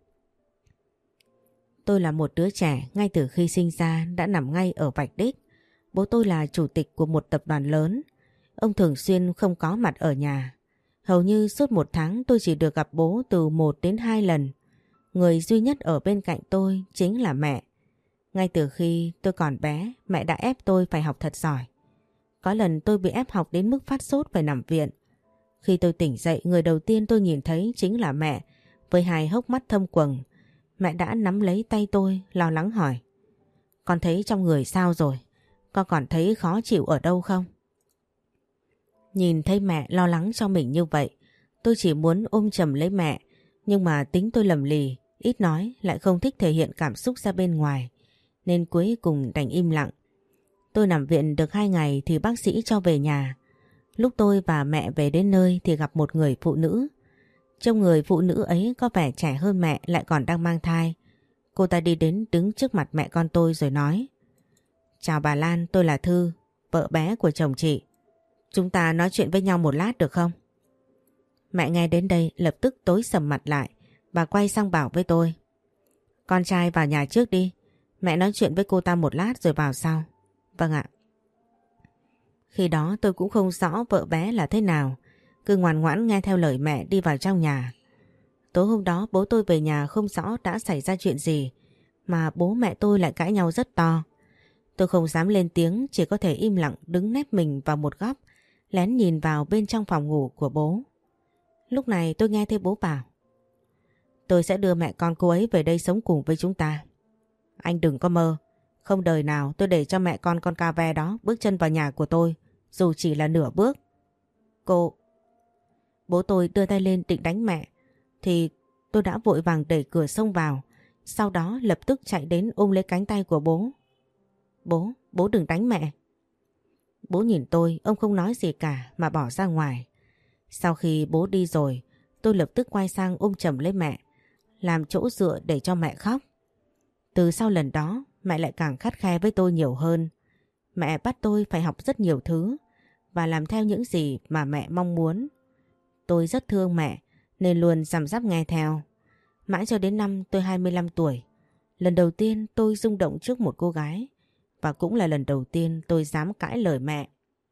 Speaker 1: Tôi là một đứa trẻ ngay từ khi sinh ra đã nằm ngay ở vạch đích. Bố tôi là chủ tịch của một tập đoàn lớn. Ông thường xuyên không có mặt ở nhà. Hầu như suốt 1 tháng tôi chỉ được gặp bố từ 1 đến 2 lần. Người duy nhất ở bên cạnh tôi chính là mẹ. Ngay từ khi tôi còn bé, mẹ đã ép tôi phải học thật giỏi. Có lần tôi bị ép học đến mức phát sốt phải nằm viện. Khi tôi tỉnh dậy, người đầu tiên tôi nhìn thấy chính là mẹ, với 2 hốc mắt thâm quầng. Mẹ đã nắm lấy tay tôi, lo lắng hỏi: con thấy trong người sao rồi? Con còn thấy khó chịu ở đâu không? Nhìn thấy mẹ lo lắng cho mình như vậy, tôi chỉ muốn ôm chầm lấy mẹ, nhưng mà tính tôi lầm lì, ít nói, lại không thích thể hiện cảm xúc ra bên ngoài, nên cuối cùng đành im lặng. Tôi nằm viện được 2 ngày thì bác sĩ cho về nhà. Lúc tôi và mẹ về đến nơi thì gặp một người phụ nữ. Trông người phụ nữ ấy có vẻ trẻ hơn mẹ, lại còn đang mang thai. Cô ta đi đến đứng trước mặt mẹ con tôi rồi nói: chào bà Lan, tôi là Thư, vợ bé của chồng chị. Chúng ta nói chuyện với nhau một lát được không? Mẹ nghe đến đây lập tức tối sầm mặt lại. Bà quay sang bảo với tôi: con trai vào nhà trước đi, mẹ nói chuyện với cô ta một lát rồi vào sau. Vâng ạ. Khi đó tôi cũng không rõ vợ bé là thế nào, cứ ngoan ngoãn nghe theo lời mẹ đi vào trong nhà. Tối hôm đó bố tôi về nhà không rõ đã xảy ra chuyện gì mà bố mẹ tôi lại cãi nhau rất to. Tôi không dám lên tiếng, chỉ có thể im lặng đứng nép mình vào một góc, lén nhìn vào bên trong phòng ngủ của bố. Lúc này tôi nghe thấy bố bảo: tôi sẽ đưa mẹ con cô ấy về đây sống cùng với chúng ta. Anh đừng có mơ, không đời nào tôi để cho mẹ con cà ve đó bước chân vào nhà của tôi, dù chỉ là nửa bước. Cô... Bố tôi đưa tay lên định đánh mẹ thì tôi đã vội vàng đẩy cửa xông vào. Sau đó lập tức chạy đến ôm lấy cánh tay của bố. Bố đừng đánh mẹ. Bố nhìn tôi, ông không nói gì cả mà bỏ ra ngoài. Sau khi bố đi rồi, tôi lập tức quay sang ôm chầm lấy mẹ, làm chỗ dựa để cho mẹ khóc. Từ sau lần đó, mẹ lại càng khắt khe với tôi nhiều hơn. Mẹ bắt tôi phải học rất nhiều thứ và làm theo những gì mà mẹ mong muốn. Tôi rất thương mẹ nên luôn răm rắp nghe theo. Mãi cho đến năm tôi 25 tuổi, lần đầu tiên tôi rung động trước một cô gái và cũng là lần đầu tiên tôi dám cãi lời mẹ.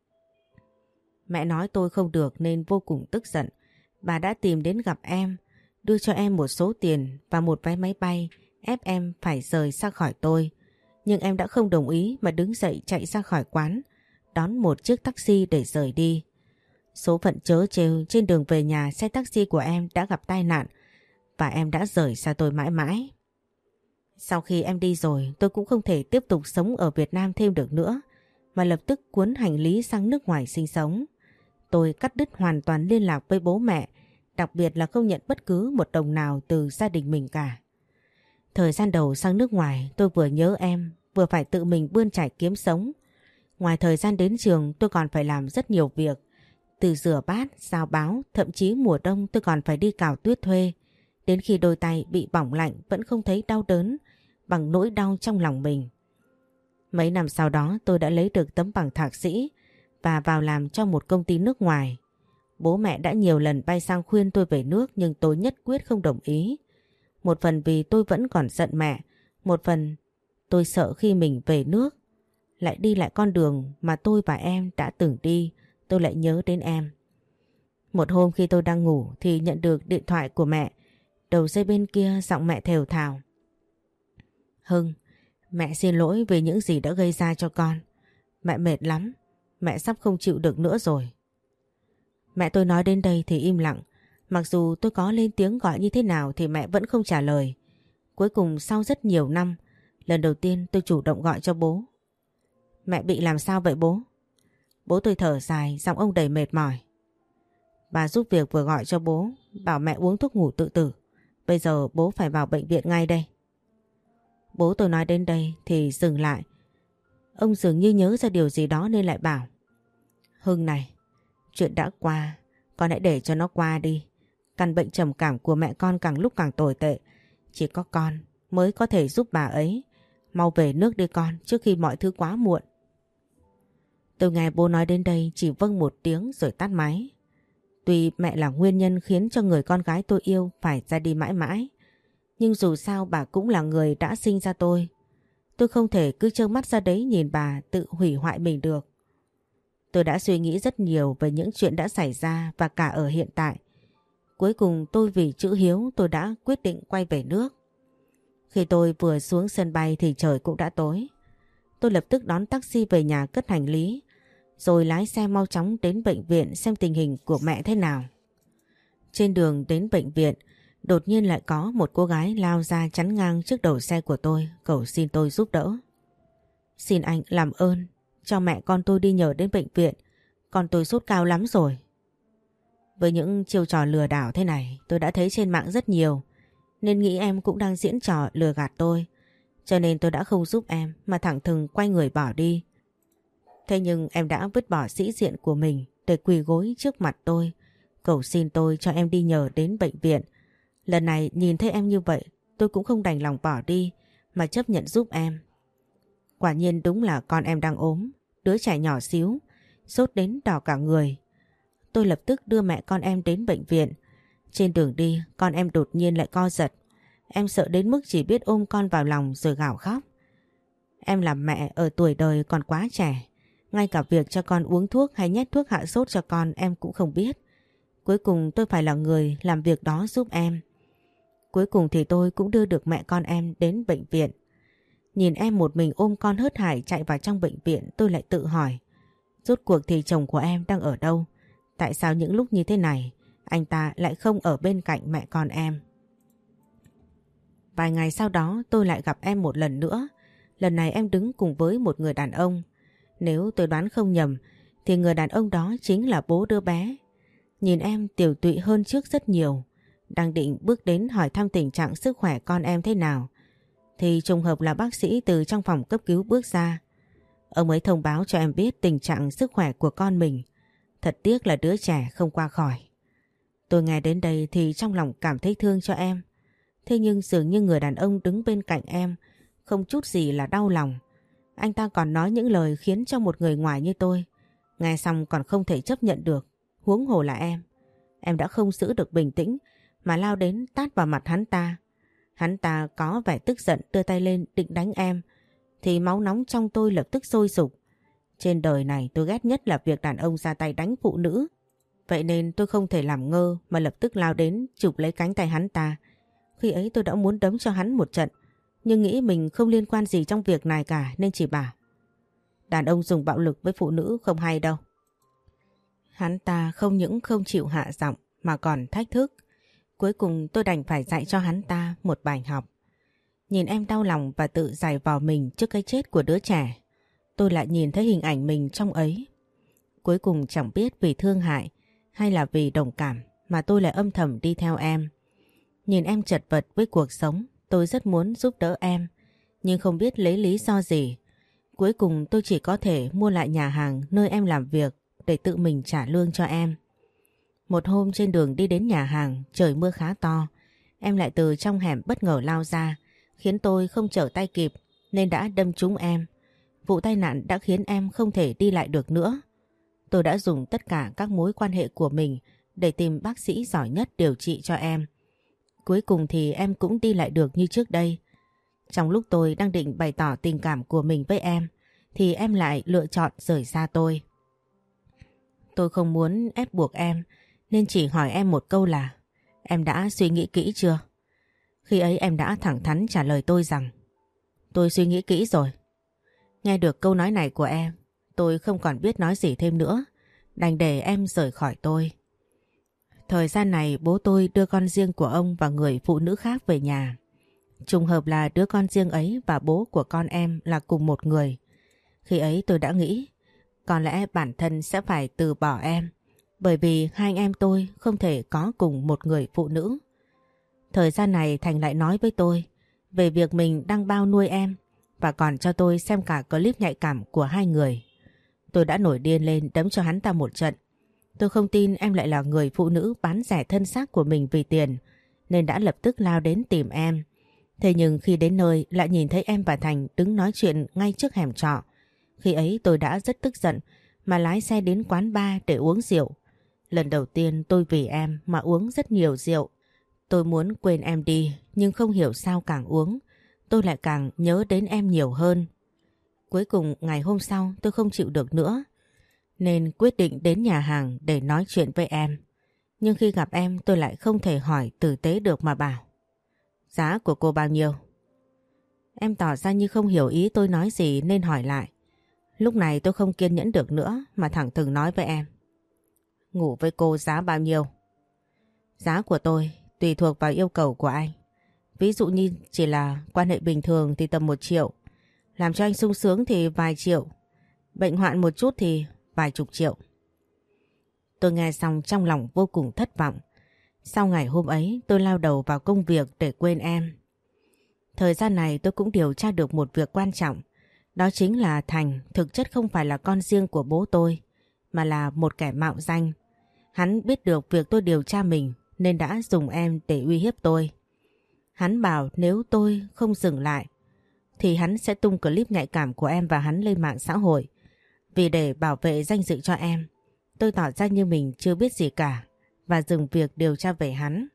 Speaker 1: Mẹ nói tôi không được nên vô cùng tức giận. Bà đã tìm đến gặp em, đưa cho em một số tiền và một vé máy bay, ép em phải rời xa khỏi tôi. Nhưng em đã không đồng ý mà đứng dậy chạy ra khỏi quán, đón một chiếc taxi để rời đi. Số phận trớ trêu, trên đường về nhà xe taxi của em đã gặp tai nạn và em đã rời xa tôi mãi mãi. Sau khi em đi rồi, tôi cũng không thể tiếp tục sống ở Việt Nam thêm được nữa, mà lập tức cuốn hành lý sang nước ngoài sinh sống. Tôi cắt đứt hoàn toàn liên lạc với bố mẹ, đặc biệt là không nhận bất cứ một đồng nào từ gia đình mình cả. Thời gian đầu sang nước ngoài, tôi vừa nhớ em, vừa phải tự mình bươn trải kiếm sống. Ngoài thời gian đến trường, tôi còn phải làm rất nhiều việc. Từ rửa bát, giao báo, thậm chí mùa đông tôi còn phải đi cào tuyết thuê. Đến khi đôi tay bị bỏng lạnh vẫn không thấy đau đớn bằng nỗi đau trong lòng mình. Mấy năm sau đó tôi đã lấy được tấm bằng thạc sĩ và vào làm cho một công ty nước ngoài. Bố mẹ đã nhiều lần bay sang khuyên tôi về nước nhưng tôi nhất quyết không đồng ý. Một phần vì tôi vẫn còn giận mẹ, một phần tôi sợ khi mình về nước lại đi lại con đường mà tôi và em đã từng đi, tôi lại nhớ đến em. Một hôm khi tôi đang ngủ thì nhận được điện thoại của mẹ. Đầu dây bên kia giọng mẹ thều thào. Hưng, mẹ xin lỗi vì những gì đã gây ra cho con. Mẹ mệt lắm, mẹ sắp không chịu được nữa rồi. Mẹ tôi nói đến đây thì im lặng. Mặc dù tôi có lên tiếng gọi như thế nào thì mẹ vẫn không trả lời. Cuối cùng sau rất nhiều năm, lần đầu tiên tôi chủ động gọi cho bố. Mẹ bị làm sao vậy bố? Bố tôi thở dài, giọng ông đầy mệt mỏi. Bà giúp việc vừa gọi cho bố, bảo mẹ uống thuốc ngủ tự tử. Bây giờ bố phải vào bệnh viện ngay đây. Bố tôi nói đến đây thì dừng lại. Ông dường như nhớ ra điều gì đó nên lại bảo. Hưng này, chuyện đã qua, con hãy để cho nó qua đi. Căn bệnh trầm cảm của mẹ con càng lúc càng tồi tệ. Chỉ có con mới có thể giúp bà ấy. Mau về nước đi con, trước khi mọi thứ quá muộn. Tôi nghe bố nói đến đây chỉ vâng một tiếng rồi tắt máy. Tuy mẹ là nguyên nhân khiến cho người con gái tôi yêu phải ra đi mãi mãi, nhưng dù sao bà cũng là người đã sinh ra tôi. Tôi không thể cứ trơ mắt ra đấy nhìn bà tự hủy hoại mình được. Tôi đã suy nghĩ rất nhiều về những chuyện đã xảy ra và cả ở hiện tại. Cuối cùng tôi vì chữ hiếu tôi đã quyết định quay về nước. Khi tôi vừa xuống sân bay thì trời cũng đã tối. Tôi lập tức đón taxi về nhà cất hành lý, rồi lái xe mau chóng đến bệnh viện xem tình hình của mẹ thế nào. Trên đường đến bệnh viện, đột nhiên lại có một cô gái lao ra chắn ngang trước đầu xe của tôi, cầu xin tôi giúp đỡ. Xin anh làm ơn, cho mẹ con tôi đi nhờ đến bệnh viện, con tôi sốt cao lắm rồi. Với những chiêu trò lừa đảo thế này tôi đã thấy trên mạng rất nhiều, nên nghĩ em cũng đang diễn trò lừa gạt tôi. Cho nên tôi đã không giúp em mà thẳng thừng quay người bỏ đi. Thế nhưng em đã vứt bỏ sĩ diện của mình để quỳ gối trước mặt tôi, cầu xin tôi cho em đi nhờ đến bệnh viện. Lần này nhìn thấy em như vậy, tôi cũng không đành lòng bỏ đi mà chấp nhận giúp em. Quả nhiên đúng là con em đang ốm, đứa trẻ nhỏ xíu, sốt đến đỏ cả người. Tôi lập tức đưa mẹ con em đến bệnh viện. Trên đường đi, con em đột nhiên lại co giật. Em sợ đến mức chỉ biết ôm con vào lòng rồi gào khóc. Em làm mẹ ở tuổi đời còn quá trẻ. Ngay cả việc cho con uống thuốc hay nhét thuốc hạ sốt cho con em cũng không biết. Cuối cùng tôi phải là người làm việc đó giúp em. Cuối cùng thì tôi cũng đưa được mẹ con em đến bệnh viện. Nhìn em một mình ôm con hớt hải chạy vào trong bệnh viện, tôi lại tự hỏi. Rốt cuộc thì chồng của em đang ở đâu? Tại sao những lúc như thế này anh ta lại không ở bên cạnh mẹ con em? Vài ngày sau đó tôi lại gặp em một lần nữa. Lần này em đứng cùng với một người đàn ông. Nếu tôi đoán không nhầm thì người đàn ông đó chính là bố đứa bé Nhìn em tiểu tụy hơn trước rất nhiều. Đang định bước đến hỏi thăm tình trạng sức khỏe con em thế nào thì trùng hợp là bác sĩ từ trong phòng cấp cứu bước ra. Ông ấy thông báo cho em biết tình trạng sức khỏe của con mình. Thật tiếc là đứa trẻ không qua khỏi. Tôi nghe đến đây thì trong lòng cảm thấy thương cho em. Thế nhưng dường như người đàn ông đứng bên cạnh em không chút gì là đau lòng. Anh ta còn nói những lời khiến cho một người ngoài như tôi nghe xong còn không thể chấp nhận được. Huống hồ là em. Em đã không giữ được bình tĩnh mà lao đến tát vào mặt hắn ta. Hắn ta có vẻ tức giận đưa tay lên định đánh em thì máu nóng trong tôi lập tức sôi sục. Trên đời này tôi ghét nhất là việc đàn ông ra tay đánh phụ nữ. Vậy nên tôi không thể làm ngơ mà lập tức lao đến chụp lấy cánh tay hắn ta. Khi ấy tôi đã muốn đấm cho hắn một trận, nhưng nghĩ mình không liên quan gì trong việc này cả nên chỉ bảo: đàn ông dùng bạo lực với phụ nữ không hay đâu. Hắn ta không những không chịu hạ giọng mà còn thách thức. Cuối cùng tôi đành phải dạy cho hắn ta một bài học. Nhìn em đau lòng và tự giày vò mình trước cái chết của đứa trẻ, tôi lại nhìn thấy hình ảnh mình trong ấy. Cuối cùng chẳng biết vì thương hại hay là vì đồng cảm mà tôi lại âm thầm đi theo em. Nhìn em chật vật với cuộc sống, tôi rất muốn giúp đỡ em, nhưng không biết lấy lý do gì. Cuối cùng tôi chỉ có thể mua lại nhà hàng nơi em làm việc để tự mình trả lương cho em. Một hôm trên đường đi đến nhà hàng, trời mưa khá to. Em lại từ trong hẻm bất ngờ lao ra, khiến tôi không trở tay kịp nên đã đâm trúng em. Vụ tai nạn đã khiến em không thể đi lại được nữa. Tôi đã dùng tất cả các mối quan hệ của mình để tìm bác sĩ giỏi nhất điều trị cho em. Cuối cùng thì em cũng đi lại được như trước đây. Trong lúc tôi đang định bày tỏ tình cảm của mình với em thì em lại lựa chọn rời xa tôi. Tôi không muốn ép buộc em nên chỉ hỏi em một câu là: em đã suy nghĩ kỹ chưa? Khi ấy em đã thẳng thắn trả lời tôi rằng: tôi suy nghĩ kỹ rồi. Nghe được câu nói này của em, tôi không còn biết nói gì thêm nữa, đành để em rời khỏi tôi. Thời gian này bố tôi đưa con riêng của ông và người phụ nữ khác về nhà. Trùng hợp là đứa con riêng ấy và bố của con em là cùng một người. Khi ấy tôi đã nghĩ có lẽ bản thân sẽ phải từ bỏ em, bởi vì hai anh em tôi không thể có cùng một người phụ nữ. Thời gian này Thành lại nói với tôi về việc mình đang bao nuôi em và còn cho tôi xem cả clip nhạy cảm của hai người. Tôi đã nổi điên lên đấm cho hắn ta một trận. Tôi không tin em lại là người phụ nữ bán rẻ thân xác của mình vì tiền, nên đã lập tức lao đến tìm em. Thế nhưng khi đến nơi lại nhìn thấy em và Thành đứng nói chuyện ngay trước hẻm trọ. Khi ấy tôi đã rất tức giận mà lái xe đến quán bar để uống rượu. Lần đầu tiên tôi vì em mà uống rất nhiều rượu. Tôi muốn quên em đi nhưng không hiểu sao càng uống tôi lại càng nhớ đến em nhiều hơn. Cuối cùng ngày hôm sau tôi không chịu được nữa nên quyết định đến nhà hàng để nói chuyện với em. Nhưng khi gặp em tôi lại không thể hỏi tử tế được mà bảo: giá của cô bao nhiêu? Em tỏ ra như không hiểu ý tôi nói gì nên hỏi lại. Lúc này tôi không kiên nhẫn được nữa mà thẳng thừng nói với em: ngủ với cô giá bao nhiêu? Giá của tôi tùy thuộc vào yêu cầu của anh. Ví dụ như chỉ là quan hệ bình thường thì tầm 1 triệu. Làm cho anh sung sướng thì vài triệu. Bệnh hoạn một chút thì vài chục triệu. Tôi nghe xong trong lòng vô cùng thất vọng. Sau ngày hôm ấy tôi lao đầu vào công việc để quên em. Thời gian này tôi cũng điều tra được một việc quan trọng. Đó chính là Thành thực chất không phải là con riêng của bố tôi, mà là một kẻ mạo danh. Hắn biết được việc tôi điều tra mình nên đã dùng em để uy hiếp tôi. Hắn bảo nếu tôi không dừng lại thì hắn sẽ tung clip nhạy cảm của em và hắn lên mạng xã hội. Vì để bảo vệ danh dự cho em, tôi tỏ ra như mình chưa biết gì cả và dừng việc điều tra về hắn.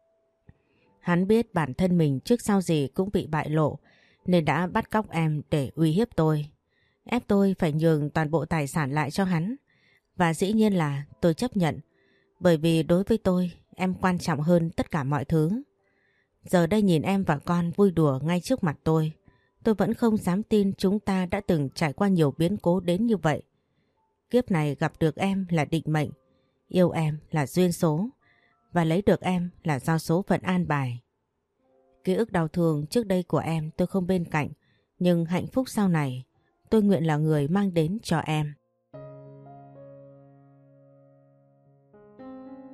Speaker 1: Hắn biết bản thân mình trước sau gì cũng bị bại lộ nên đã bắt cóc em để uy hiếp tôi. Ép tôi phải nhường toàn bộ tài sản lại cho hắn. Và dĩ nhiên là tôi chấp nhận, bởi vì đối với tôi em quan trọng hơn tất cả mọi thứ. Giờ đây nhìn em và con vui đùa ngay trước mặt tôi vẫn không dám tin chúng ta đã từng trải qua nhiều biến cố đến như vậy. Kiếp này gặp được em là định mệnh, yêu em là duyên số và lấy được em là do số phận an bài. Ký ức đau thương trước đây của em tôi không bên cạnh, nhưng hạnh phúc sau này tôi nguyện là người mang đến cho em.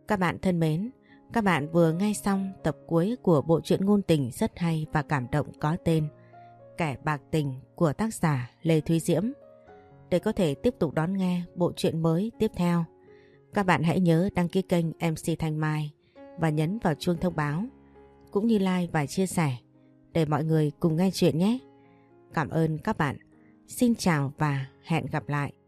Speaker 1: Các bạn thân mến, các bạn vừa nghe xong tập cuối của bộ truyện ngôn tình rất hay và cảm động có tên Kẻ bạc tình của tác giả Lê Thúy Diễm. Để có thể tiếp tục đón nghe bộ truyện mới tiếp theo, các bạn hãy nhớ đăng ký kênh MC Thanh Mai và nhấn vào chuông thông báo, cũng như like và chia sẻ để mọi người cùng nghe chuyện nhé. Cảm ơn các bạn. Xin chào và hẹn gặp lại.